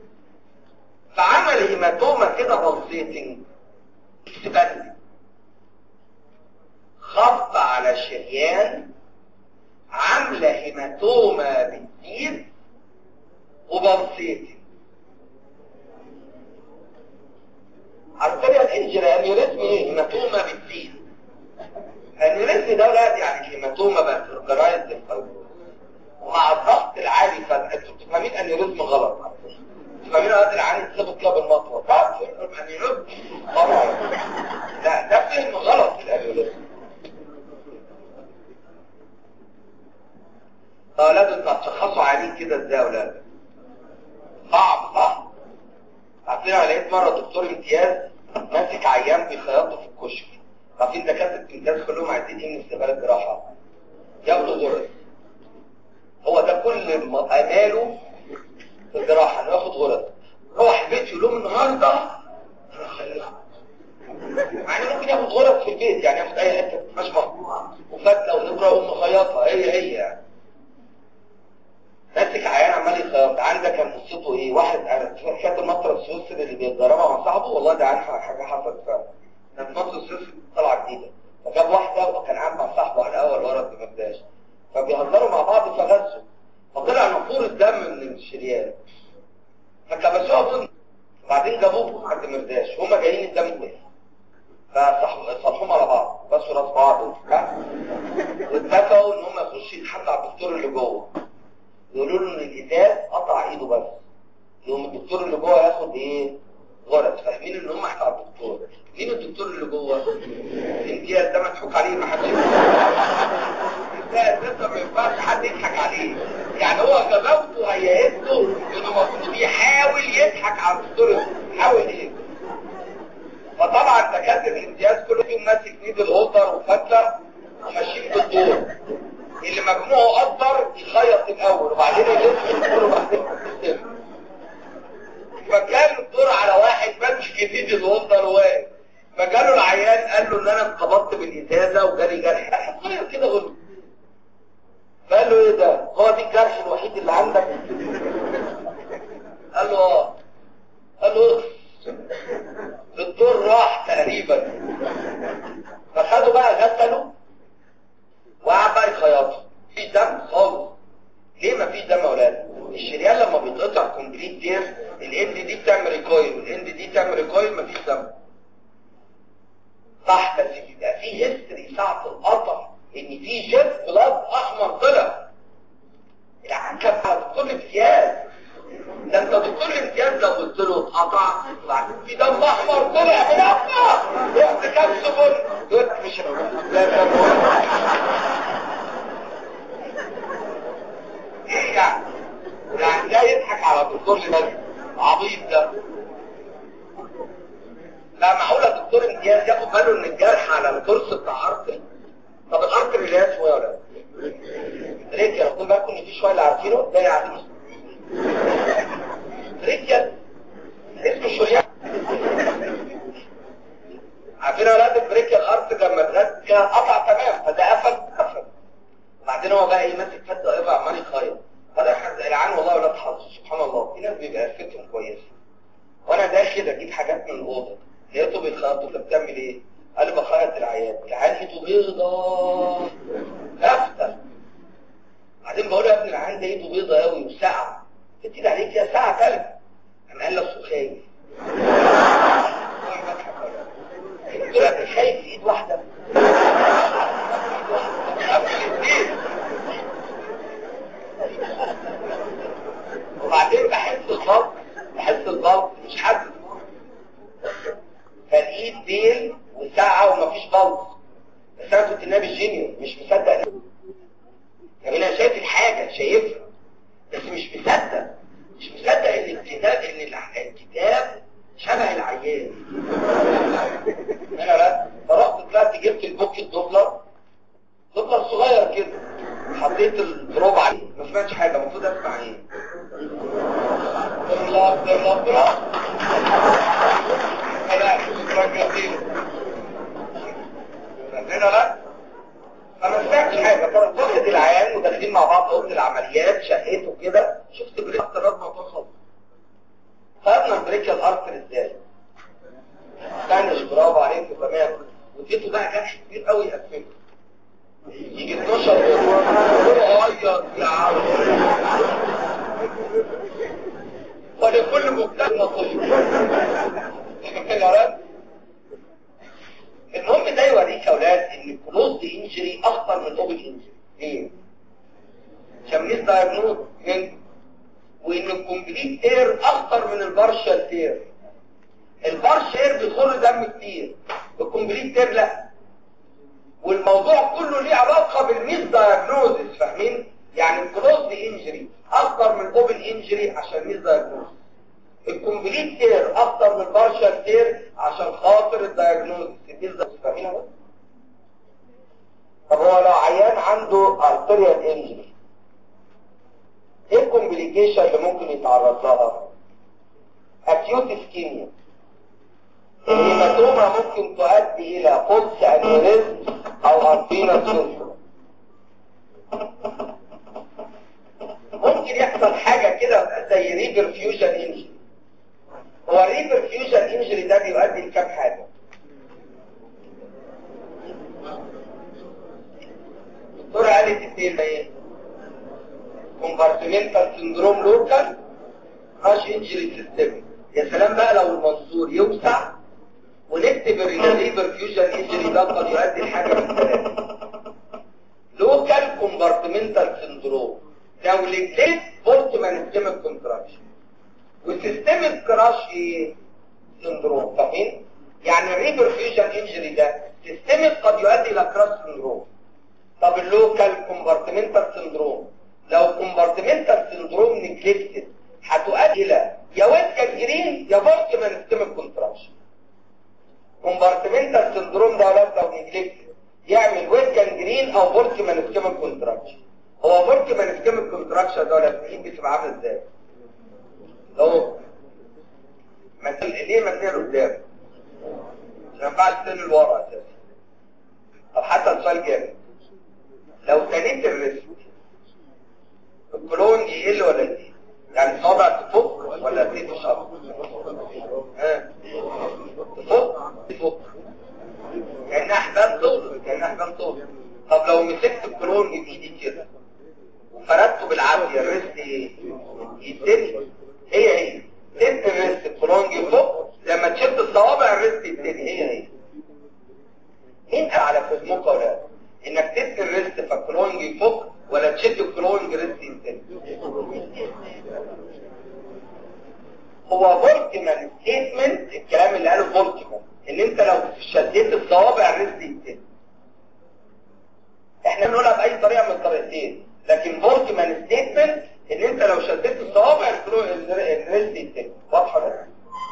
[SPEAKER 1] فعمل هيماتوما كده بلسيتنج اكسباندي، خبط على شريان عامله هيماتوما بتزيد وبلسيتنج. ارتريال انجري انيوريزم ايه؟ هيماتوما بتزيد. انيوريزم ده ولاد يعني الهيماتوما بقت اورجانايزد ومع الضغط العالي. فانتوا بتفهمين انيوريزم غلط. فاهمين هذا العين تثبت كده بالمطوه. طب انيوريزم غلط. لا ده فهم غلط الانيوريزم. لازم تشخصوا عليه كده ازاي يا اولاد؟ انا لقيت مره دكتور امتياز ماسك عيان بيخيطه في الكشك. عارفين دكاتره الامتياز كلهم عايزين ايه من استقبال الجراحه؟ ياخدوا غرز. هو ده كل اماله في الجراحه انه ياخد غرز. روح البيت يقول لهم النهارده مع انه ممكن ياخد غرز في البيت، يعني ياخد اي حته مش مقطوعه وفتله وابره ومخيطها هي يعني. ماسك عيان عمال يخيط. عندك كان قصته ايه؟ واحد فات المطر السويسري اللي بيتدربها مع صاحبه، والله ده عارف حاجه حصلت فعلا. كانت مطر السويسري طلعه جديده، فجاب واحده وكان قاعد مع صاحبه على الاول ورا الدمرداش، فبيهزروا مع بعض فغزوا، فطلع نافوره دم من الشريان، فكبسوها بن، وبعدين جابوه على الدمرداش وهم جايين الدم وقف، فصلحوهم على بعض بسوا راس بعض واتفقوا ان هم يخشوا يتحدوا على الدكتور اللي جوه، يقولوا له ان الازاز قطع ايده بس، يقوم الدكتور اللي جوه ياخد ايه؟ غرز. فاهمين ان هم هيقطعوا الدكتور. مين الدكتور اللي جوه؟ الامتياز ده مضحوك عليه، ما حدش ده ما ينفعش حد يضحك عليه، يعني هو غباوته هيئته انه المفروض يحاول يضحك على الدكتور، يحاول ايه. فطبعا دكاتره الامتياز كل يوم ماسك نيدل هولدر وفتله وماشيين بالدور، اللي مجموعه اكبر يخيط الاول وبعدين يلف الدور وبعدين يلف. فكان الدور على واحد ماسك نيدل هولدر واقف، فجاله العيان قال له ان انا اتخبطت بالازازه وجالي جرح صغير كده غلط. فقال له ايه ده؟ هو دي الجرح الوحيد اللي عندك؟ قال له اه. قال له الدور راح تقريبا. فخدوا بقى غسلوا وقعد بقى يخيطوا. مفيش دم خالص. ليه مفيش دم يا اولاد؟ الشريان لما بيتقطع كومبليت تير الاند دي بتعمل ريكويل والاند دي بتعمل ريكويل، مفيش دم. صح، بس بيبقى في هيستوري ساعة القطع ان في جيت بلاد احمر طلع. العنكب على دكتور الامتياز، ده انت دكتور الامتياز لو قلت له اتقطع في دم احمر طلع من اقطع رحت كام سبل يقول لك مش لا ايه يعني ده يضحك على الدكتور اللي عبيط ده. لا معقوله دكتور امتياز ياخد باله ان الجرح على الكرسي بتاع ارتري؟ طب الارتري اللي اسمه ايه يا ولاد؟ ريكيا. ربنا بالكم ان في شويه اللي عارفينه ده يعني ريكيا اسمه شريان. عارفين يا ولاد البريكيا الارتري لما اتغذى قطع تمام، فده قفل. بعدين هو بقى ايه ماسك فته وقفه عمال يخيط. فده حد العين والله ولاد حظ سبحان الله. في ناس بيبقى فتهم كويسه. وانا داخل اجيب حاجات من الاوضه لقيته بيخيط. انت بتعمل ايه؟ قال لي بخيط العيان ايده بيضه افتح. بعدين بقول له يا ابني العيان ده ايده بيضه قوي وساعه بتيجي عليك يا ساعه ثلج. انا قال له خايف. قلت له انت خايف ايد واحده؟ وبعدين بحس الضغط مش حاسس، فالايد ديل وساعه ومفيش بلط. بس انا كنت نابي جينيور مش مصدق. يعني انا شايف الحاجه شايفها بس مش مصدق ان الكتاب شبه العيان. انا لا فرحت طلعت جبت البوك الدوبلر صغير كده، حطيت الدروب عليه ما سمعتش حاجه. المفروض اسمع ايه؟ الله لا انا ما سمعتش حاجه. فرحت واخد العيان وداخلين مع بعض اوضه العمليات شقيته كده، شفت بريك افتراض موضوع خالص. خدنا البريكيا الارتر ازاي؟ ثاني برافو عليك تمام. واديته بقى جرح كبير قوي يقفله يجي 12 غير يا عم ولكل مبتدئ نصيب. المهم ده يوريك يا اولاد ان الكلوزد انجري اخطر من الاوبن انجري. ليه؟ عشان ميس دايجنوز وان الكومبليت تير اخطر من البارشال تير. البارشال بيدخله دم كتير، الكومبليت تير لا. والموضوع كله ليه علاقه بالميس دايجنوز. فاهمين؟ يعني الكلوزد انجري اخطر من الاوبن انجري عشان ميس دايجنوز. الكومبليت تير اكتر من البارشال تير عشان خاطر الدايجنوز السيبيز فاهمينها بس. طب هو لو عيان عنده ارتريال انجري ايه الكومبليكيشن اللي ممكن يتعرض لها؟ اكيوت اسكيميا. الهيماتوما ممكن تؤدي الى فولس انيوريزم او ارتينال سيستم. ممكن يحصل حاجه كده زي ريبرفيوجن انجري. هو الريبرفيوجن انجري ده بيؤدي لكام حاجه؟ الدكتوره قالت الدين ايه؟ كومبارتمنتال سندروم لوكال مش انجري سيستم. يا سلام بقى لو المنظور يوسع ونكتب الريبرفيوجن انجري ده قد يؤدي لحاجه من ثلاثه. لوكال كومبارتمنتال سندروم لو لجلت بولتمان سيستميك كونتراكشن وسيستميك كراش سندروم. فاهمين؟ يعني الريبرفيوجن انجري ده سيستميك قد يؤدي الى كراش سندروم. طب اللوكال كومبارتمنتال سندروم لو كومبارتمنتال سندروم نجلكتد هتؤدي الى يا ويت جرين يا بولتمان سيستميك كونتراكشن. كومبارتمنتال سندروم ده لو نجلكتد يعمل ويت جرين او بولتمان سيستميك كونتراكشن. هو بولتمان سيستميك كونتراكشن ده الايد بتبقى عامله ازاي؟ لو مثل ليه مثل قدام عشان ما ينفعش تنقل لورا اساسا. طب حتى السؤال جامد، لو تنيت الريسك الكولون يقل ولا يزيد؟ يعني الصابع تفك ولا تزيد الشرط؟ تفك كأنها حبال طول. طب لو مسكت الكولون بايدي كده وفردته بالعافيه الريسك يتني. هي تنت الريسك الكولون يفك، لما تشد الصوابع الريسك يتني. هي انت على فهمك ولا انك تنت الريسك فالكولون يفك ولا تشد الكولون الريسك يتني؟ هو فولتمان ستيتمنت الكلام اللي قاله فولتمان ان انت لو شديت الصوابع الريسك يتني. احنا بنقولها باي طريقه من الطريقتين، لكن فولتمان ستيتمنت ان انت لو شديت الصوابع الريسك يتني. واضحه ده؟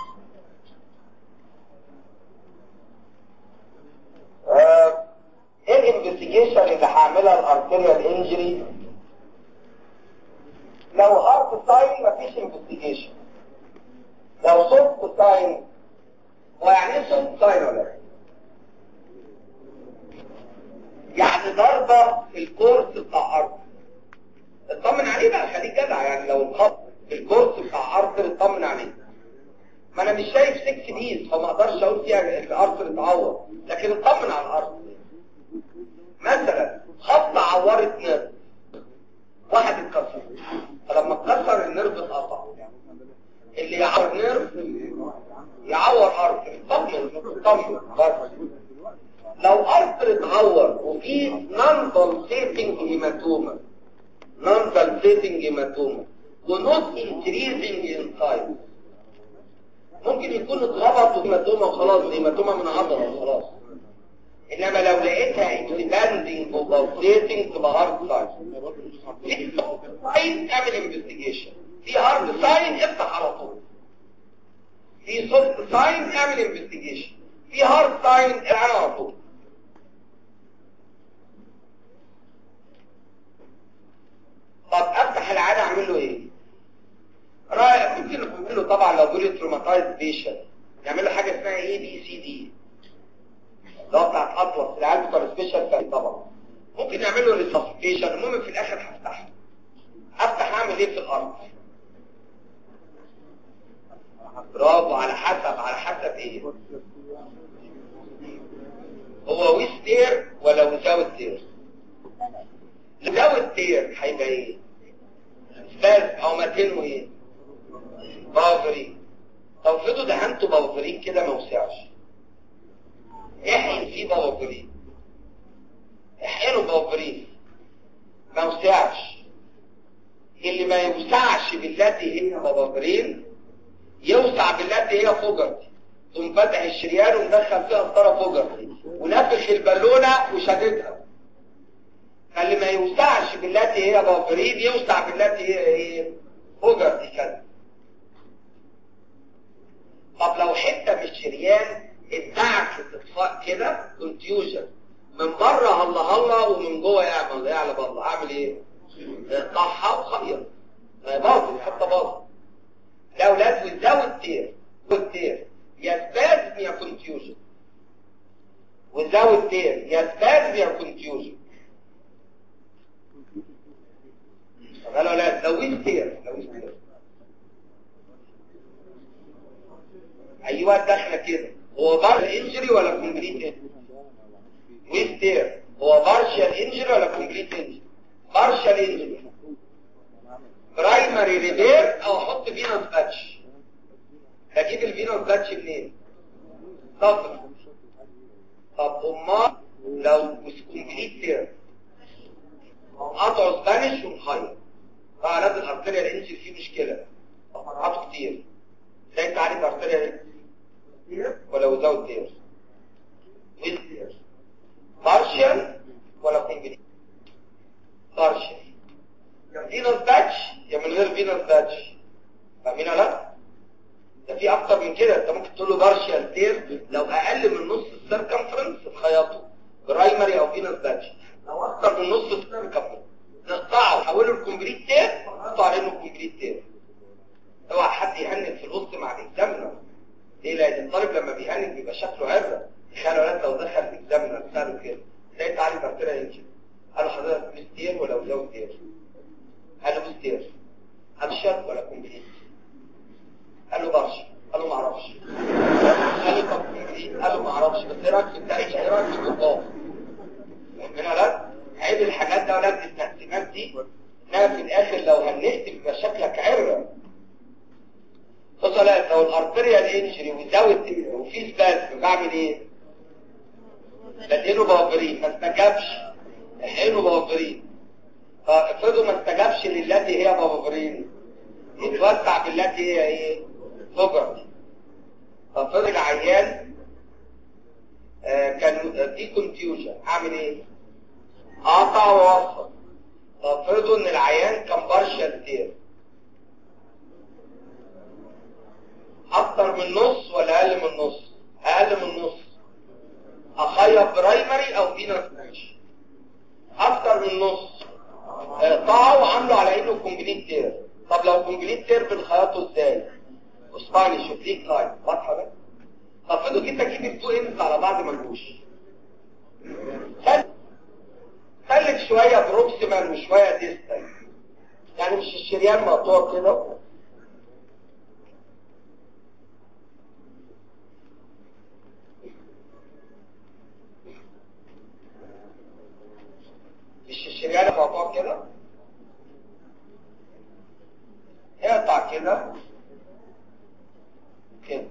[SPEAKER 1] ايه الانفستيجيشن اللي هعملها الارتيريال انجري؟ لو هارت ساين مفيش انفستيجيشن. لو سوفت ساين، ويعني ايه سوفت ساين ولا ايه؟ يعني ضربه في الكورس بتاع ارض اطمن عليه بقى، خليك جدع. يعني لو الخط في الكورس بتاع ارض اطمن عليه. ما انا مش شايف 6 بيز فما اقدرش اقول فيها الارض اتعور، لكن اطمن على الارض. مثلا خط عورت نيرف واحد اتكسر، فلما اتكسر النيرف اتقطع. اللي يعور نيرف يعور ارض. اطمن بس. لو ارض اتعور وفي نون بالسيتنج هيماتوما ونوت انكريزنج ان سايز، ممكن يكون اتربط هيماتوما وخلاص، هيماتوما من عضله وخلاص. انما لو لقيتها اكسباندنج وبالسيتنج تبقى هارد ساين. في ساين اعمل انفستيجيشن، في هارد ساين افتح على طول. في سوفت ساين اعمل انفستيجيشن، في هارد ساين العن على طول. طب افتح العيان اعمل له ايه؟ ممكن نعمل له طبعا لو جولي تروماتايز بيشن نعمل له حاجه اسمها ABCD ده بتاعت اطلس العيال بتوع سبيشال طبعا. ممكن نعمل له ريسسبيشن. المهم في الاخر افتح اعمل ايه في الارض؟ برافو. على حسب ايه؟ هو ويز تير ولا ويزاوت تير؟ ويزاوت تير هيبقى ايه؟ سباز او ماتين وايه؟ بافرين. طب افرضوا دهنتوا بافرين كده ما وسعش، احقن فيه بافرين، احقنوا بافرين ما وسعش. اللي ما يوسعش بالتي هي بافرين يوسع بالتي هي فوجرتي. ثم فتح الشريان ومدخل فيها قسطره فوجرتي ونفخ البالونه وشددها. فاللي ما يوسعش بالتي هي بافرين يوسع بالتي هي ايه؟ فوجرتي كده. طب لو حته من الشريان اتدعكت اطفاء كده كونتيوجن، من بره هلا هلا ومن جوه يعلى بالله، اعمل ايه؟ اقطعها وخيط باظت حتى باظت. ده اولاد وزاوت تير والتير يا سبازم يا كونتيوجن، وزاوت تير يا سبازم يا كونتيوجن. قالوا لا لو تير ايوه داخله كده. هو بارشل انجري ولا كومبليت انجري؟ ويستير هو بارشل انجري ولا كومبليت انجري؟ بارشل انجري. برايمري ريبير او احط فينوس باتش. هجيب الفينوس باتش منين؟ صفر. طب امال لو مش كومبليت تير قطعوا سبانيش ومخيط بقى لازم الارتريال انجري فيه مشكله، قطعوا كتير. ازاي تعرف ارتريال ولا وزاوت تير؟ ويستير بارشل ولا كومبليت؟ بارشل. يا فينوس باتش يا من غير فينوس باتش. فاهمين ولا لا؟ ده في اكتر من كده. انت ممكن تقول له بارشل تير لو اقل من نص السيركمفرنس تخيطه برايمري او فينوس باتش. لو اكتر من نص السيركمفرنس نقطعه نحوله لكومبليت تير ونحطه عليه انه كومبليت تير. اوعى حد يهنج في الوسط مع الاكزامنر. ليه؟ لان الطالب لما بيهنج بيبقى شكله عره. تخيلوا ولاد لو دخل الاكزامنر ساله كده ازاي تعرف ارتريال انجري؟ قال له حضرتك مستير ولا وزاوت تير؟ قال له مستير. هبشر ولا كومبليت؟ قال له برش. قال له ما اعرفش. قال له طب كومبليت؟ قال له ما اعرفش. بس ايه رايك في التاريخ؟ ايه رايك في الضغط؟ فاهمين ولا لا؟ عيب الحاجات ده ولاد التقسيمات دي انها في الاخر لو هنكتب يبقى شكلك عره. بص لا لو الارتريال انجري وزاوت تير وفي سبازم بعمل ايه؟ بديله بوفرين. ما استجابش احقنه بوفرين. فافرضوا ما استجابش للتي هي بوفرين يتوسع بالتي هي ايه؟ فجر. فافرض العيان كان دي كونفيوجن اعمل ايه؟ اقطع واوصل. فافرضوا ان العيان كان بارشال تير اكتر من نص ولا اقل من نص؟ اقل من نص. اخيط برايمري او فينوس باتش. اكتر من نص قطعه وعامله على انه كومبليت تير. طب لو كومبليت تير بنخيطه ازاي؟ اسبانيش وفليك لاين. واضحه ده؟ طب فضل كده تجيب التو اندز على بعض ما لهوش. سلك شويه بروكسيمال وشويه ديستال. يعني مش الشريان مقطوع كده مش الشريان مقطوع كده اقطع كده كده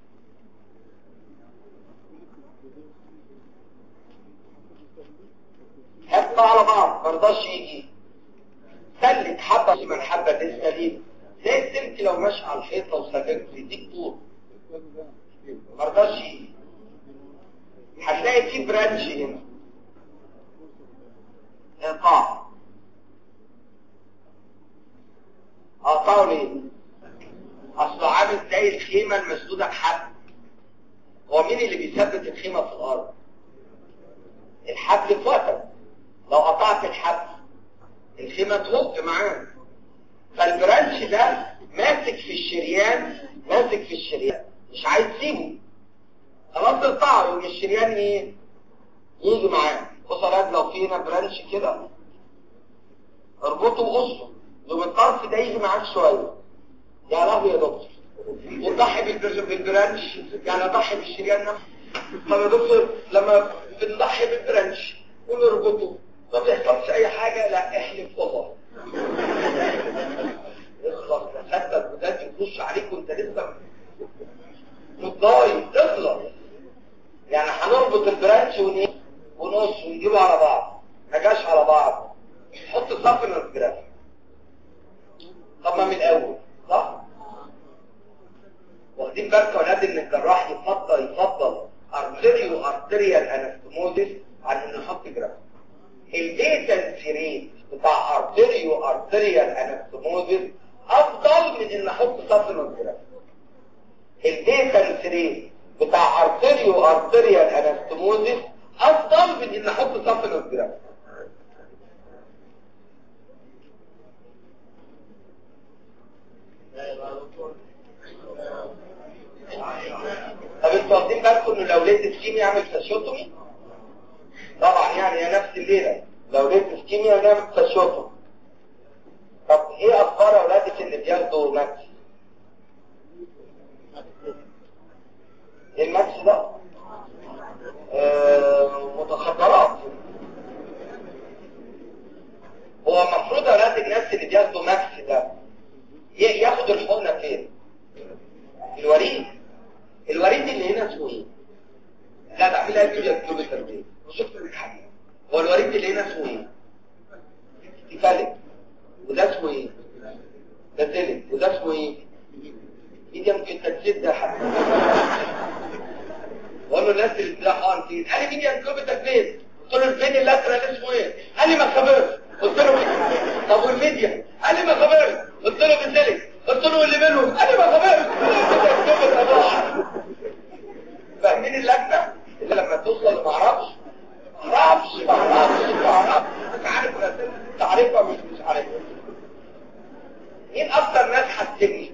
[SPEAKER 1] حطها على بعض مرضاش يجي. سلك حبه من حبه ديستالين زي السلك لو ماشي على الحيطه وسلكت يديك طول مرضاش يجي. هتلاقي فيه برانش هنا اقطاع. اقطعه ليه؟ اصله عامل زي الخيمه المسدوده بحبل. هو مين اللي بيثبت الخيمه في الارض؟ الحبل في وتر. لو قطعت الحبل الخيمه تهب معاك. فالبرانش ده ماسك في الشريان مش عايز تسيبه. خلاص تقطعه يقوم الشريان ايه؟ يجي معاك. بص يا ولاد لو في هنا برانش كده اربطه وقصه يقوم الطرف ده يجي معاك شويه. يا لهوي يا دكتور وتضحي بالبرانش يعني اضحي بالشريان نفسه. طب يا دكتور لما بنضحي بالبرانش ونربطه ما بيحصلش اي حاجه؟ لا احلف والله اخلص لحتى البدايه تخش عليك وانت لسه متضايق. اخلص يعني هنربط البرانش ونقص ونجيبه على بعض. ما جاش على بعض حط سبلمنت جراف. طب ما من الاول صح؟ واخدين بالكم يا ولاد ان الجراح يفضل ارتريال انستموزيس عن انه يحط جراف. البيتنسي ريت بتاع ارتريال انستموزيس افضل من ان احط سبلمنت جراف. البيتنس ريت بتاع ارتريال انستموزيس افضل من ان احط سافنس جراف. طب انتوا واخدين بالكم انه لو لقيت اسكيميا يعمل فاشيوتومي؟ طبعا يعني هي نفس الليله لو لقيت اسكيميا نعمل فاشيوتومي. طب ايه اخبار اولادك اللي بياخدوا ماكس؟ ايه الماكس ده؟ متخدرات. هو المفروض اولاد الناس اللي بياخدوا ماكس ده ياخد الحقنه فين؟ الوريد اللي هنا اسمه ايه؟ لا ده عامل قلبي بيكتب التربيه. شفت الحقيقه هو الوريد اللي هنا اسمه ايه؟ تيفاليك. وده اسمه ايه؟ ده تلك. وده اسمه ايه؟ ايدي يمكن تجسيد ده حد وقال له الناس اللي بتلاقي حقن فين؟ قال لي مين ينكب التكبير؟ قلت له الفين اللاترال اسمه ايه؟ قال لي ما خبرش. قلت له طب والميديا؟ قال لي ما خبرش. قلت له بالتلك. قلت له واللي منهم؟ قال لي ما خبرش. فاهمين اللجنه اللي لما توصل ما اعرفش مش عارف انت عارفها مش عارفها. مين اكتر ناس حسني؟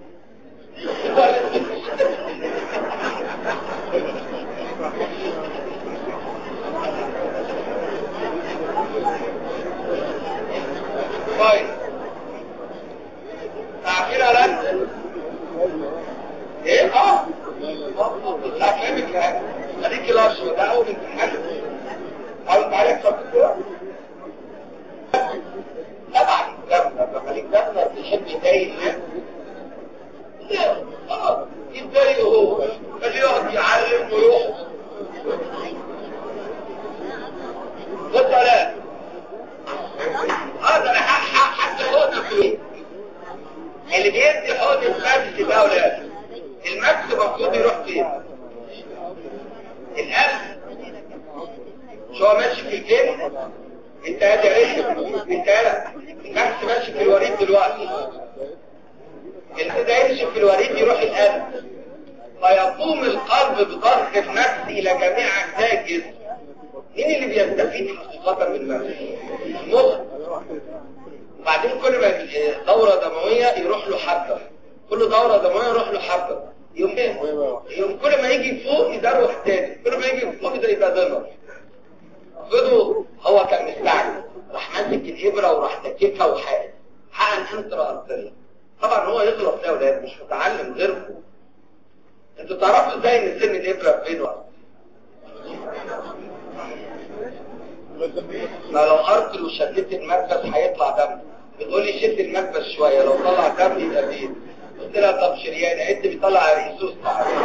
[SPEAKER 1] طيب تعرفين يا رد ايه لا فاهمك لا خليك الاشهر ده اول امتحان حاول تعالى كده طبعا لما خليك جبنة بيحب يضايق لا يتضايق هو خليه يقعد يعلم ويروح والسلام هذا حتى حقنة فيه اللي بيدي حقنة الماكس بقى ولاد الماكس المفروض يروح فين؟ القلب شو هو ماشي في الجيم انت هادي عيشك انت الماكس ماشي في الوريد دلوقتي ده يمشي في الوريد يروح القلب فيقوم القلب بضخ الماكس الى جميع اجزاء الجسم. مين اللي بيستفيد حقيقة من الماكس؟ المخ. وبعدين كل ما دورة دموية يروح له حبة كل دورة دموية يروح له حبة يوم كل ما يجي فوق يدروح تاني كل ما يجي فوق يبقى ضمر. فضو هو كان مستعجل راح ماسك الإبرة وراح تكيكها وحقن انترا ارتريا. طبعا هو يغلط يا اولاد مش متعلم غيركم. انتوا تعرفوا ازاي ان سن الإبرة فين وقت؟ ما لو ارتل وشدت المكبس هيطلع دم. بتقولي شد المكبس شوية لو طلع دم يبقى بيه. قلت لها طب شريانة انت بيطلع ريسوس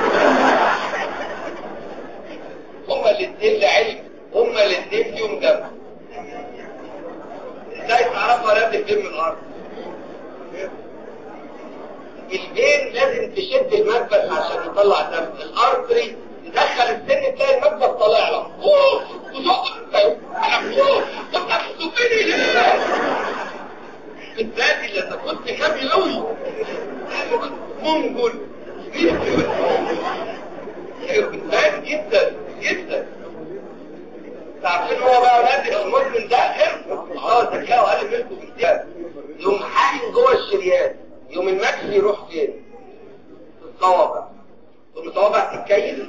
[SPEAKER 1] هما الاثنين لعلم هما الاثنين فيهم دم. ازاي تعرفوا رد الدم من الارض؟ البين لازم تشد المكبس عشان يطلع دم. الارتري تدخل السن تلاقي المكبس طالع لك انا بتسوقني ليه؟ بالذات اللي انت كنت غبي قوي منجل بالذات جدا جدا. تعرفين هو بقى ولاد المدمن ده ذكاء اقل منكم بكتير. يوم حاجن جوه الشريان يوم الماكس يروح فين؟ الصوابع. ثم الصوابع تتكيف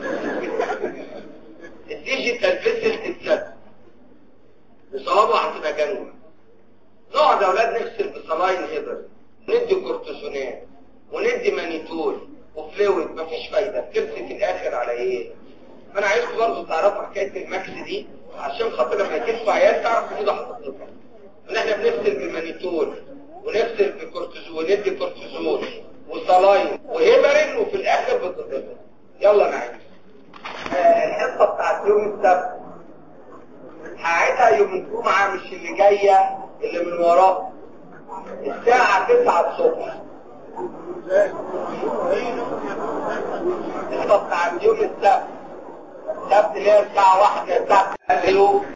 [SPEAKER 1] الديجيتال فيسل تتسد الصوابع هتبقى جنوب. نقعد يا اولاد نغسل بصلاين هيدر ندي كورتيزونات وندي مانيتول وفلويد مفيش فايده. تمسك الاخر على ايه؟ فانا عايزكم برضه تعرفوا حكايه الماكس دي عشان خاطر لما تدفع عيال تعرف كده حضرتك ان احنا بنغسل بالمانيتول ونغسل بكورتيزون وندي كورتيزون وصلاين وهيبرين وفي الاخر بتضرب. يلا نعيش الحصه بتاعت يوم السبت هعيدها يوم الجمعه مش اللي جايه اللي من وراه الساعه 9 الصبح. الحصه بتاعت يوم السبت اللي هي الساعه 1 الساعه